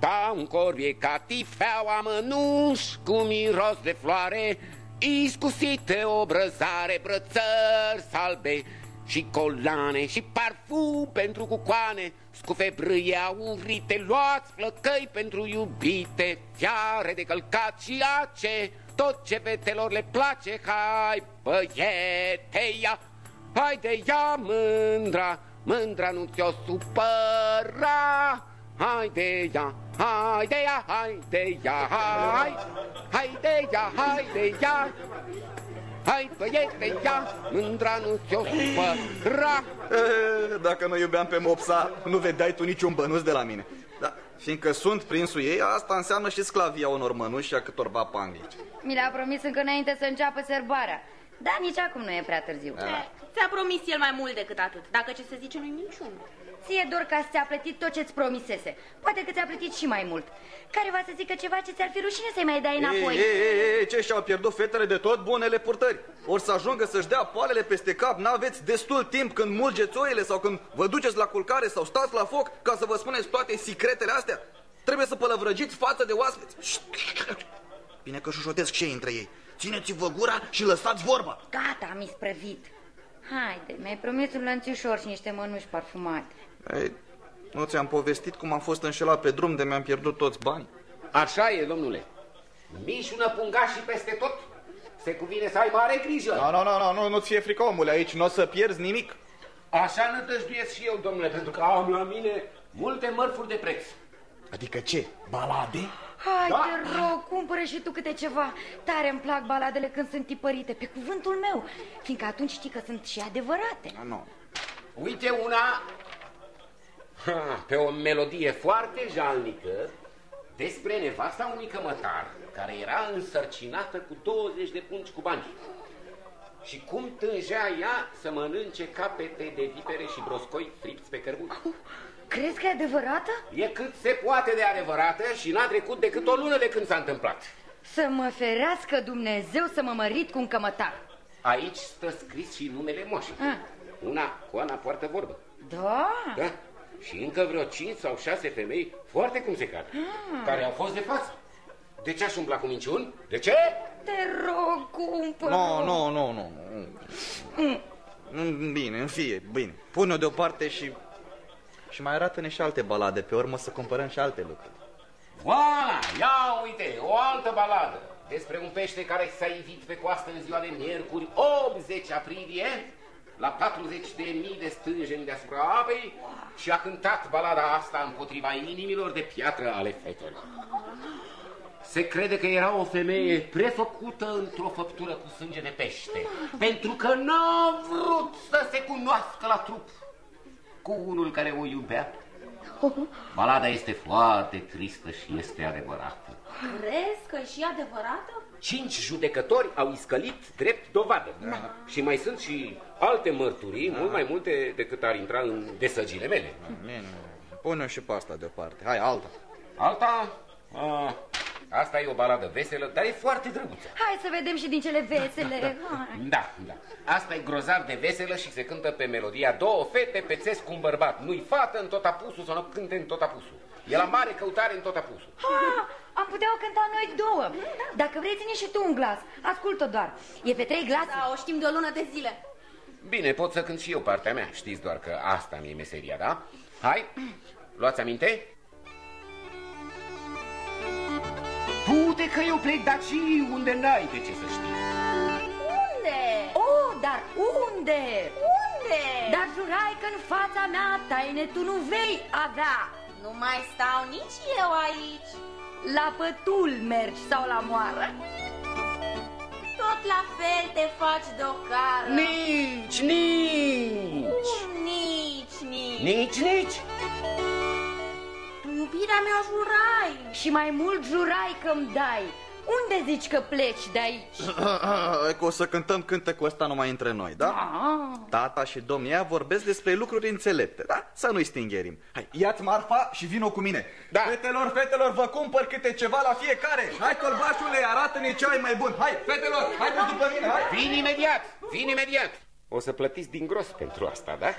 Ca un corvie catifeaua mănuș cu miros de floare, iscusite obrăzare, brățări salbe și colane și parfum pentru cucoane, scufe brâie aurite, luați flăcăi pentru iubite, fiare de călcat și ace, tot ce fetelor le place. Hai, băiete, ia, hai de ea mândra, mândra nu ți-o supăra. Hai de ea, hai de ea, hai de ea, hai de ea, hai de ea. Hai, băiete, ia, mândra nu ți-o supăra. Dacă nu iubeam pe mopsa, nu vedeai tu niciun bănuț de la mine. Da, fiindcă sunt prinsul ei, asta înseamnă și sclavia unor mănuși și a câtorva panglici. Mi l-a promis încă înainte să înceapă sărbarea. Dar nici acum nu e prea târziu. Ți-a promis el mai mult decât atât. Dacă ce se zice, nu-i minciună. Ție dor ca ți-a plătit tot ce-ți promisese. Poate că ți-a plătit și mai mult. Care va să zică ceva ce ți-ar fi rușine să-i mai dai înapoi? Ce și-au pierdut fetele de tot bunele purtări. Or să ajungă să-și dea poalele peste cap. N-aveți destul timp când mulgeți oile sau când vă duceți la culcare sau stați la foc ca să vă spuneți toate secretele astea. Trebuie să pălăvrăgiți față de oaspeți. Bine că șușotesc și ei între ei. Țineți-vă gura și lăsați vorba. Gata, am isprăvit. Haide, mi-ai promis un lănțușor și niște mănuși parfumate. Ei, nu ți-am povestit cum am fost înșelat pe drum de mi-am pierdut toți banii? Așa e, domnule. Mișună pungașii peste tot. Se cuvine să ai mare grijă. Nu-ți fie frică, omule, aici nu o să pierzi nimic. Așa nădăjduiesc și eu, domnule, pentru că am la mine multe mărfuri de preț. Adică ce? Balade? Hai, da. Te rog, cumpără și tu câte ceva. Tare îmi plac baladele când sunt tipărite, pe cuvântul meu, fiindcă atunci știi că sunt și adevărate. Nu. Uite una pe o melodie foarte jalnică despre nevasta unui cămătar care era însărcinată cu 20 de pungi cu bani. Și cum tângea ea să mănânce capete de vipere și broscoi fripți pe cărbuni. Crezi că e adevărată? E cât se poate de adevărată și n-a trecut decât o lună de când s-a întâmplat. Să mă ferească Dumnezeu să mă mărit cu un cămătar. Aici stă scris și numele moșii. Una cu Ana poartă vorbă. Da? Da. Și încă vreo 5 sau 6 femei foarte cum se cade, care au fost de față. De ce aș umbla cu minciuni? De ce? Te rog, cumpără. Nu. Bine, în fie, bine. Pune-o deoparte și mai arată-ne și alte balade. Pe urmă să cumpărăm și alte lucruri. Voilà, ia uite, o altă baladă despre un pește care s-a ivit pe coastă în ziua de miercuri, 80 aprilie, la 40.000 de stânjeni deasupra apei și a cântat balada asta împotriva inimilor de piatră ale fetelor. Se crede că era o femeie prefăcută într-o făptură cu sânge de pește, pentru că n-a vrut să se cunoască la trup cu unul care o iubea. Balada este foarte tristă și este adevărată. Crezi că e și adevărată? 5 judecători au iscălit drept dovadă. Și mai sunt și alte mărturii, mult mai multe decât ar intra în desăgile mele. Pune-o și pe asta deoparte. Hai, alta. Alta? Asta e o baladă veselă, dar e foarte drăguță. Hai să vedem și din cele vesele. Da. Asta e grozav de veselă și se cântă pe melodia două fete pețesc cu un bărbat. Nu-i fată în tot apusul sau nu cânte în tot apusul. E la mare căutare în tot apusul. Am putea o cânta noi două. Dacă vrei, ține și tu un glas. Ascultă doar. E pe 3 glase. Da, o știm de o lună de zile. Bine, pot să cânt și eu partea mea. Știți doar că asta mi-e meseria, da? Hai, luați aminte? Du-te că eu plec, dar și unde n-ai de ce să știi. Unde? Dar unde? Unde? Dar jurai că în fața mea taine tu nu vei avea. Nu mai stau nici eu aici. La pătul mergi sau la moară? Tot la fel te faci de o cară. Nici. Nici. Tu, iubirea mea, jurai. Și mai mult jurai că-mi dai. Unde zici că pleci de aici? Că o să cântăm cântecul ăsta numai între noi, da? Tata și domnia vorbesc despre lucruri înțelepte, da? Să nu-i stingherim. Hai, ia-ți marfa și vino cu mine. Da. Fetelor, vă cumpăr câte ceva la fiecare. Hai, colbașule, arată-ne ce ai mai bun. Hai, fetelor, hai după mine, hai. Vin imediat. O să plătiți din gros pentru asta, da?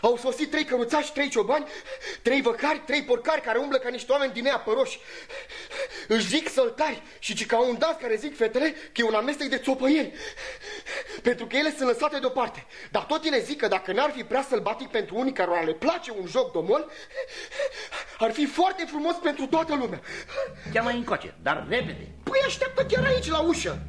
Au sosit 3 căruțași, 3 ciobani, 3 văcari, 3 porcari care umblă ca niște oameni din ea păroși. Își zic săltari și ci ca un dans care zic fetele că e un amestec de țopăieri. Pentru că ele sunt lăsate deoparte. Dar tot ele zic că dacă n-ar fi prea sălbatic pentru unii cărora le place un joc domol, ar fi foarte frumos pentru toată lumea. Ia-mă încoace, dar repede. Păi așteaptă chiar aici la ușă.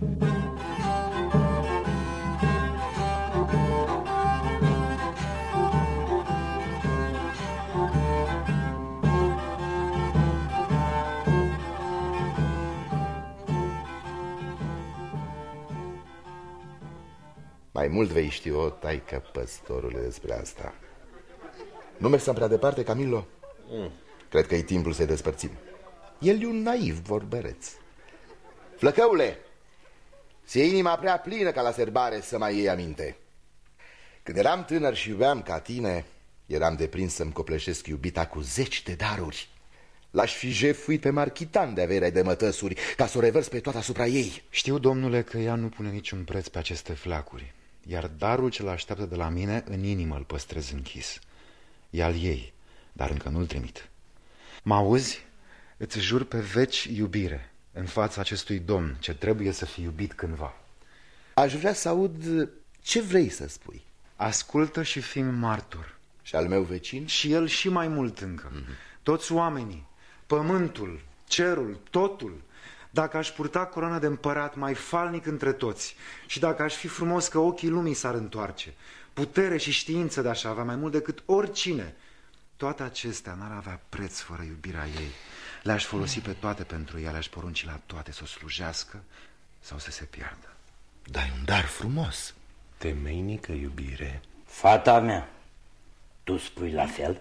Mai mult vei ști, o taică păstorule, despre asta. Nu mergem prea departe, Camilo? Cred că e timpul să-i despărțim. El e un naiv vorbăreț. Flăcăule, ți-e inima prea plină ca la serbare să mai iei aminte. Când eram tânăr și iubeam ca tine, eram deprins să-mi copleșesc iubita cu 10 de daruri. L-aș fi jefuit pe Marchitan de averea de mătăsuri, ca să o revers pe toată asupra ei. Știu, domnule, că ea nu pune niciun preț pe aceste flacuri. Iar darul ce l-așteaptă de la mine, în inimă îl păstrez închis. E al ei, dar încă nu-l trimit. Mă auzi? Îți jur pe veci iubire în fața acestui domn ce trebuie să fie iubit cândva. Aș vrea să aud ce vrei să spui. Ascultă și fii martor. Și al meu vecin? Și el și mai mult încă. Toți oamenii, pământul, cerul, totul. Dacă aș purta coroana de împărat mai falnic între toți și dacă aș fi frumos că ochii lumii s-ar întoarce, putere și știință de-aș avea mai mult decât oricine, toate acestea n-ar avea preț fără iubirea ei. Le-aș folosi pe toate pentru ea, le-aș porunci la toate să o slujească sau să se piardă. Dai un dar frumos. Temeinică iubire. Fata mea, tu spui la fel?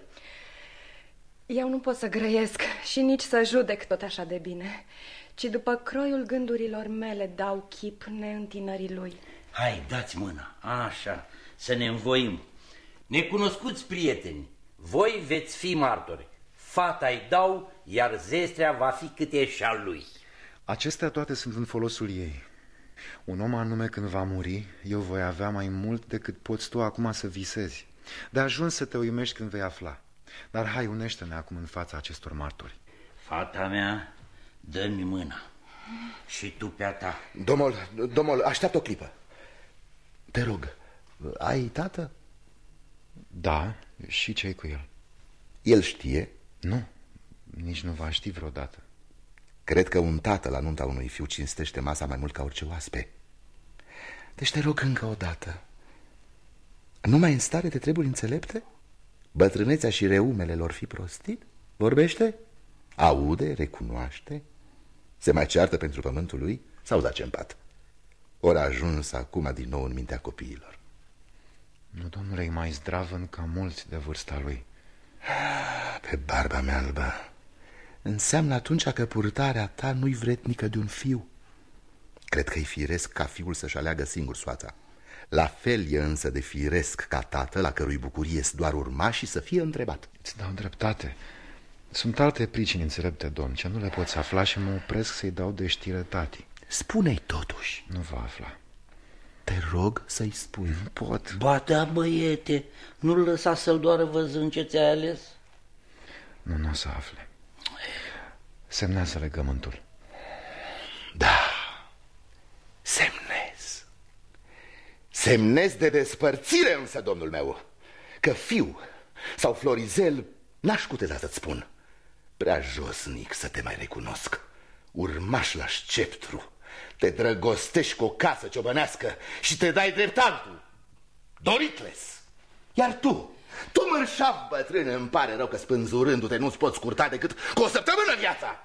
Eu nu pot să grăiesc și nici să judec tot așa de bine, ci după croiul gândurilor mele dau chip neîntinării lui. Hai, dați mâna, așa, să ne învoim. Necunoscuți prieteni, voi veți fi martori. Fata-i dau, iar zestrea va fi cât e și al lui. Acestea toate sunt în folosul ei. Un om anume când va muri, eu voi avea mai mult decât poți tu acum să visezi. De ajuns să te uimești când vei afla. Dar hai, unește-ne acum în fața acestor martori. Fata mea, dă-mi mâna. Și tu pe-a ta. Domnul, așteaptă o clipă. Te rog, ai tată? Da, și ce-i cu el? El știe? Nu, nici nu va ști vreodată. Cred că un tată la nunta unui fiu cinstește masa mai mult ca orice oaspe. Deci te rog încă o dată, nu mai în stare de treburi înțelepte? Bătrânețea și reumele lor fi prostit? Vorbește? Aude? Recunoaște? Se mai ceartă pentru pământul lui? Sau zace în pat? Ori a ajuns acum din nou în mintea copiilor? Nu, domnule, e mai zdravăn ca mulți de vârsta lui. Pe barba mea albă, înseamnă atunci că purtarea ta nu-i vretnică de un fiu. Cred că-i firesc ca fiul să-și aleagă singur soața. La fel e însă de firesc ca tată, la cărui bucurie-s doar urma și să fie întrebat. Îți dau dreptate. Sunt alte pricini înțelepte, domn, ce nu le poți afla și mă opresc să-i dau de știre tati. Spune-i totuși. Nu va afla. Te rog să-i spui. Nu pot. Ba da, băiete, nu-l lăsa să-l doară văzând ce ți-ai ales. Nu o să afle. Semnează legământul. Da, semnez de despărțire însă, domnul meu, că fiu sau Florizel n-aș cuteza să-ți spun. Prea josnic să te mai recunosc. Urmaș la sceptru, te drăgostești cu o casă ciobănească și te dai drept altul, Doricles. Iar tu mărșav bătrâne, îmi pare rău că spânzurându-te nu-ți poți scurta decât cu o săptămână viața.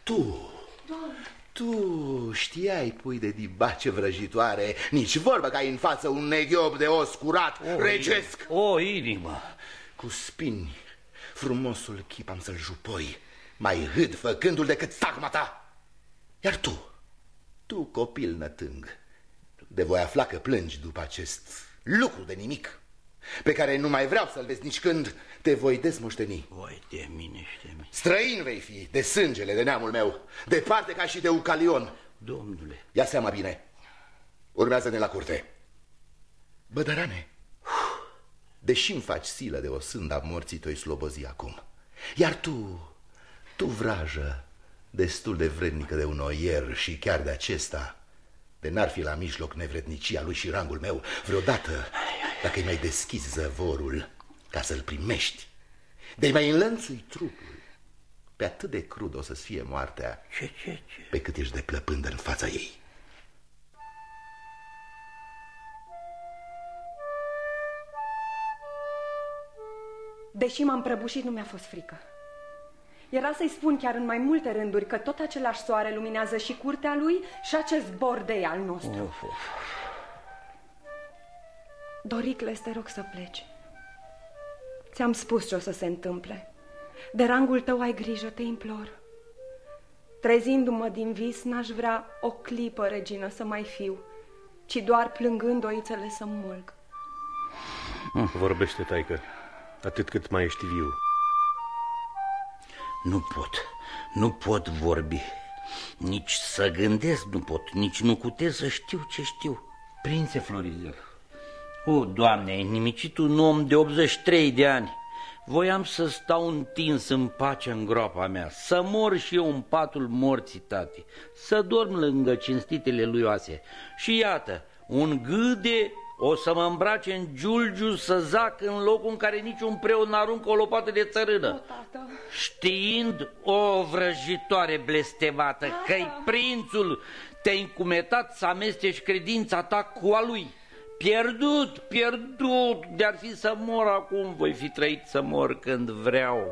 Tu știai, pui de dibace vrăjitoare, nici vorbă că ai în față un neghiob de os curat, regesc. O inimă. Cu spini, frumosul chip am să-l jupoi, mai hâd făcându-l decât stagma ta. Iar tu copil nătâng, de voi afla că plângi după acest lucru de nimic, pe care nu mai vreau să-l vezi nici când te voi desmoșteni. Voi de mine și de mine. Străin vei fi de sângele de neamul meu, departe ca și de Eucalion. Domnule, ia seama bine, urmează-ne la curte. Bădărane, deși-mi faci silă de o sânda morții, te-o slobozi acum. Iar tu, vrajă, destul de vrednică de un oier și chiar de acesta, de n-ar fi la mijloc nevrednicia lui și rangul meu, vreodată, dacă îi mai deschizi zăvorul ca să-l primești, de-i mai înlănțui trupul, pe atât de crud o să-ți fie moartea, pe cât ești de plăpândă în fața ei. Deși m-am prăbușit, nu mi-a fost frică. Era să-i spun chiar în mai multe rânduri că tot același soare luminează și curtea lui și acest bordei al nostru. Doricles, te rog să pleci. Ți-am spus ce o să se întâmple. De rangul tău ai grijă, te implor. Trezindu-mă din vis, n-aș vrea o clipă, regină, să mai fiu, ci doar plângând oițele să mulg. Vorbește, taică, atât cât mai ești viu. Nu pot vorbi. Nici să gândesc nu pot, nici nu cutez să știu ce știu. Prințe Florizel, o, Doamne, ai nimicit un om de 83 de ani. Voiam să stau întins în pace în groapa mea, să mor și eu în patul morții, tati, să dorm lângă cinstitele lui oase. Și iată, un gâde o să mă îmbrace în giulgiu să zac în locul în care niciun preot n-aruncă o lopată de țărână. Știind, o vrăjitoare blestemată, că-i prințul, te-ai încumetat să amesteci credința ta cu a lui. Pierdut, de-ar fi să mor acum, voi fi trăit să mor când vreau.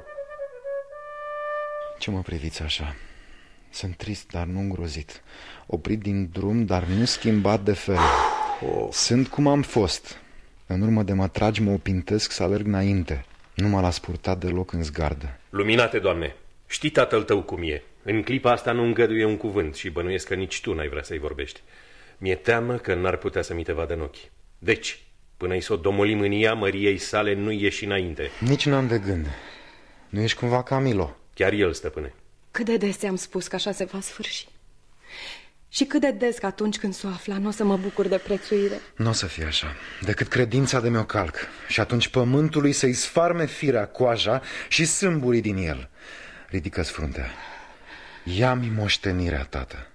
Ce mă priviți așa? Sunt trist, dar nu îngrozit. Oprit din drum, dar nu schimbat de fel. Sunt cum am fost. În urmă de mă tragi, mă opintesc să alerg înainte. Nu m-a las purtat deloc în zgardă. Luminate, Doamne, știi tatăl tău cum e. În clipa asta nu îngăduie un cuvânt și bănuiesc că nici tu n-ai vrea să-i vorbești. Mi-e teamă că n-ar putea să mi te vadă în ochi. Deci, până-i s-o domolim în ea, măriei sale nu ieși înainte. Nici n-am de gând. Nu ești cumva Camilo? Chiar el, stăpâne. Cât de des ți-am spus că așa se va sfârși. Și cât de des că atunci când s-o afla nu o să mă bucur de prețuire. Nu o să fie așa, decât credința de mi-o calc. Și atunci pământului să-i sfarme firea, coaja și sâmburii din el. Ridică-ți fruntea. Ia-mi moștenirea, tată.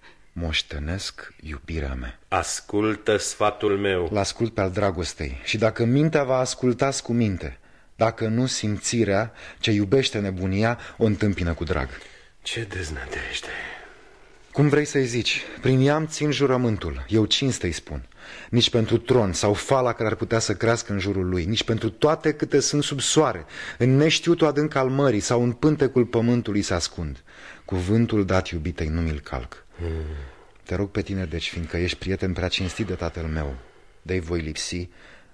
Moștenesc iubirea mea. Ascultă sfatul meu. L-ascult pe al dragostei. Și dacă mintea va asculta cu minte, dacă nu, simțirea ce iubește nebunia o întâmpină cu drag. Ce deznădejde. Cum vrei să-i zici, prin ea îmi țin jurământul, eu cinste-i spun. Nici pentru tron sau fala care ar putea să crească în jurul lui, nici pentru toate câte sunt sub soare, în neștiutul adânc al mării sau în pântecul pământului se ascund. Cuvântul dat iubitei nu mi-l calc. Te rog pe tine, deci, fiindcă ești prieten prea cinstit de tatăl meu, de-i voi lipsi,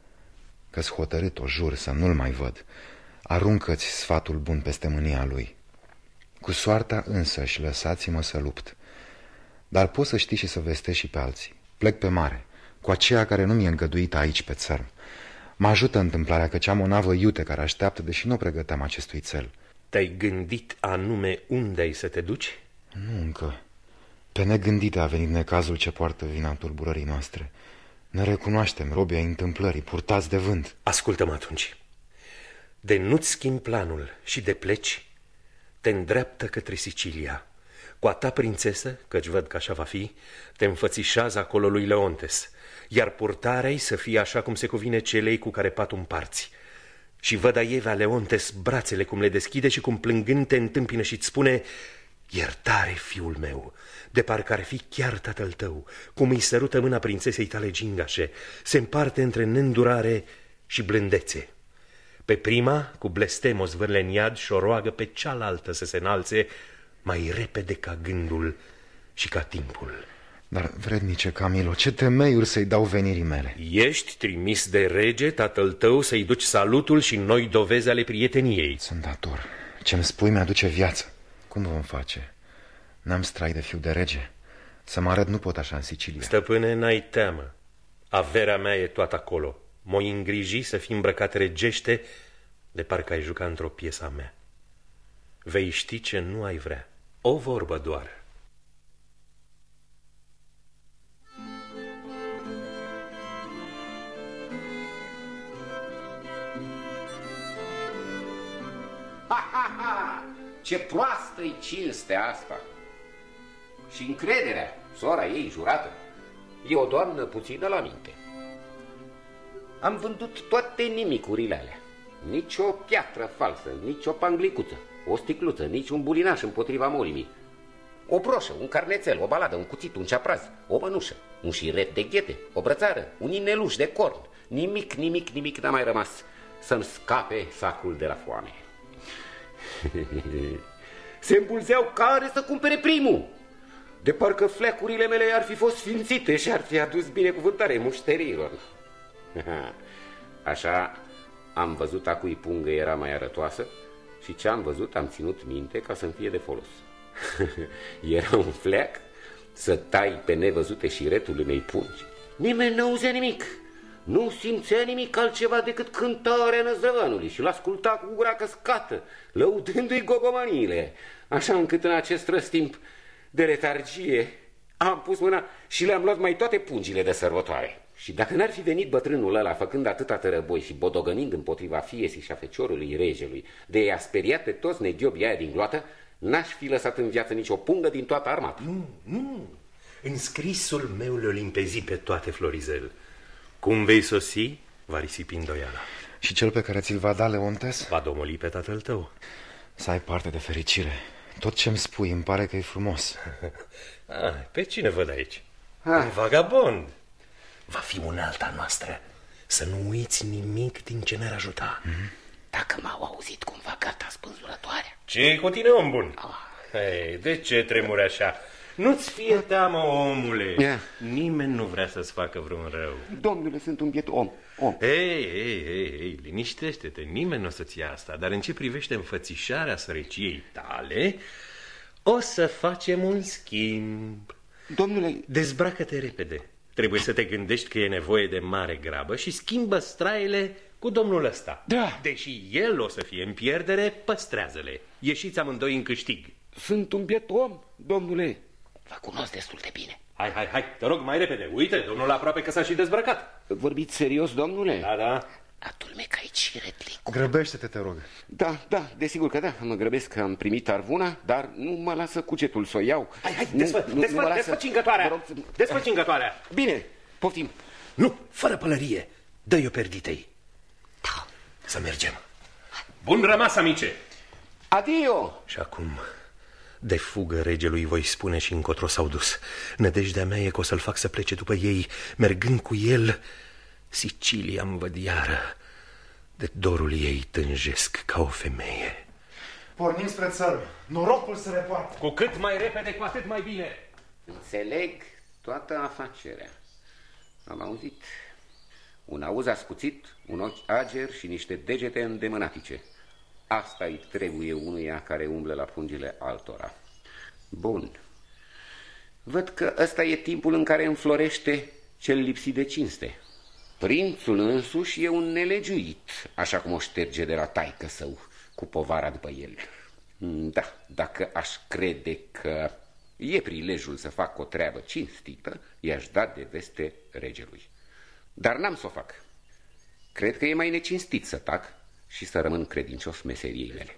că-s hotărât, o jur, să nu-l mai văd. Aruncă-ți sfatul bun peste mânia lui. Cu soarta însăși lăsați-mă să lupt. Dar poți să știi și să vestești și pe alții. Plec pe mare, cu aceea care nu mi-e îngăduită aici pe țărm. Mă ajută întâmplarea, căci am o navă iute care așteaptă, deși nu pregăteam acestui cel. Te-ai gândit anume unde ai să te duci? Nu încă. Pe negândite a venit necazul ce poartă vina tulburării noastre. Ne recunoaștem, robii ai întâmplării, purtați de vânt. Ascultă-mă atunci. De nu-ți schimbi planul și de pleci, te îndreaptă către Sicilia. Cu a ta prințesă, căci văd că așa va fi, te înfățișează acolo lui Leontes, iar purtarea-i să fie așa cum se cuvine celei cu care patul împarți. Și văd aievea Leontes brațele cum le deschide și cum plângând te întâmpină și-ți spune: iertare, fiul meu, de parcă ar fi chiar tatăl tău, cum îi sărută mâna prințesei tale gingașe, se împarte între neîndurare și blândețe. Pe prima, cu blestem o zvârle în iad și o roagă pe cealaltă să se înalțe mai repede ca gândul și ca timpul. Dar, vrednice Camilo, ce temeiuri să-i dau venirii mele? Ești trimis de rege, tatăl tău, să-i duci salutul și noi dovezi ale prieteniei. Sunt dator. Ce-mi spui mi-aduce viață. Cum vom face? N-am strai de fiu de rege. Să mă arăt nu pot așa în Sicilia. Stăpâne, n-ai teamă. Averea mea e toată acolo. M-o îngriji să fii îmbrăcat regește, de parcă ai juca într-o piesă a mea. Vei ști ce nu ai vrea. O vorbă doar. Ce proastă-i cinstea asta! Și încrederea, sora ei jurată, e o doamnă puțină la minte. Am vândut toate nimicurile alea. Nici o piatră falsă, nici o panglicuță, o sticluță, nici un bulinaș împotriva molimii. O broșă, un carnețel, o baladă, un cuțit, un ceapraz, o mănușă, un șiret de ghete, o brățară, un ineluș de corn. Nimic n-a mai rămas să-mi scape sacul de la foame. Se îmbulzeau care să cumpere primul. De parcă fleacurile mele ar fi fost sfințite și ar fi adus binecuvântare mușterilor. Așa am văzut a cui pungă era mai arătoasă și ce am văzut am ținut minte ca să-mi fie de folos. Era un fleac să tai pe nevăzute șiretul unei pungi. Nimeni nu auzea nimic, nu simțea nimic altceva decât cântarea năzdrăvanului și l-asculta cu gura căscată, lăudându-i gogomaniile, așa încât în acest răstimp de letargie am pus mâna și le-am luat mai toate pungile de sărbătoare. Și dacă n-ar fi venit bătrânul ăla făcând atâta tărăboi și bodogănind împotriva fiesii și a feciorului regelui, de i-a speriat pe toți negiobii aia din gloată, n-aș fi lăsat în viață nici o pungă din toată armata. Nu. În scrisul meu le-o limpezi pe toate, Florizel. Cum vei sosi, va risipi îndoiala. Și cel pe care ți-l va da, Leontes? Va domoli pe tatăl tău. Să ai parte de fericire. Tot ce-mi spui îmi pare că e frumos. Pe cine văd aici? Un vagabond. Va fi unealta noastră. Să nu uiți nimic din ce ne-ar ajuta. Dacă m-au auzit cumva gata spânzurătoarea. Ce-i cu tine, om bun? Hey, de ce tremuri așa? Nu-ți fie teamă, omule. Nimeni nu vrea să-ți facă vreun rău. Domnule, sunt un biet om. Ei, liniștește-te. Nimeni nu o să-ți ia asta. Dar în ce privește înfățișarea sărăciei tale, o să facem un schimb. Domnule... Dezbracă-te repede. Trebuie să te gândești că e nevoie de mare grabă și schimbă straile cu domnul ăsta. Da. Deși el o să fie în pierdere, păstrează-le. Ieșiți amândoi în câștig. Sunt un biet om, domnule. Vă cunosc destul de bine. Hai, te rog, mai repede. Uite, domnul aproape că s-a și dezbrăcat. Vorbiți serios, domnule? Da. Adulmeca aici retlicul. Grăbește-te, te rog. Da, desigur că da. Mă grăbesc că am primit arvuna, dar nu mă lasă cugetul să o iau. Hai, desfă cingătoarea. Desfă cingătoarea. Bine, poftim. Nu, fără pălărie. Dă-i-o perditei. Da. Să mergem. Bun rămas, amice. Adio. Și acum, de fugă regelui voi spune și încotro s-au dus. Nădejdea mea e că o să-l fac să plece după ei, mergând cu el Sicilia învădiară. De dorul ei tânjesc ca o femeie. Pornim spre țară. Norocul să repoartă. Cu cât mai repede, cu atât mai bine. Înțeleg toată afacerea. Am auzit. Un auz ascuțit, un ochi ager și niște degete îndemânatice. Asta îi trebuie unuia care umblă la pungile altora. Bun. Văd că ăsta e timpul în care înflorește cel lipsit de cinste. Prințul însuși e un nelegiuit, așa cum o șterge de la taică său cu povara după el. Da, dacă aș crede că e prilejul să fac o treabă cinstită, i-aș da de veste regelui. Dar n-am să o fac. Cred că e mai necinstit să tac și să rămân credincios meseriei mele.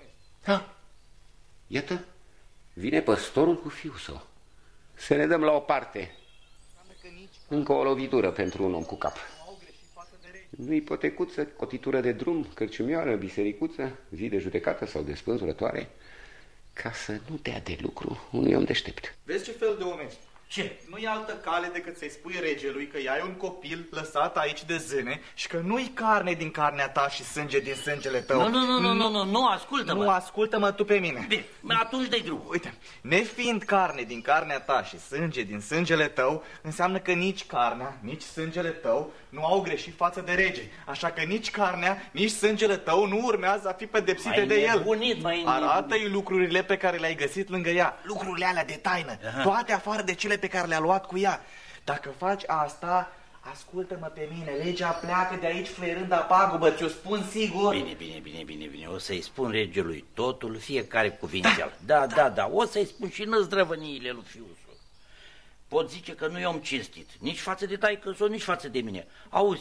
Iată, vine păstorul cu fiul său. Să ne dăm la o parte. Încă o lovitură pentru un om cu cap. Nu-i potecuță, cotitură de drum, cărciumioară, bisericuță, zi de judecată sau de spânzurătoare, ca să nu dea de lucru unui om deștept. Vezi ce fel de om ești? Ce? Nu e altă cale decât să-i spui regelui că ai un copil lăsat aici de zâne și că nu-i carne din carnea ta și sânge din sângele tău. Nu, ascultă-mă. Nu, ascultă-mă tu pe mine. Bine, atunci dai drum. Uite, nefiind carne din carnea ta și sânge din sângele tău, înseamnă că nici carnea, nici sângele tău nu au greșit față de rege. Așa că nici carnea, nici sângele tău nu urmează a fi pedepsite de el. Arată-i lucrurile pe care le-ai găsit lângă ea. Lucrurile alea de taină. Toate afară de cele pe care le-a luat cu ea. Dacă faci asta, ascultă-mă pe mine, legea pleacă de aici fluierând a pagubă, ți-o spun sigur. Bine, o să-i spun regelui totul, fiecare cuvințeal. Da, o să-i spun și năzdrăvăniile lui fiusul. Pot zice că nu e om cinstit, nici față de taică-s-o, nici față de mine. Auzi,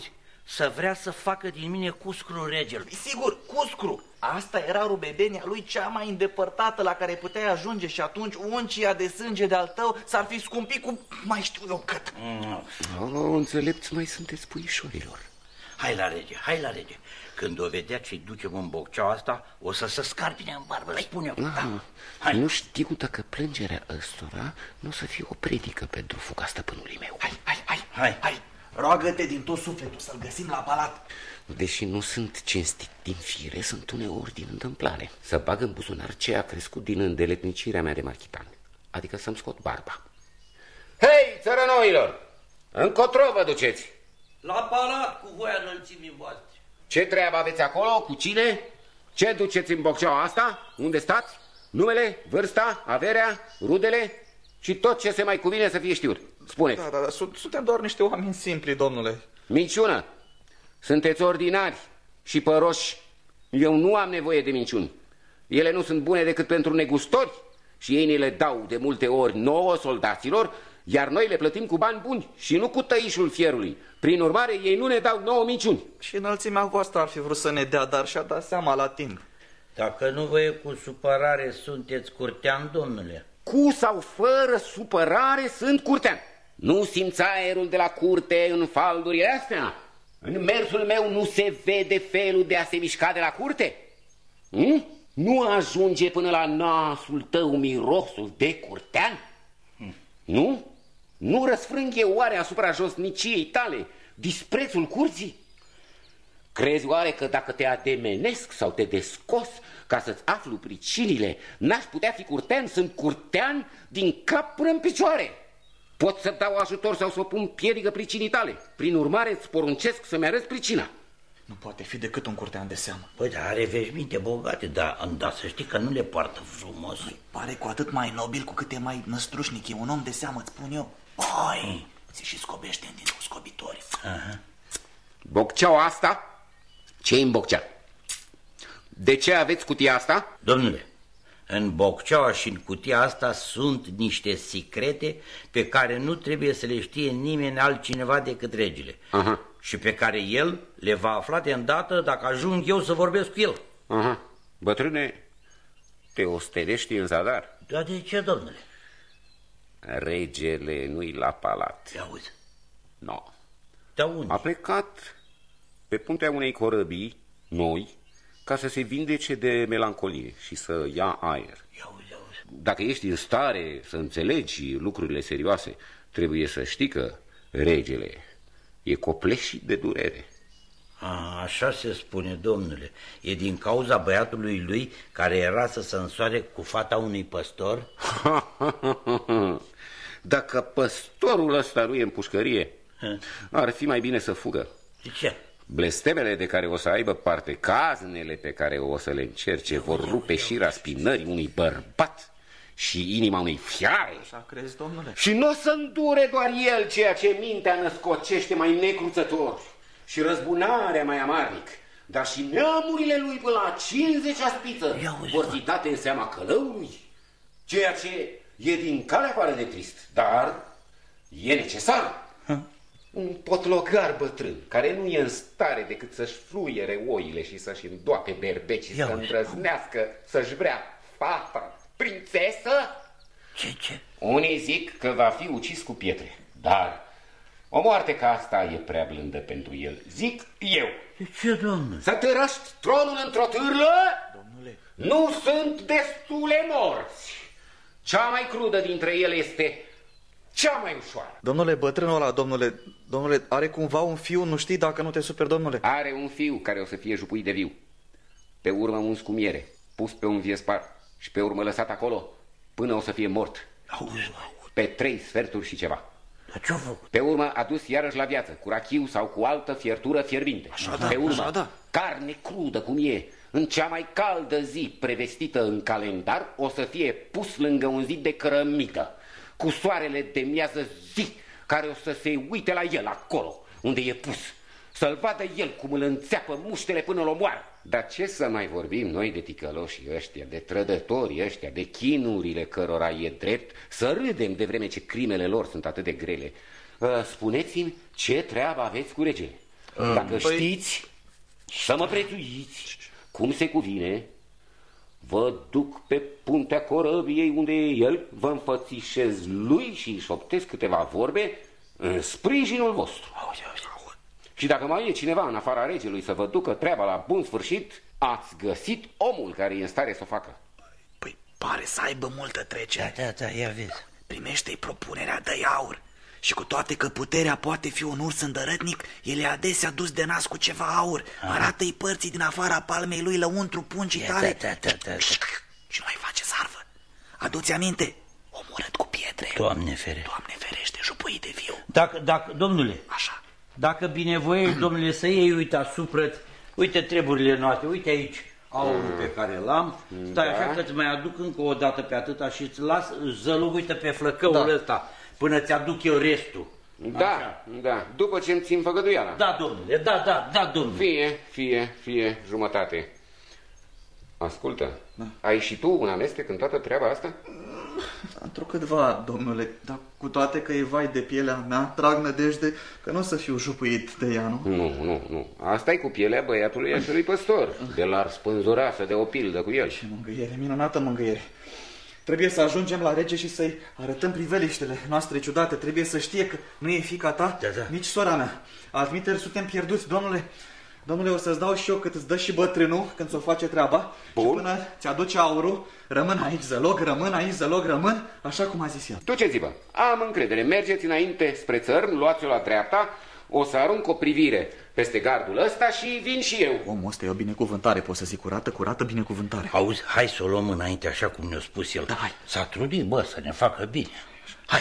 să vrea să facă din mine cuscru regelui. Sigur, cuscru. Asta era rubebenia lui cea mai îndepărtată la care puteai ajunge și atunci uncia de sânge de-al tău s-ar fi scumpit cu mai știu eu cât. Înțelepți mai sunteți, puișorilor. Hai la rege, hai la rege. Când o vedea ce-i ducem în bocceaua asta, o să se scarpine în barbă, le spun eu. Da. Nu știu dacă plângerea ăstora nu o să fie o predică pentru fuga stăpânului meu. Hai, roagă-te din tot sufletul să-l găsim la palat. Deși nu sunt cinstit din fire, sunt uneori din întâmplare. Să bag în buzunar ce a crescut din îndeletnicirea mea de marchitan, adică să-mi scot barba. Hei, țărănoilor! Încotro vă duceți? La palat cu voia înălțimii voastre. Ce treabă aveți acolo? Cu cine? Ce duceți în bocceaua asta? Unde stați? Numele, vârsta, averea, rudele și tot ce se mai cuvine să fie știut. Spuneți. Da, suntem doar niște oameni simpli, domnule. Minciună! Sunteți ordinari și păroși. Eu nu am nevoie de minciuni. Ele nu sunt bune decât pentru negustori și ei ne le dau de multe ori nouă soldaților, iar noi le plătim cu bani buni și nu cu tăișul fierului. Prin urmare, ei nu ne dau nouă minciuni. Și înălțimea voastră ar fi vrut să ne dea, dar și-a dat seama la timp. Dacă nu vă e cu supărare, sunteți curtean, domnule? Cu sau fără supărare sunt curtean. Nu simți aerul de la curte în faldurile astea? În mersul meu nu se vede felul de a se mișca de la curte? Nu ajunge până la nasul tău mirosul de curtean? Nu? Nu răsfrânge oare asupra josniciei tale disprețul curții? Crezi oare că dacă te ademenesc sau te descos ca să-ți aflu pricinile, n-aș putea fi curtean? Sunt curtean din cap până în picioare. Pot să dau ajutor sau să pun piedică pricinii tale. Prin urmare îți poruncesc să-mi arăți pricina. Nu poate fi decât un curtean de seamă. Păi, dar are veșminte bogate, dar să știi că nu le poartă frumos. Pare cu atât mai nobil cu cât e mai năstrușnic. E un om de seamă, îți spun eu. Se și scobește din scobitori. Bocceaua asta? Ce-i în boccea? De ce aveți cutia asta? Domnule, în bocceaua și în cutia asta sunt niște secrete pe care nu trebuie să le știe nimeni altcineva decât regele. Și pe care el le va afla de îndată dacă ajung eu să vorbesc cu el. Bătrâne, te ostenești în zadar? Da, de ce, domnule? Regele nu-i la palat. Te auzi? No. Da, unde? A plecat pe puntea unei corăbii noi ca să se vindece de melancolie și să ia aer. Dacă ești în stare să înțelegi lucrurile serioase, trebuie să știi că regele e copleșit de durere. Așa se spune, domnule. E din cauza băiatului lui care era să se însoare cu fata unui păstor? Dacă păstorul ăsta nu e în pușcărie, ar fi mai bine să fugă. De ce? Blestemele de care o să aibă parte, caznele pe care o să le încerce, vor rupe șira spinării unui bărbat și inima unei fiare. Așa crezi, domnule? Și nu o să îndure doar el ceea ce mintea născocește mai necruțător și răzbunarea mai amarnic, dar și neamurile lui până la 50-a spiță vor fi date în seama călăului, ceea ce e din calea afară de trist, dar e necesar. Un potlogar bătrân care nu e în stare decât să-și fluiere oile și să-și îndoape berbecii, să îndrăznească să-și vrea fata, prințesă? Ce? Unii zic că va fi ucis cu pietre, dar o moarte ca asta e prea blândă pentru el, zic eu. De ce, domnule? Să târăști tronul într-o târlă? Domnule. Nu sunt destule morți. Cea mai crudă dintre ele este cea mai ușoară. Domnule, bătrânul ăla, domnule, are cumva un fiu, nu știi dacă nu te superi, domnule? Are un fiu care o să fie jupuit de viu, pe urmă uns cu miere, pus pe un viespar și pe urmă lăsat acolo până o să fie mort. Pe 3 sferturi și ceva. Pe urmă adus iarăși la viață, cu rachiu sau cu altă fiertură fierbinte. Pe urmă, carne crudă cum e, în cea mai caldă zi prevestită în calendar, o să fie pus lângă un zid de cărămită, cu soarele de miază zi, care o să se uite la el acolo, unde e pus, să-l vadă el cum îl înțeapă muștele până îl omoară. Dar ce să mai vorbim noi de ticăloșii ăștia, de trădătorii ăștia, de chinurile cărora e drept să râdem de vreme ce crimele lor sunt atât de grele. Spuneți-mi ce treabă aveți cu regele. Dacă știți să mă prețuiți cum se cuvine, vă duc pe puntea corăbiei unde e el, vă înfățișez lui și îi șoptesc câteva vorbe în sprijinul vostru. Și dacă mai e cineva în afara regelui să vă ducă treaba la bun sfârșit, ați găsit omul care e în stare să o facă. Păi pare să aibă multă trecere. Da, ia vezi. Primește-i propunerea, dă-i aur. Și cu toate că puterea poate fi un urs îndărătnic, el e adesea dus de nas cu ceva aur. Arată-i părții din afara palmei lui lăuntru pungii tale. Și nu-i face sarvă. Adu-ți aminte, omorât cu pietre. Doamne ferește. Doamne ferește, jupuit de viu. Dacă, domnule, așa. Dacă binevoiești, domnule, să iei, uite asupra, uite treburile noastre, uite aici aurul pe care l-am, stai așa că îți mai aduc încă o dată pe atâta și îți las zălug, uite pe flăcăul ăsta, până ți-aduc eu restul. Da, după ce îmi țin făgăduiala. Da, domnule, da, domnule. Fie jumătate. Ascultă, ai și tu un amestec în toată treaba asta? Întrucâtva, domnule, dar cu toate că e vai de pielea mea, trag nădejde că nu o să fiu jupuit de ea, nu? Nu. Asta e cu pielea băiatului acelui păstor. De l-ar spânzura să dea o pildă cu el. Ce mângâiere, minunată mângâiere. Trebuie să ajungem la rege și să-i arătăm priveliștele noastre ciudate. Trebuie să știe că nu e fiica ta, nici sora mea. Altminteri suntem pierduți, domnule. Domnule, o să-ți dau și eu cât îți dă și bătrânul când ți-o face treaba. Bun. Și până ți-aduce aurul, rămân aici zălog, rămân, așa cum a zis el. Duceți-vă, am încredere, mergeți înainte spre țărm, luați-o la dreapta, o să arunc o privire peste gardul ăsta și vin și eu. Omul ăsta e o binecuvântare, pot să zic, curată binecuvântare. Auzi, hai să o luăm înainte așa cum ne-a spus el. Da, hai. S-a trudit, bă, să ne facă bine. Hai.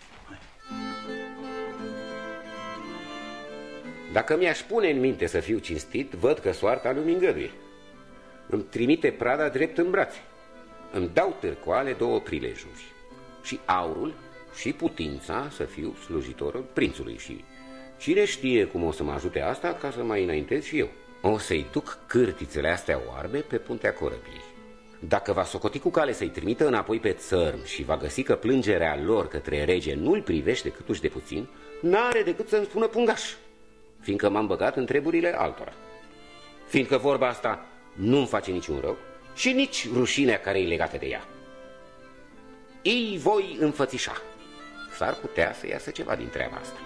Dacă mi-aș pune în minte să fiu cinstit, văd că soarta nu-mi îngăduie. Îmi trimite prada drept în brațe. Îmi dau târcoale 2 prilejuri. Și aurul și putința să fiu slujitorul prințului. Și cine știe cum o să mă ajute asta ca să mai înaintez și eu. O să-i duc cârtițele astea oarbe pe puntea corăbiei. Dacă va socoti cu cale să-i trimită înapoi pe țărm și va găsi că plângerea lor către rege nu-l privește câtuși de puțin, n-are decât să-mi spună pungaș, fiindcă m-am băgat în treburile altora. Fiindcă vorba asta nu-mi face niciun rău și nici rușinea care e legată de ea. Îi voi înfățișa. S-ar putea să iasă ceva din treaba asta.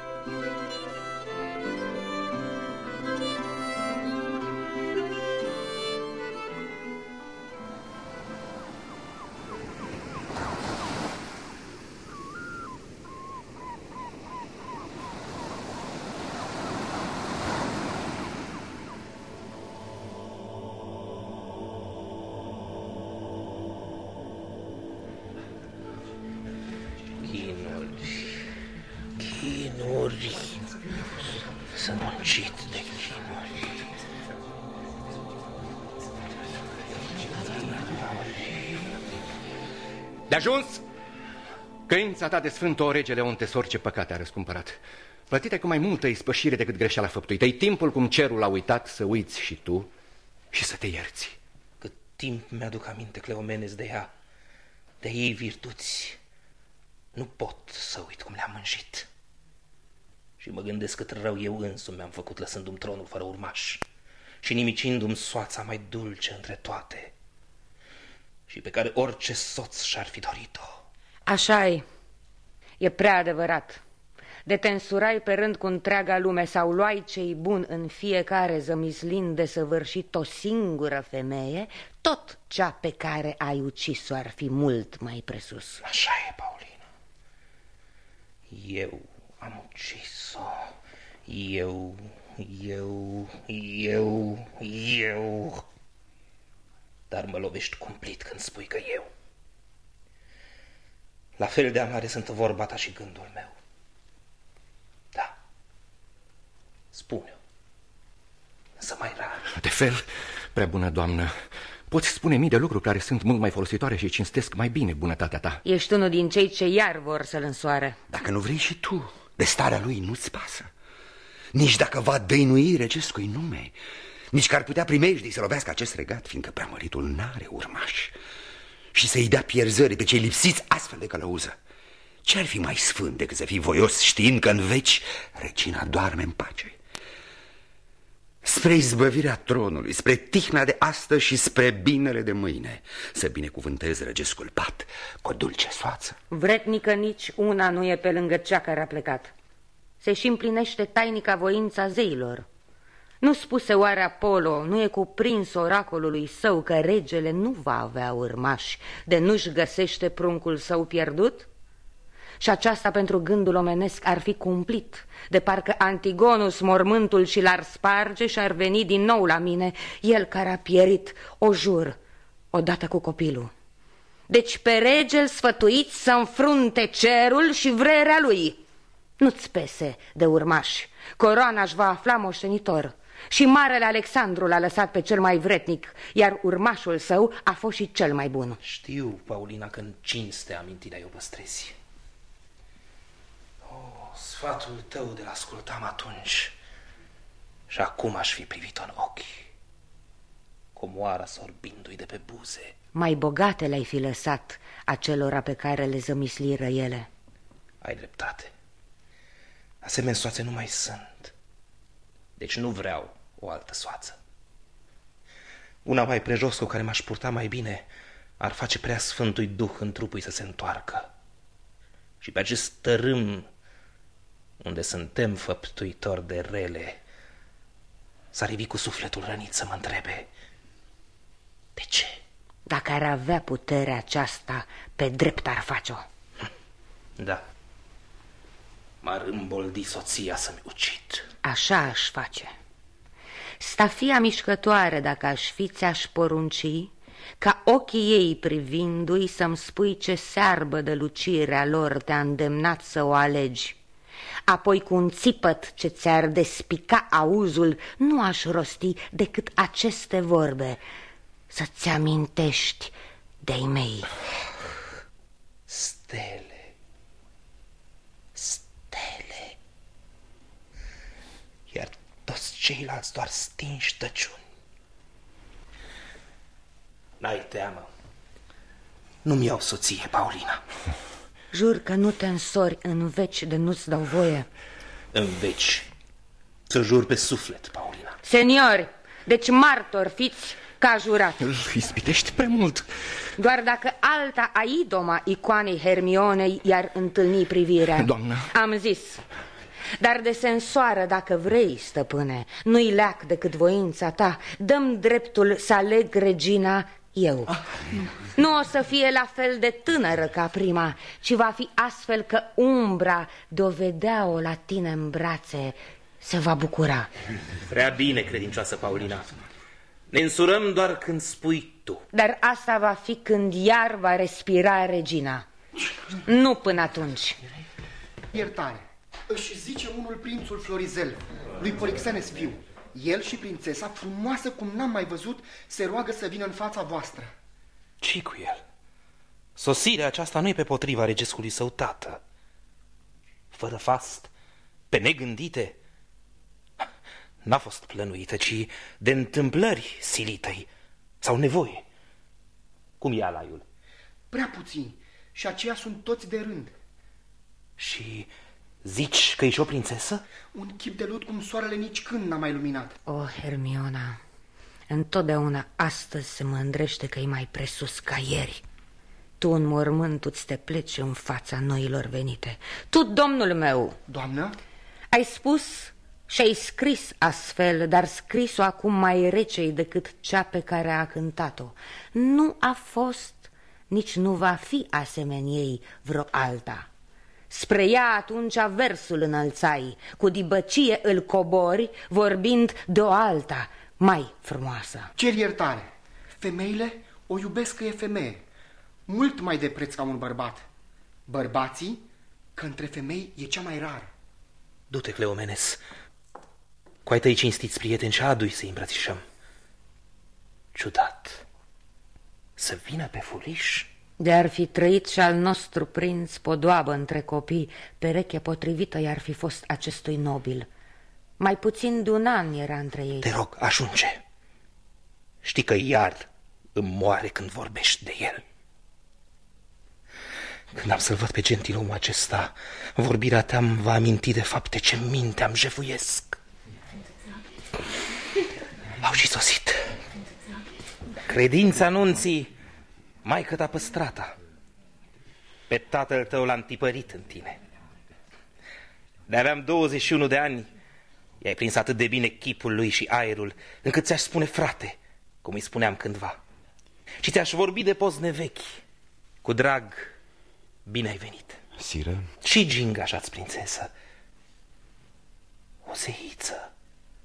Chinuri. Sunt muncit de chinuri. De ajuns? Căința ta de sfânt, o rege Leontes, orice păcate a răscumpărat. Plătite cu mai multă ispășire decât greșeala făptuită. E timpul cum cerul a uitat să uiți și tu și să te ierți. Cât timp mi-aduc aminte, Cleomenes, de ea, de ei virtuți, nu pot să uit cum le-am mânjit. Și mă gândesc cât rău eu însumi mi-am făcut lăsându-mi tronul fără urmaș și nimicindu-mi soața mai dulce între toate și pe care orice soț și-ar fi dorit-o. Așa e prea adevărat. De te însurai pe rând cu întreaga lume sau luai ce-i bun în fiecare, zămislind de săvârșit o singură femeie, tot cea pe care ai ucis-o ar fi mult mai presus. Așa e, Paulina. Eu am ucis-o. Eu. Dar mă lovești cumplit când spui că eu. La fel de amare sunt vorba ta și gândul meu. Da. Spune-o. Însă mai rar. De fel, prea bună doamnă, poți spune mii de lucruri care sunt mult mai folositoare și cinstesc mai bine bunătatea ta. Ești unul din cei ce iar vor să-l însoare. Dacă nu vrei și tu, de starea lui nu-ți pasă. Nici dacă va dăinui regescui nume, nici că ar putea primejdii să lovească acest regat, fiindcă preamăritul n-are urmași, și să-i dea pierzării pe cei lipsiți astfel de călăuză. Ce-ar fi mai sfânt decât să fii voios știind că în veci regina doarme în pace? spre izbăvirea tronului, spre tihna de astăzi și spre binele de mâine. Să binecuvântezi răgescul pat cu o dulce soață. Vretnică nici una nu e pe lângă cea care a plecat. Se și împlinește tainica voința zeilor. Nu spuse oare Apollo, nu e cuprins oracolului său că regele nu va avea urmași de nu-și găsește pruncul său pierdut? Și aceasta pentru gândul omenesc ar fi cumplit, de parcă Antigonus mormântul și l-ar sparge și ar veni din nou la mine, el care a pierit, o jur, odată cu copilul. Deci pe rege-l sfătuiți să înfrunte cerul și vrerea lui. Nu-ți pese de urmași, coroana-și va afla moștenitor. Și marele Alexandru l-a lăsat pe cel mai vretnic, iar urmașul său a fost și cel mai bun. Știu, Paulina, că în cinste amintirea o păstrezi. Sfatul tău de-l ascultam atunci și acum aș fi privit în ochi, comoara sorbindu-i de pe buze. Mai bogate le-ai fi lăsat acelora pe care le zămisliră ele. Ai dreptate. Asemenea soațe nu mai sunt, deci nu vreau o altă soață. Una mai prejos cu care m-aș purta mai bine ar face prea Sfântului Duh în trupul să se întoarcă. Și pe acest tărâm unde suntem făptuitori de rele, s-a rivit cu sufletul rănit să mă întrebe: de ce? Dacă ar avea puterea aceasta, pe drept ar face-o. Da. M-ar îmboldi soția să-mi ucid. Așa aș face. Stafia mișcătoare, dacă aș fi, ți-aș porunci ca ochii ei privindu-i să-mi spui ce searbă de lucirea lor te-a îndemnat să o alegi. Apoi cu un țipăt ce ți-ar despica auzul, nu aș rosti decât aceste vorbe: să-ți amintești de-ai mei. Stele, stele, iar toți ceilalți doar stinși tăciuni. N-ai teamă, nu-mi iau soție, Paulina. Jur că nu te însori în veci de nu-ți dau voie. În veci, să jur pe suflet, Paulina. Seniori, deci martor fiți ca jurat. Îl ispitești prea mult. Doar dacă alta aidoma icoanei Hermionei i-ar întâlni privirea. Doamnă. Am zis. Dar de sensoară, dacă vrei, stăpâne, nu-i leac decât voința ta. Dă-mi dreptul să aleg regina eu. Nu o să fie la fel de tânără ca prima, ci va fi astfel că umbra dovedea-o la tine în brațe se va bucura. Prea bine, credincioasă Paulina. Ne însurăm doar când spui tu. Dar asta va fi când iar va respira regina. Nu până atunci. Iertare. Își zice unul prințul Florizel, lui Polixenes fiu. El și prințesa, frumoasă cum n-am mai văzut, se roagă să vină în fața voastră. Ce cu el? Sosirea aceasta nu e pe potriva regescului său tată. Fără fast, pe negândite, n-a fost plănuită, ci de întâmplări silităi sau nevoie. Cum e alaiul? Prea puțini și aceia sunt toți de rând. Și zici că ești o prințesă? Un chip de lut cum soarele nici când n-a mai luminat. O, Hermiona, întotdeauna astăzi se mândrește că e mai presus ca ieri. Tu în mormântul-ți te pleci în fața noilor venite. Tu, domnul meu. Doamnă? Ai spus și ai scris astfel, dar scris-o acum mai rece decât cea pe care a cântat-o. Nu a fost, nici nu va fi asemeniei vreo alta. Spre ea atunci versul înălțai, cu dibăcie îl cobori, vorbind de o alta, mai frumoasă. Cer iertare. Femeile o iubesc că e femeie, mult mai de preț ca un bărbat. Bărbații, că între femei e cea mai rară. Du-te, Cleomenes, cu ai tăi cinstiți prieteni și adu-i să-i îmbrățișăm. Ciudat, să vină pe furiș. De-ar fi trăit și al nostru prinț podoabă între copii, pereche potrivită i-ar fi fost acestui nobil. Mai puțin de un an era între ei. Te rog, ajunge. Știi că iar îmi moare când vorbești de el. Când am să-l văd pe gentilomul acesta, vorbirea ta îmi va aminti de fapte ce mintea îmi jefuiesc. Au și sosit. Credința anunții, maică ta păstrata. Pe tatăl tău l-a întipărit în tine. De aveam 21 de ani, i-ai prins atât de bine chipul lui și aerul, încât ți-aș spune frate, cum îi spuneam cândva. Și ți-aș vorbi de pozne vechi. Cu drag, bine ai venit. Sire? Și gingașa-ți, prințesă. O zeiță.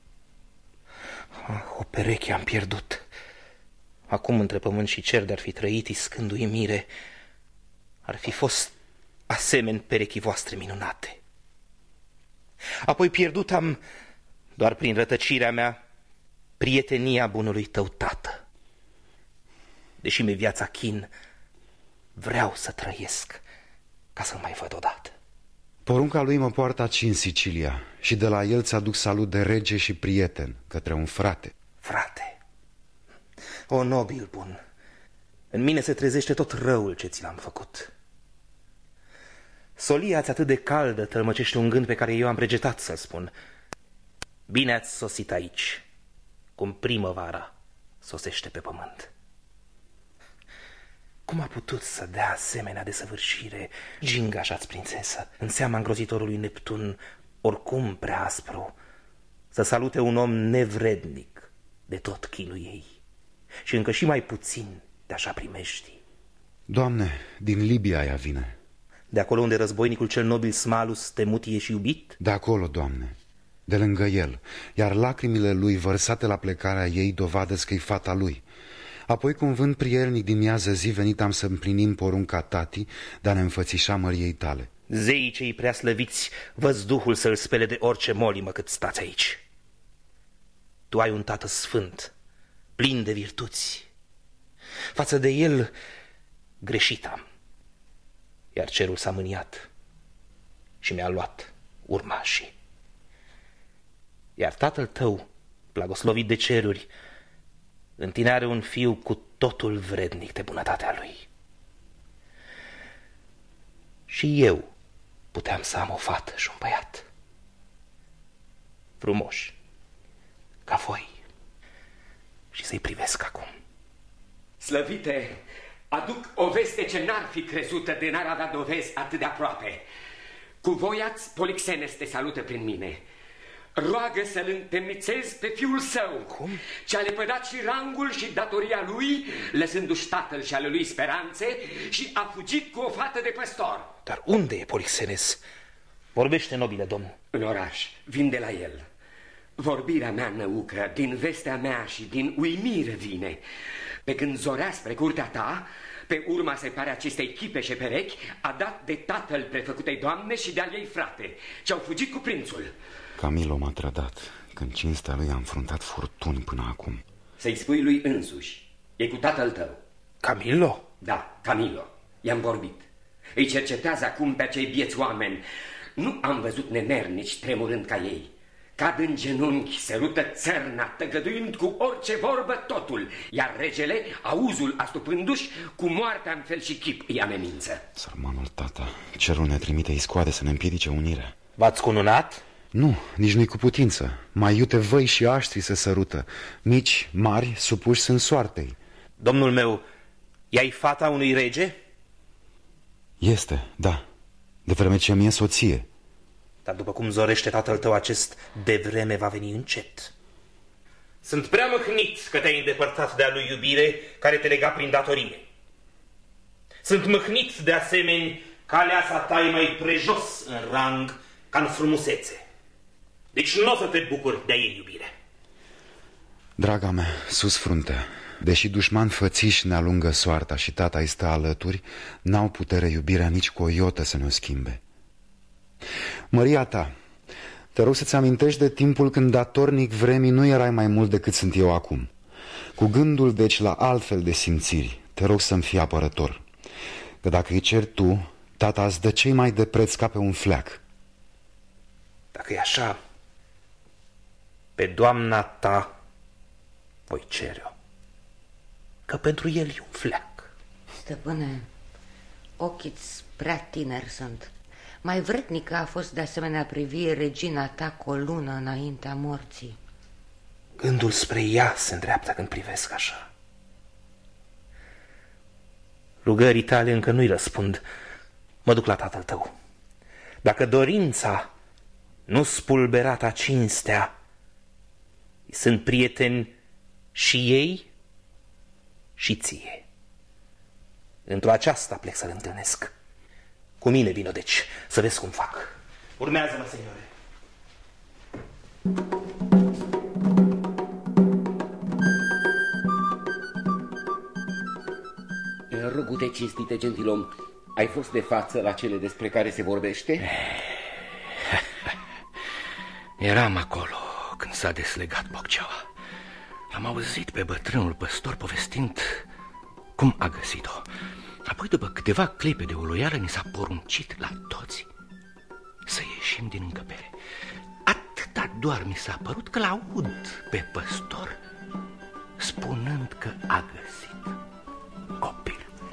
O pereche am pierdut. Acum între pământ și cer de-ar fi trăit iscând uimire, ar fi fost asemeni perechii voastre minunate. Apoi pierdut am, doar prin rătăcirea mea, prietenia bunului tău tată. Deși mi-e viața chin, vreau să trăiesc ca să-l mai văd odată. Porunca lui mă poartă aici în Sicilia și de la el ți-aduc salut de rege și prieten către un frate. Frate, o nobil bun, în mine se trezește tot răul ce ți l-am făcut. Solia-ți atât de caldă tălmăcește un gând pe care eu am regetat să-l spun. Bine ați sosit aici, cum primăvara sosește pe pământ. Cum a putut să dea asemenea desăvârșire gingașa-ți, prințesă, în seama îngrozitorului Neptun, oricum prea aspru, să salute un om nevrednic de tot chinul ei și încă și mai puțin de așa primești? Doamne, din Libia ea vine. De acolo unde războinicul cel nobil Smalus temut e și iubit? De acolo, Doamne, de lângă el, iar lacrimile lui vărsate la plecarea ei dovadă că-i fata lui. Apoi, cu un vânt prielnic din miază zi, venit am să împlinim porunca tati de a ne înfățișa măriei tale. Zeii cei prea slăviți, văzduhul să-l spele de orice molimă cât stați aici. Tu ai un tată sfânt, plin de virtuți. Față de el greșit am, iar cerul s-a mâniat și mi-a luat urmașii. Iar tatăl tău, blagoslovit de ceruri, în tine are un fiu cu totul vrednic de bunătatea lui. Și eu puteam să am o fată și un băiat frumoși ca voi și să-i privesc acum. Slăvite, aduc o veste ce n-ar fi crezută de n-ar avea dovezi atât de aproape. Cu voiați, Polixenes te salută prin mine. Roagă să-l întemnițezi pe fiul său. Cum? Ce-a lepădat și rangul și datoria lui, lăsându-și tatăl și ale lui speranțe, și a fugit cu o fată de păstor. Dar unde e Polixenes? Vorbește, nobile domn. În oraș, vin de la el. Vorbirea mea năucă, din vestea mea și din uimire vine. Pe când zorea spre curtea ta, pe urma separea acestei chipe și perechi, a dat de tatăl prefăcutei doamne și de-al ei frate, ce-au fugit cu prințul. Camilo m-a trădat, când cinstea lui a înfruntat furtuni până acum. Să-i spui lui însuși, e cu tatăl tău. Camilo? Da, Camilo, i-am vorbit. Îi cercetează acum pe acei bieți oameni. Nu am văzut nemernici tremurând ca ei. Cad în genunchi, sărută țărna, tăgăduind cu orice vorbă totul, iar regele, auzul astupându-și, cu moartea în fel și chip îi amenință. Sărmanul tata, cerul ne trimite iscoade să ne împiedice unirea. V-ați cununat? Nu, nici nu-i cu putință. Mai iute văi și aștri se sărută. Mici, mari, supuși sunt soartei. Domnul meu, ea-i fata unui rege? Este, da, de vreme ce mi-e soție. Dar după cum zorește tatăl tău, acest devreme va veni încet. Sunt prea mâhnit că te-ai îndepărtat de-a lui iubire care te lega prin datorie. Sunt mâhnit de asemenea că aleasa ta e mai prejos în rang ca în frumusețe. Deci nu o să te bucuri de-a ei iubire. Draga mea, sus fruntea, deși dușman fățiși ne alungă soarta și tata îi stă alături, n-au putere iubirea nici cu o iotă să ne-o schimbe. Măria ta, te rog să-ți amintești de timpul când datornic vremii nu erai mai mult decât sunt eu acum. Cu gândul deci la altfel de simțiri, te rog să-mi fii apărător. Că dacă îi ceri tu, tata îți dă cei mai de preț ca pe un fleac. Dacă e așa, pe doamna ta voi cere-o, că pentru el e un fleac. Stăpâne, ochii-ți prea tineri sunt. Mai vrednică a fost de asemenea privire regina ta cu o lună înaintea morții. Gândul spre ea se îndreaptă când privesc așa. Rugării tale încă nu-i răspund. Mă duc la tatăl tău. Dacă dorința nu spulberata cinstea, sunt prieteni și ei și ție. Într-o aceasta plec să-l întâlnesc. Cu mine vino, deci, să vezi cum fac. Urmează-mă, seniore. Rugute, cinstite gentilom, ai fost de față la cele despre care se vorbește? Eram acolo când s-a deslegat bocceaua. L-am auzit pe bătrânul păstor povestind cum a găsit-o. Apoi, după câteva clipe de uluială, ni s-a poruncit la toți să ieșim din încăpere. Atâta doar mi s-a părut că l-aud pe păstor spunând că a găsit copil.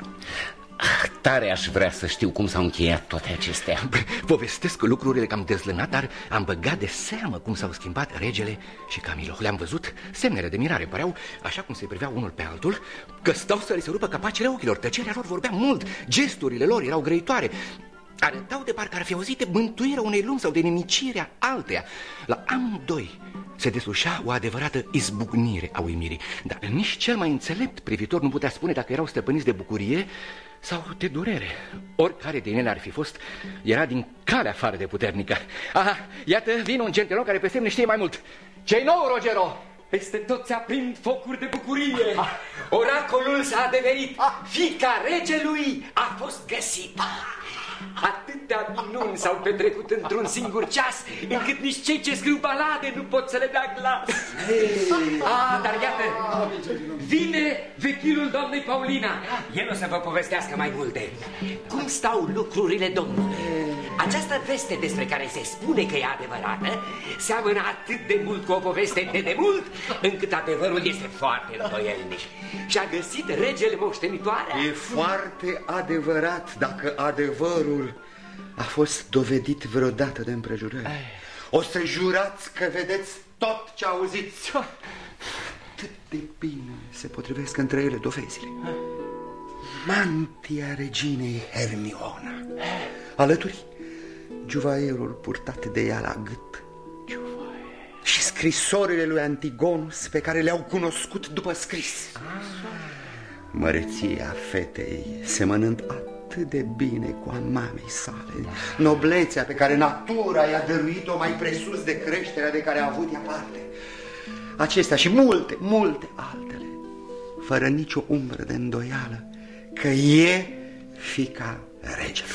Tare aș vrea să știu cum s-au încheiat toate acestea. Povestesc lucrurile cam dezlănat, dar am băgat de seamă cum s-au schimbat regele și Camilo. Le-am văzut, semnele de mirare păreau, așa cum se priveau unul pe altul, că stau să le se rupă capacele ochilor. Tăcerea lor vorbea mult, gesturile lor erau grăitoare. Arătau de parcă ar fi auzite mântuirea unei lumi sau de nimicirea alteia. La amândoi se deslușea o adevărată izbucnire a uimirii, dar nici cel mai înțelept privitor nu putea spune dacă erau stăpâniți de bucurie sau de durere. Oricare din ele ar fi fost, era din calea afară de puternică. Aha, iată, vine un gentilom care pe semne știe mai mult. Ce-i nou, Rogero? Peste tot se aprind focuri de bucurie. Oracolul s-a adeverit. Fiica regelui a fost găsită. Atâtea minuni s-au petrecut într-un singur ceas, încât nici cei ce scriu balade nu pot să le dea glas. Dar iată, vine vechilul doamnei Paulina. El o să vă povestească mai multe. Cum stau lucrurile, domnule? Această veste despre care se spune că e adevărată seamănă atât de mult cu o poveste de demult, încât adevărul este foarte îndoielnic. Și-a găsit regele moștenitoarea? E foarte adevărat, dacă adevărul a fost dovedit vreodată de împrejurări. O să jurați că vedeți tot ce auziți. Atât de bine se potrivesc între ele dovezile. Mantia reginei Hermiona, alături juvaierul purtat de ea la gât și scrisorile lui Antigonus pe care le-au cunoscut după scris. Măreția fetei semănând atât de bine cu a mamei sale, noblețea pe care natura i-a dăruit-o mai presus de creșterea de care a avut ea parte. Acestea și multe, multe altele, fără nicio umbră de îndoială că e fiica regelui.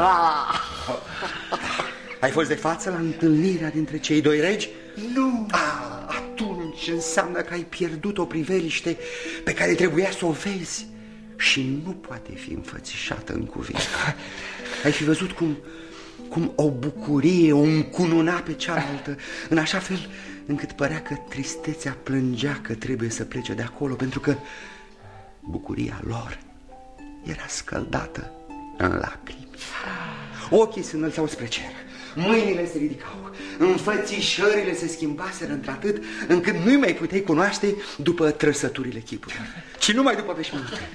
Ai fost de față la întâlnirea dintre cei doi regi? Nu. Atunci înseamnă că ai pierdut o priveliște pe care trebuia să o vezi și nu poate fi înfățișată în cuvinte. Ai fi văzut cum o bucurie o încununa pe cealaltă, în așa fel încât părea că tristețea plângea că trebuie să plece de acolo, pentru că bucuria lor era scăldată în lacrimi. Ochii se înălțau spre cer, mâinile se ridicau, înfățișările se schimbaseră într-atât încât nu-i mai puteai cunoaște după trăsăturile chipului, ci numai după veșmânturi.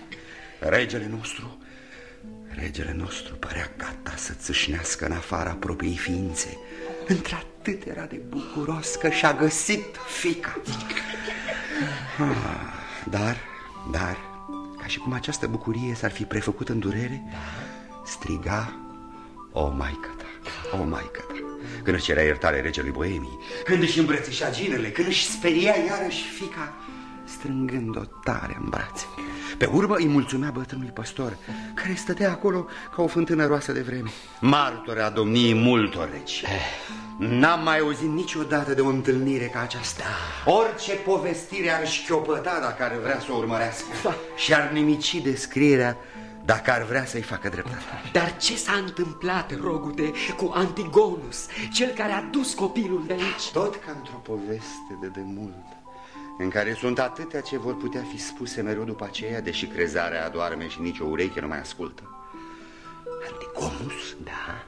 Regele nostru părea gata să țâșnească în afara propriei ființe, într-atât era de bucuros că și-a găsit fiica. Dar, ca și cum această bucurie s-ar fi prefăcut în durere, striga: o maică-ta, o maică-ta, când își cerea iertare regelui Boemii, când își îmbrățișa ginele, când își speria iarăși fiica, strângând-o tare în brațe. Pe urmă îi mulțumea bătrânului păstor, care stătea acolo ca o fântână roasă de vreme, martoră a domniei multor regi. N-am mai auzit niciodată de o întâlnire ca aceasta. Orice povestire ar șchiopăta dacă ar vrea să o urmărească și ar nimici descrierea dacă ar vrea să-i facă dreptate. Dar ce s-a întâmplat, rogute, cu Antigonus, cel care a dus copilul de aici? Tot ca într-o poveste de demult, în care sunt atâtea ce vor putea fi spuse mereu după aceea, deși crezarea adorme și nicio ureche nu mai ascultă. Antigonus? Da.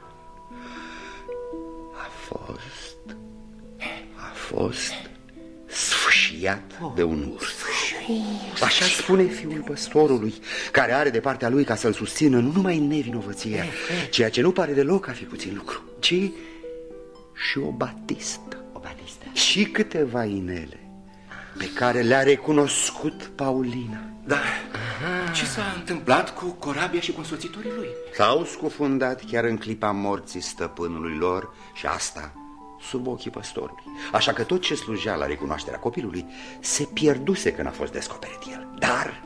A fost sfâșiat speriat de un urs. Așa spune fiul păstorului, care are de partea lui ca să-l susțină nu numai nevinovăția, ceea ce nu pare deloc a fi puțin lucru, ci și o batistă. Și câteva inele pe care le-a recunoscut Paulina. Da, ce s-a întâmplat cu corabia și cu însoțitorii lui? S-au scufundat chiar în clipa morții stăpânului lor și asta sub ochii păstorului. Așa că tot ce slujea la recunoașterea copilului se pierduse când a fost descoperit el. Dar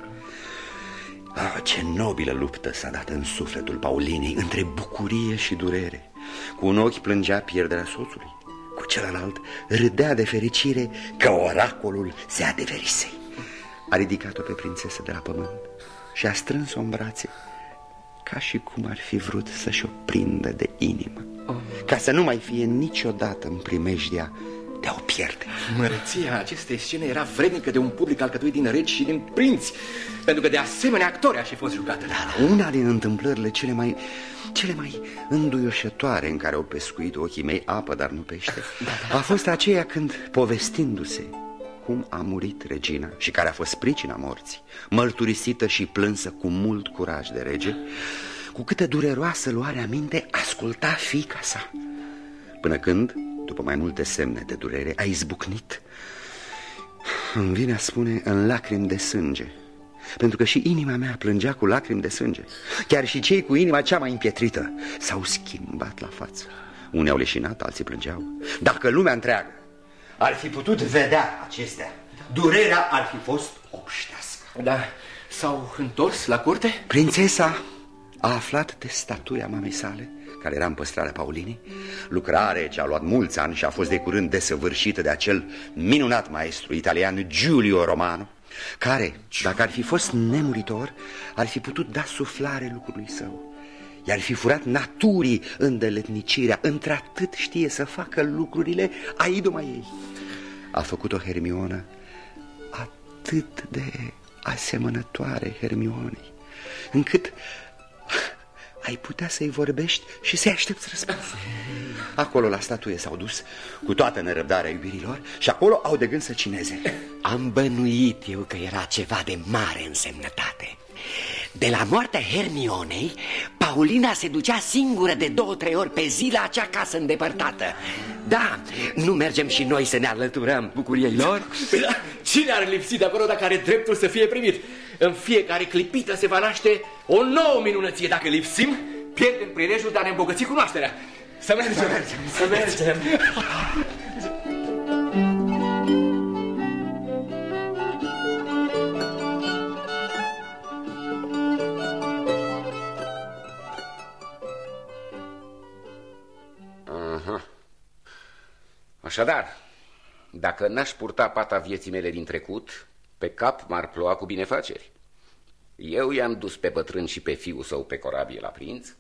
ce nobilă luptă s-a dat în sufletul Paulinei între bucurie și durere. Cu un ochi plângea pierderea soțului, cu celălalt râdea de fericire că oracolul se adeverise. A ridicat-o pe prințesă de la pământ și a strâns-o în brațe, ca și cum ar fi vrut să-și o prindă de inimă, ca să nu mai fie niciodată în primejdia de a o pierde. Măreția acestei scene era vrednică de un public alcătuit din regi și din prinți, pentru că de asemenea actori aș fi fost jucată. Una din întâmplările cele mai înduioșătoare în care au pescuit ochii mei apă, dar nu pește, a fost aceea când, povestindu-se cum a murit regina și care a fost pricina morții, mărturisită și plânsă cu mult curaj de rege, cu câtă dureroasă luare aminte asculta fiica sa, până când, după mai multe semne de durere, a izbucnit, îmi vine a spune, în lacrimi de sânge, pentru că și inima mea plângea cu lacrimi de sânge. Chiar și cei cu inima cea mai împietrită s-au schimbat la față. Unii au leșinat, alții plângeau. Dacă lumea întreagă ar fi putut vedea acestea, durerea ar fi fost obștească. Da, s-au întors la curte? Prințesa a aflat de statuia mamei sale, care era în păstrarea Paulinei, lucrare ce a luat mulți ani și a fost de curând desăvârșită de acel minunat maestru italian Giulio Romano, care, dacă ar fi fost nemuritor, ar fi putut da suflare lucrului său, i-ar fi furat naturii îndeletnicirea, într-atât știe să facă lucrurile a idoma ei. A făcut-o Hermiona atât de asemănătoare Hermionei, încât ai putea să-i vorbești și să-i aștepți răspunsul. Acolo la statuie s-au dus cu toată nerăbdarea iubirilor și acolo au de gând să cineze. Am bănuit eu că era ceva de mare însemnătate. De la moartea Hermionei, Paulina se ducea singură de 2-3 ori pe zi la acea casă îndepărtată. Da, nu mergem și noi să ne alăturăm bucuriei lor? Păi da, cine ar lipsi de acolo dacă are dreptul să fie primit? În fiecare clipită se va naște o nouă minunăție. Dacă lipsim, pierdem prilejul de a ne îmbogăți cunoașterea. Să mergem, să mergem. Așadar, dacă n-aș purta pata vieții mele din trecut, pe cap m-ar ploua cu binefaceri. Eu i-am dus pe bătrân și pe fiul său pe corabie la prinț.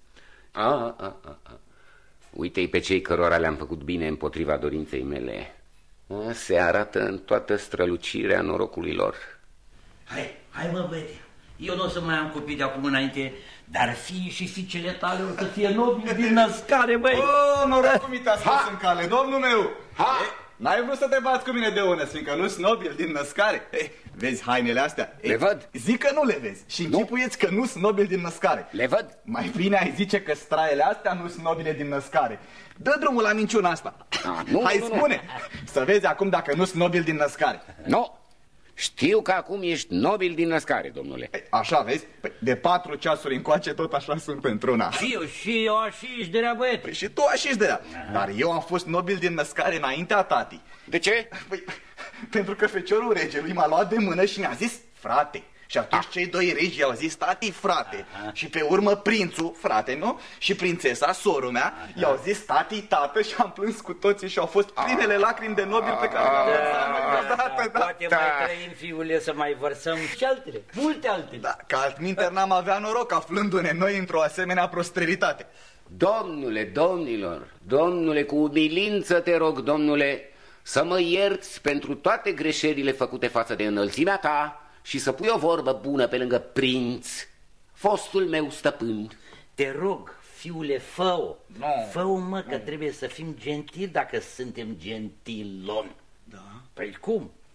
Uite-i pe cei cărora le-am făcut bine împotriva dorinței mele. Se arată în toată strălucirea norocului lor. Hai mă, băiete, eu nu o să mai am copii de acum înainte, dar fii și fiicele tale o să fie nobili din născare, băi. Norocul mi te-a spus în cale, domnul meu. N-ai vrut să te bați cu mine de onest, fiindcă nu-s nobil din născare. Vezi hainele astea? Le văd. Zic că nu le vezi și închipuieți că nu-s nobil din născare. Le văd. Mai bine ai zice că straiele astea nu-s nobile din născare. Dă drumul la minciuna asta. Hai, spune, să vezi acum dacă nu-s nobil din născare. Nu. Știu că acum ești nobil din născare, domnule. Așa, vezi? De 4 ceasuri încoace tot așa sunt într-una. Și eu aș de rea, băiete. Păi și tu aș de rea. Dar eu am fost nobil din născare înaintea tati. De ce? Păi, pentru că feciorul regelui m-a luat de mână și mi-a zis frate. Și atunci cei doi regi i-au zis tati, frate. Și pe urmă prințul, frate, nu? Și prințesa, sorul mea, i-au zis tati, tată. Și am plâns cu toții și au fost primele lacrimi de nobil pe care le-am văzut. Poate mai trăim, fiule, să mai vărsăm și altele, multe altele. Da, că altminteri n-am avea noroc aflându-ne noi într-o asemenea prosperitate. Domnule, domnilor, domnule, cu umilință te rog, domnule, să mă ierți pentru toate greșelile făcute față de înălțimea ta și să pui o vorbă bună pe lângă prinț, fostul meu stăpân. Te rog, fiule, fă-o. Fă-o, mă, că trebuie să fim gentili dacă suntem gentiloni. Da. Păi cum?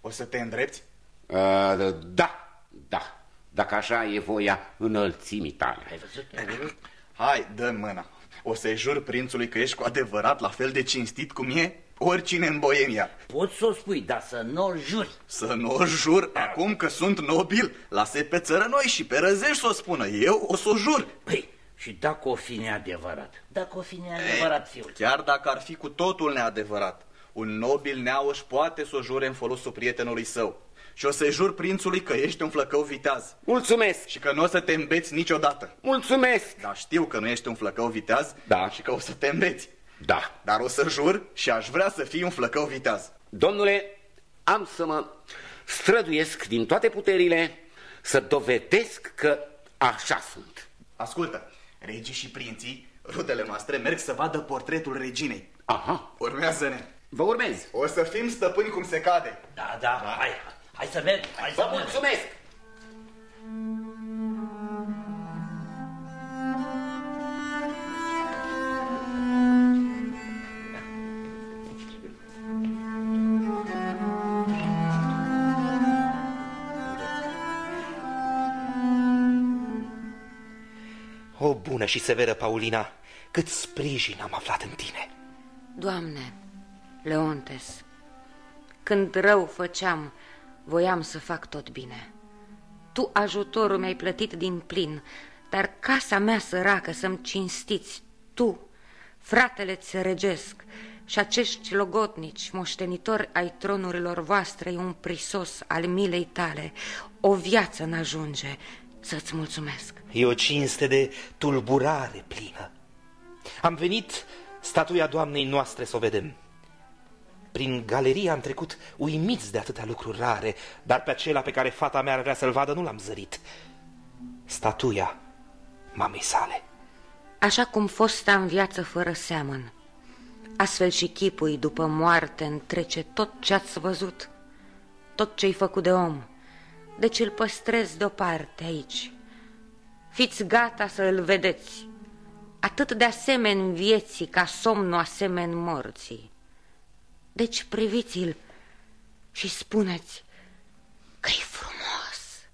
O să te îndrepți? Da. Dacă așa e voia înălțimii tale. Ai văzut? Hai, dă mâna. O să-i jur prințului că ești cu adevărat la fel de cinstit cum e oricine în Boemia. Poți să o spui, dar să nu o juri. Să nu o jur acum că sunt nobil? Lase pe țărănoi și pe răzești să o spună. Eu o să o jur. Păi, și dacă o fi neadevărat? Dacă o fi neadevărat, fiul. Chiar dacă ar fi cu totul neadevărat, un nobil neauș poate să o jure în folosul prietenului său. Și o să-i jur prințului că ești un flăcău viteaz. Mulțumesc! Și că nu o să te îmbeți niciodată. Mulțumesc! Dar știu că nu ești un flăcău viteaz. Da. Și că o să te îmbeți. Da. Dar o să jur și aș vrea să fii un flăcău viteaz. Domnule, am să mă străduiesc din toate puterile să dovedesc că așa sunt. Ascultă, regii și prinții, rudele noastre, merg să vadă portretul reginei. Aha. Urmează-ne. Vă urmez. O să fim stăpâni cum se cade. Da. Hai să merg. Vă mulțumesc. O bună și severă Paulina, cât sprijin am aflat în tine. Doamne, Leontes, când rău făceam, voiam să fac tot bine. Tu ajutorul mi-ai plătit din plin, dar casa mea săracă să-mi cinstiți, tu, fratele-ți regesc, și acești logotnici, moștenitori ai tronurilor voastre, un prisos al milei tale, o viață n-ajunge să-ți mulțumesc. E o cinste de tulburare plină. Am venit statuia Doamnei noastre să o vedem. Prin galerie am trecut uimiți de atâtea lucruri rare, dar pe acela pe care fata mea ar vrea să-l vadă nu l-am zărit. Statuia mamei sale. Așa cum fosta în viață fără seamăn, astfel și chipul după moarte întrece tot ce-ați văzut, tot ce-ai făcut de om. Deci îl păstrez deoparte aici. Fiți gata să îl vedeți, atât de asemeni vieții ca somnul asemeni morții. Deci priviți-l și spuneți că-i frumos.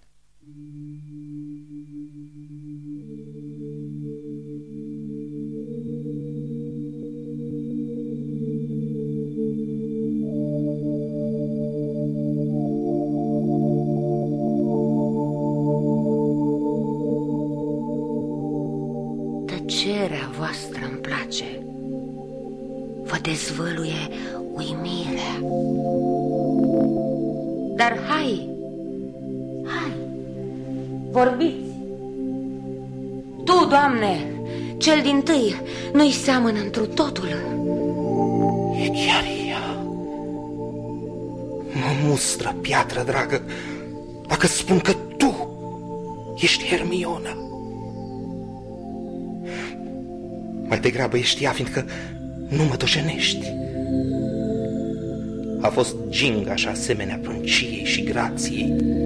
Tăcerea voastră îmi place, vă dezvăluie uimirea. Dar hai, vorbiți. Tu, Doamne, cel dintâi, nu-i seamănă întru totul. E chiar ea. Mă mustră, piatră dragă, dacă spun că tu ești Hermiona. Mai degrabă ești ea, fiindcă nu mă dojenești. A fost ginga și asemenea prunciei și grației,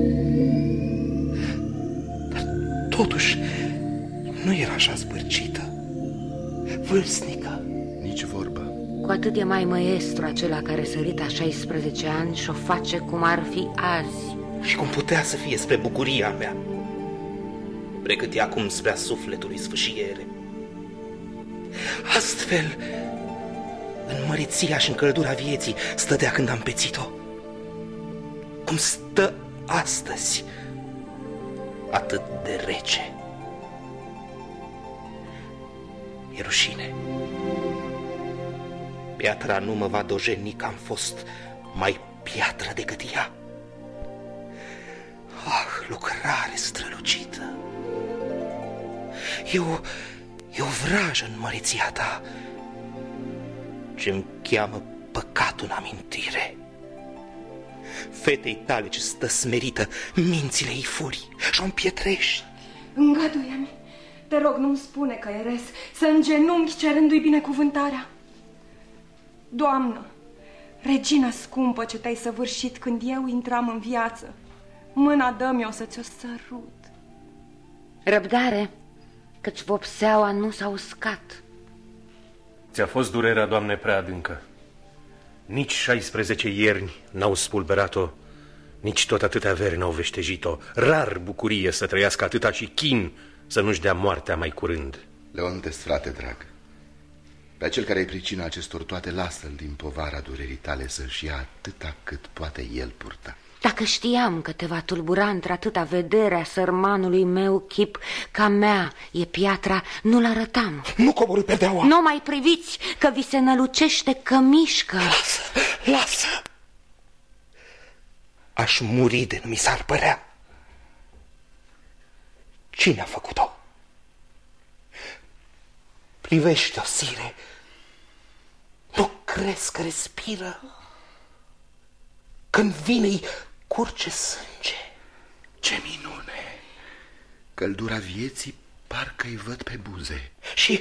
dar totuși nu era așa zbârcită, vârstnică. Nici vorbă. Cu atât e mai maestru acela care sărit a 16 ani și o face cum ar fi azi. Și cum putea să fie spre bucuria mea, precât e acum spre a sufletului sfâșiere. Astfel, în măriția și în căldura vieții stătea când am pețit-o. Cum stă astăzi, atât de rece. E rușine. Piatra nu mă va dojeni că am fost mai piatră decât ea. Ah, lucrare strălucită! E o vrajă în măriția ta ce-mi cheamă păcatul în amintire. Fetei tale ce stă smerită, mințile-i furi și-o împietrești. Îngăduie-mi, te rog, nu-mi spune că eres, să îngenunchi cerându-i binecuvântarea. Doamnă, regina scumpă ce te-ai săvârșit când eu intram în viață, mâna dă-mi-o să ți-o sărut. Răbdare, căci vopseaua nu s-a uscat. Ți-a fost durerea, Doamne, prea adâncă. Nici 16 ierni n-au spulberat-o Nici tot atâtea avere n-au veștejit-o. Rar bucurie să trăiască atâta și chin să nu-și dea moartea mai curând. Leontes, frate drag, pe cel care e pricina acestor toate, lasă-l din povara durerii tale să-și ia atâta cât poate el purta. Dacă știam că te va tulbura într-atâta vederea sărmanului meu chip ca mea e piatra, nu-l arătam. Nu coborî perdeaua. Nu mai priviți că vi se nălucește cămișcă. Lasă, lasă. Aș muri de nu mi s-ar părea. Cine a făcut-o? Privește-o, sire. Nu crezi că respiră? Când vine-i curge sânge. Ce minune! Căldura vieții parcă-i văd pe buze. Și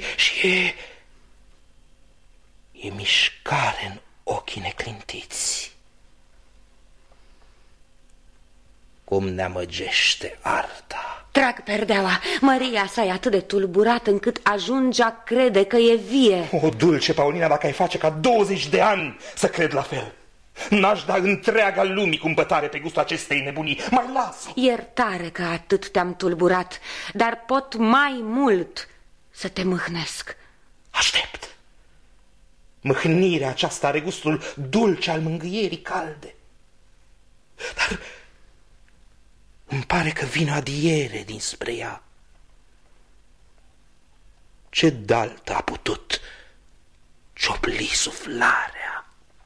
e mișcare în ochii neclintiți. Cum ne amăgește arta. Trag perdeaua. Măria sa e atât de tulburat încât ajunge a crede că e vie. O, dulce Paulina, dacă ai face ca 20 de ani să cred la fel. N-aș da întreaga lumii cumpătare pe gustul acestei nebunii. Mai las! Iertare că atât te-am tulburat, dar pot mai mult să te mâhnesc. Aștept. Mâhnirea aceasta are gustul dulce al mângâierii calde. Dar îmi pare că vine adiere dinspre ea. Ce daltă a putut ciopli suflarea?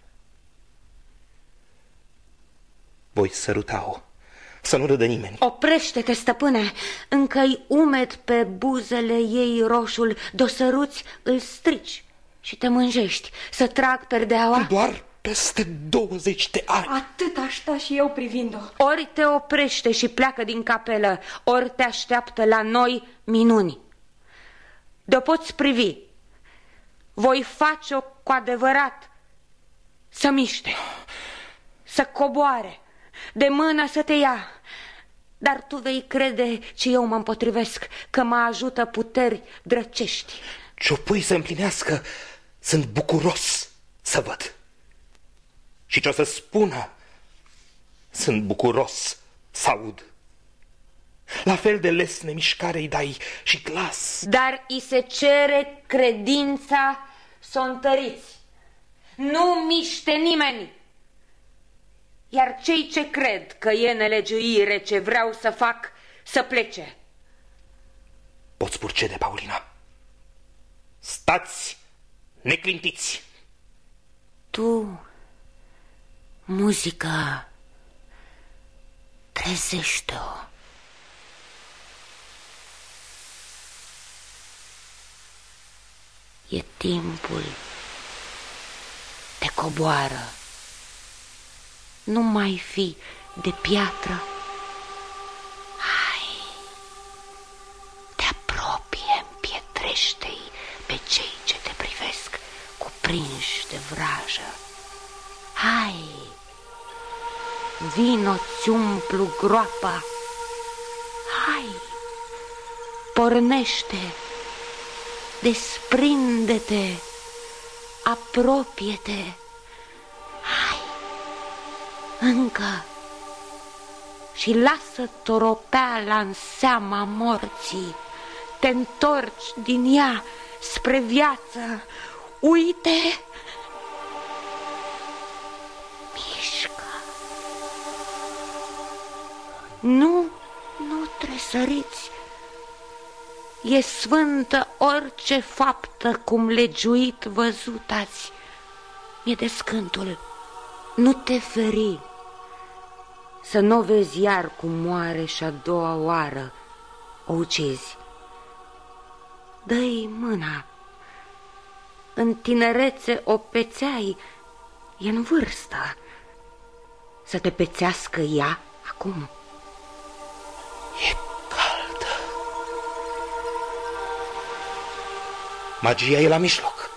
Voi săruta-o, să nu râdă nimeni. Oprește-te, stăpâne, încă-i umed pe buzele ei roșul, de-o săruți, îl strici și te mânjești. Să trag perdeaua? Doar peste 20 de ani. Atât aș sta și eu privind-o. Ori te oprește și pleacă din capelă, ori te așteaptă la noi minuni. De-o poți privi, voi face-o cu adevărat să miște, să coboare, de mână să te ia. Dar tu vei crede ce eu mă împotrivesc, că mă ajută puteri drăcești. Ce-o pui să împlinească, sunt bucuros să văd. Și ce-o să spună, sunt bucuros să aud. La fel de lesne mișcare îi dai și glas. Dar îi se cere credința să o întăriți. Nu miște nimeni. Iar cei ce cred că e nelegiuire ce vreau să fac, să plece. Poți purcede, Paulina. Stați neclintiți. Tu, muzica, trezește-o. E timpul, te coboară. Nu mai fi de piatră. Hai, te apropie, împietrește-i pe cei ce te privesc, cuprinși de vrajă. Hai, vino-ți umplu groapa. Hai, pornește, desprinde-te, apropie-te. Hai, încă, și lasă toropeala în seama morții. Te întorci din ea spre viață. Uite, mișcă. Nu tresăriți. E sfântă orice faptă cum legiuit văzut ați. Mi-e descântul, nu te feri, să nu vezi iar cum moare și a doua oară o ucizi. Dă-i mâna, în tinerețe o pețeai, e în vârstă, să te pețească ea acum. E caldă. Magia e la mijloc.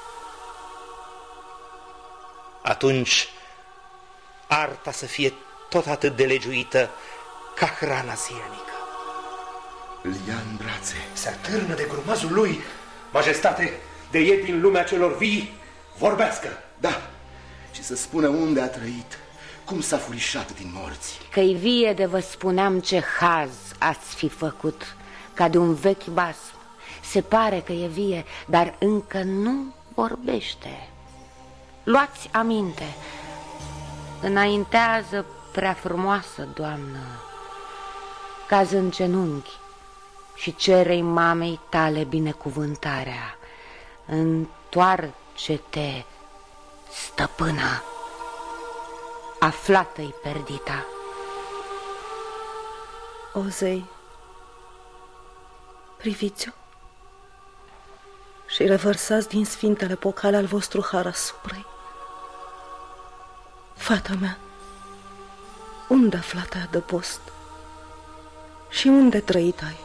Atunci arta să fie tot atât de legiuită ca hrana zilnică. Îl ia în brațe. Se atârnă de grumazul lui. Majestate, de ieri din lumea celor vii, vorbească. Da, și să spună unde a trăit, Cum s-a furișat din morți? Că-i vie de vă spuneam ce haz ați fi făcut, ca de un vechi basm. Se pare că e vie, dar încă nu vorbește. Luați aminte, înaintează prea frumoasă doamnă, caz în genunchi și cere-i mamei tale binecuvântarea. Întoarce-te, stăpână, aflată-i perdita. O zei, priviți-o și revărsați din sfintele pocale al vostru har asupra-i. Fata mea, unde aflat ai adăpost și unde trăit ai?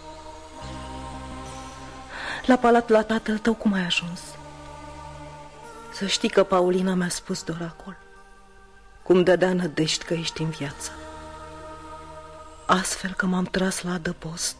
La palat la tatăl tău cum ai ajuns? Să știi că Paulina mi-a spus de oracol, cum dădea nădești că ești în viață. Astfel că m-am tras la adăpost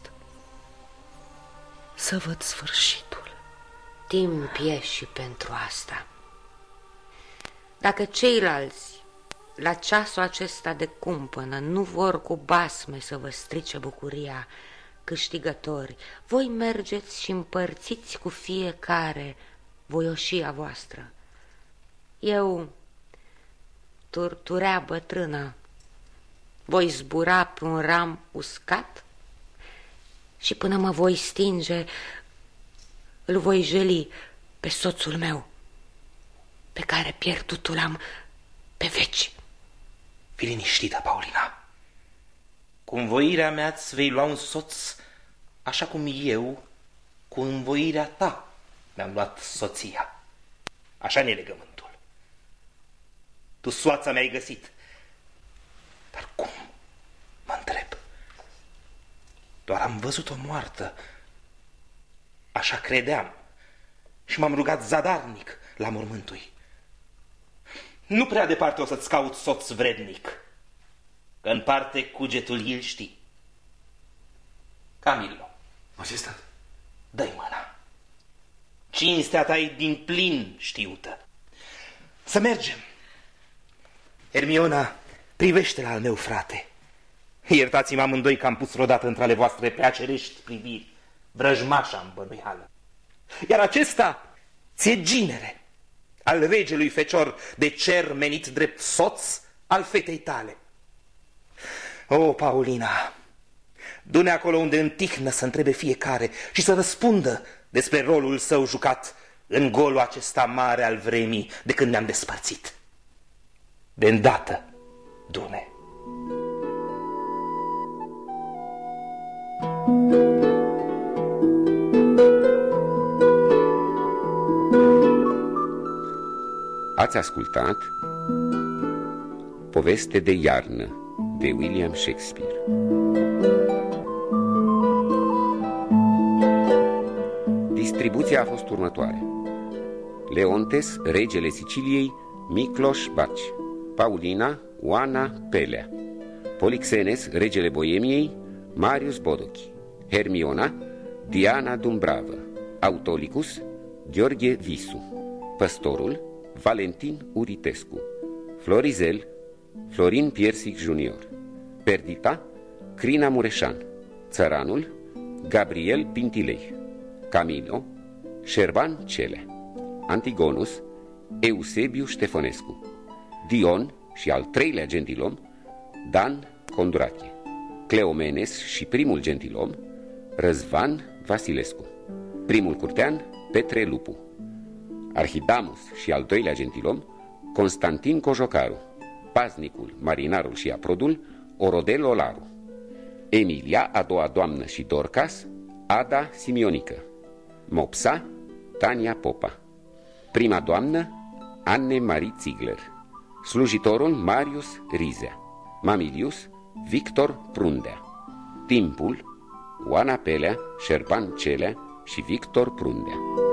să văd sfârșitul. Timp e și pentru asta. Dacă ceilalți la ceasul acesta de cumpănă nu vor cu basme să vă strice bucuria, câștigători, voi mergeți și împărțiți cu fiecare voioșia voastră. Eu, turturea bătrână, voi zbura pe un ram uscat și până mă voi stinge, îl voi jeli pe soțul meu, pe care pierdutul l-am pe veci. Fii liniștită, Paulina. Cu învoirea mea îți vei lua un soț, așa cum eu, cu învoirea ta, mi-am luat soția. Așa-ne legământul. Tu soața mi-ai găsit. Dar cum? Mă întreb. Doar am văzut-o moartă. Așa credeam. Și m-am rugat zadarnic la mormântui. Nu prea departe o să-ți caut soț vrednic, că în parte cugetul îl știi. Camillo. Majestate. Dă-i mâna. Cinstea ta e din plin știută. Să mergem. Hermiona, privește-l al meu frate. Iertați-mă amândoi că am pus vreodată între ale voastre prea cerești priviri, vrăjmașa în bănuială. Iar acesta ți-e ginere al regelui fecior de cer menit drept soț al fetei tale. O, Paulina, du-ne acolo unde în tihnă să întrebe fiecare și să răspundă despre rolul său jucat în golul acesta mare al vremii de când ne-am despărțit. De îndată, du-ne. Ați ascultat Poveste de iarnă de William Shakespeare. Distribuția a fost următoare: Leontes, regele Siciliei, Micloș Baci; Paulina, Oana Pelea; Polixenes, regele Boemiei, Marius Bodochi; Hermiona, Diana Dumbravă; Autolicus, Gheorghe Visu; Păstorul, Valentin Uritescu; Florizel, Florin Piersic Junior; Perdita, Crina Mureșan; Țăranul, Gabriel Pintilei; Camilo, Șerban Celea; Antigonus, Eusebiu Ștefănescu; Dion și al treilea gentilom, Dan Condurache; Cleomenes și primul gentilom, Răzvan Vasilescu; primul curtean, Petre Lupu; Arhidamus și al doilea gentilom, Constantin Cojocaru; paznicul, marinarul și aprodul, Orodel Olaru; Emilia, a doua doamnă și Dorcas, Ada Simionică; Mopsa, Tania Popa; prima doamnă, Anne Marie Ziegler; slujitorul, Marius Rizea; Mamilius, Victor Prundea; timpul, Oana Pelea, Șerban Celea și Victor Prundea.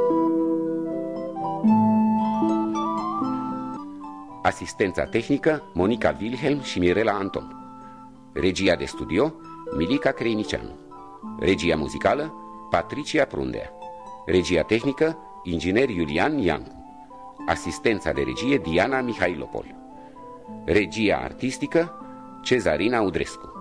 Asistența tehnică, Monica Wilhelm și Mirela Anton. Regia de studio, Milica Creinicianu. Regia muzicală, Patricia Prundea. Regia tehnică, inginer Iulian Iancu. Asistența de regie, Diana Mihailopol. Regia artistică Cezarina Udrescu.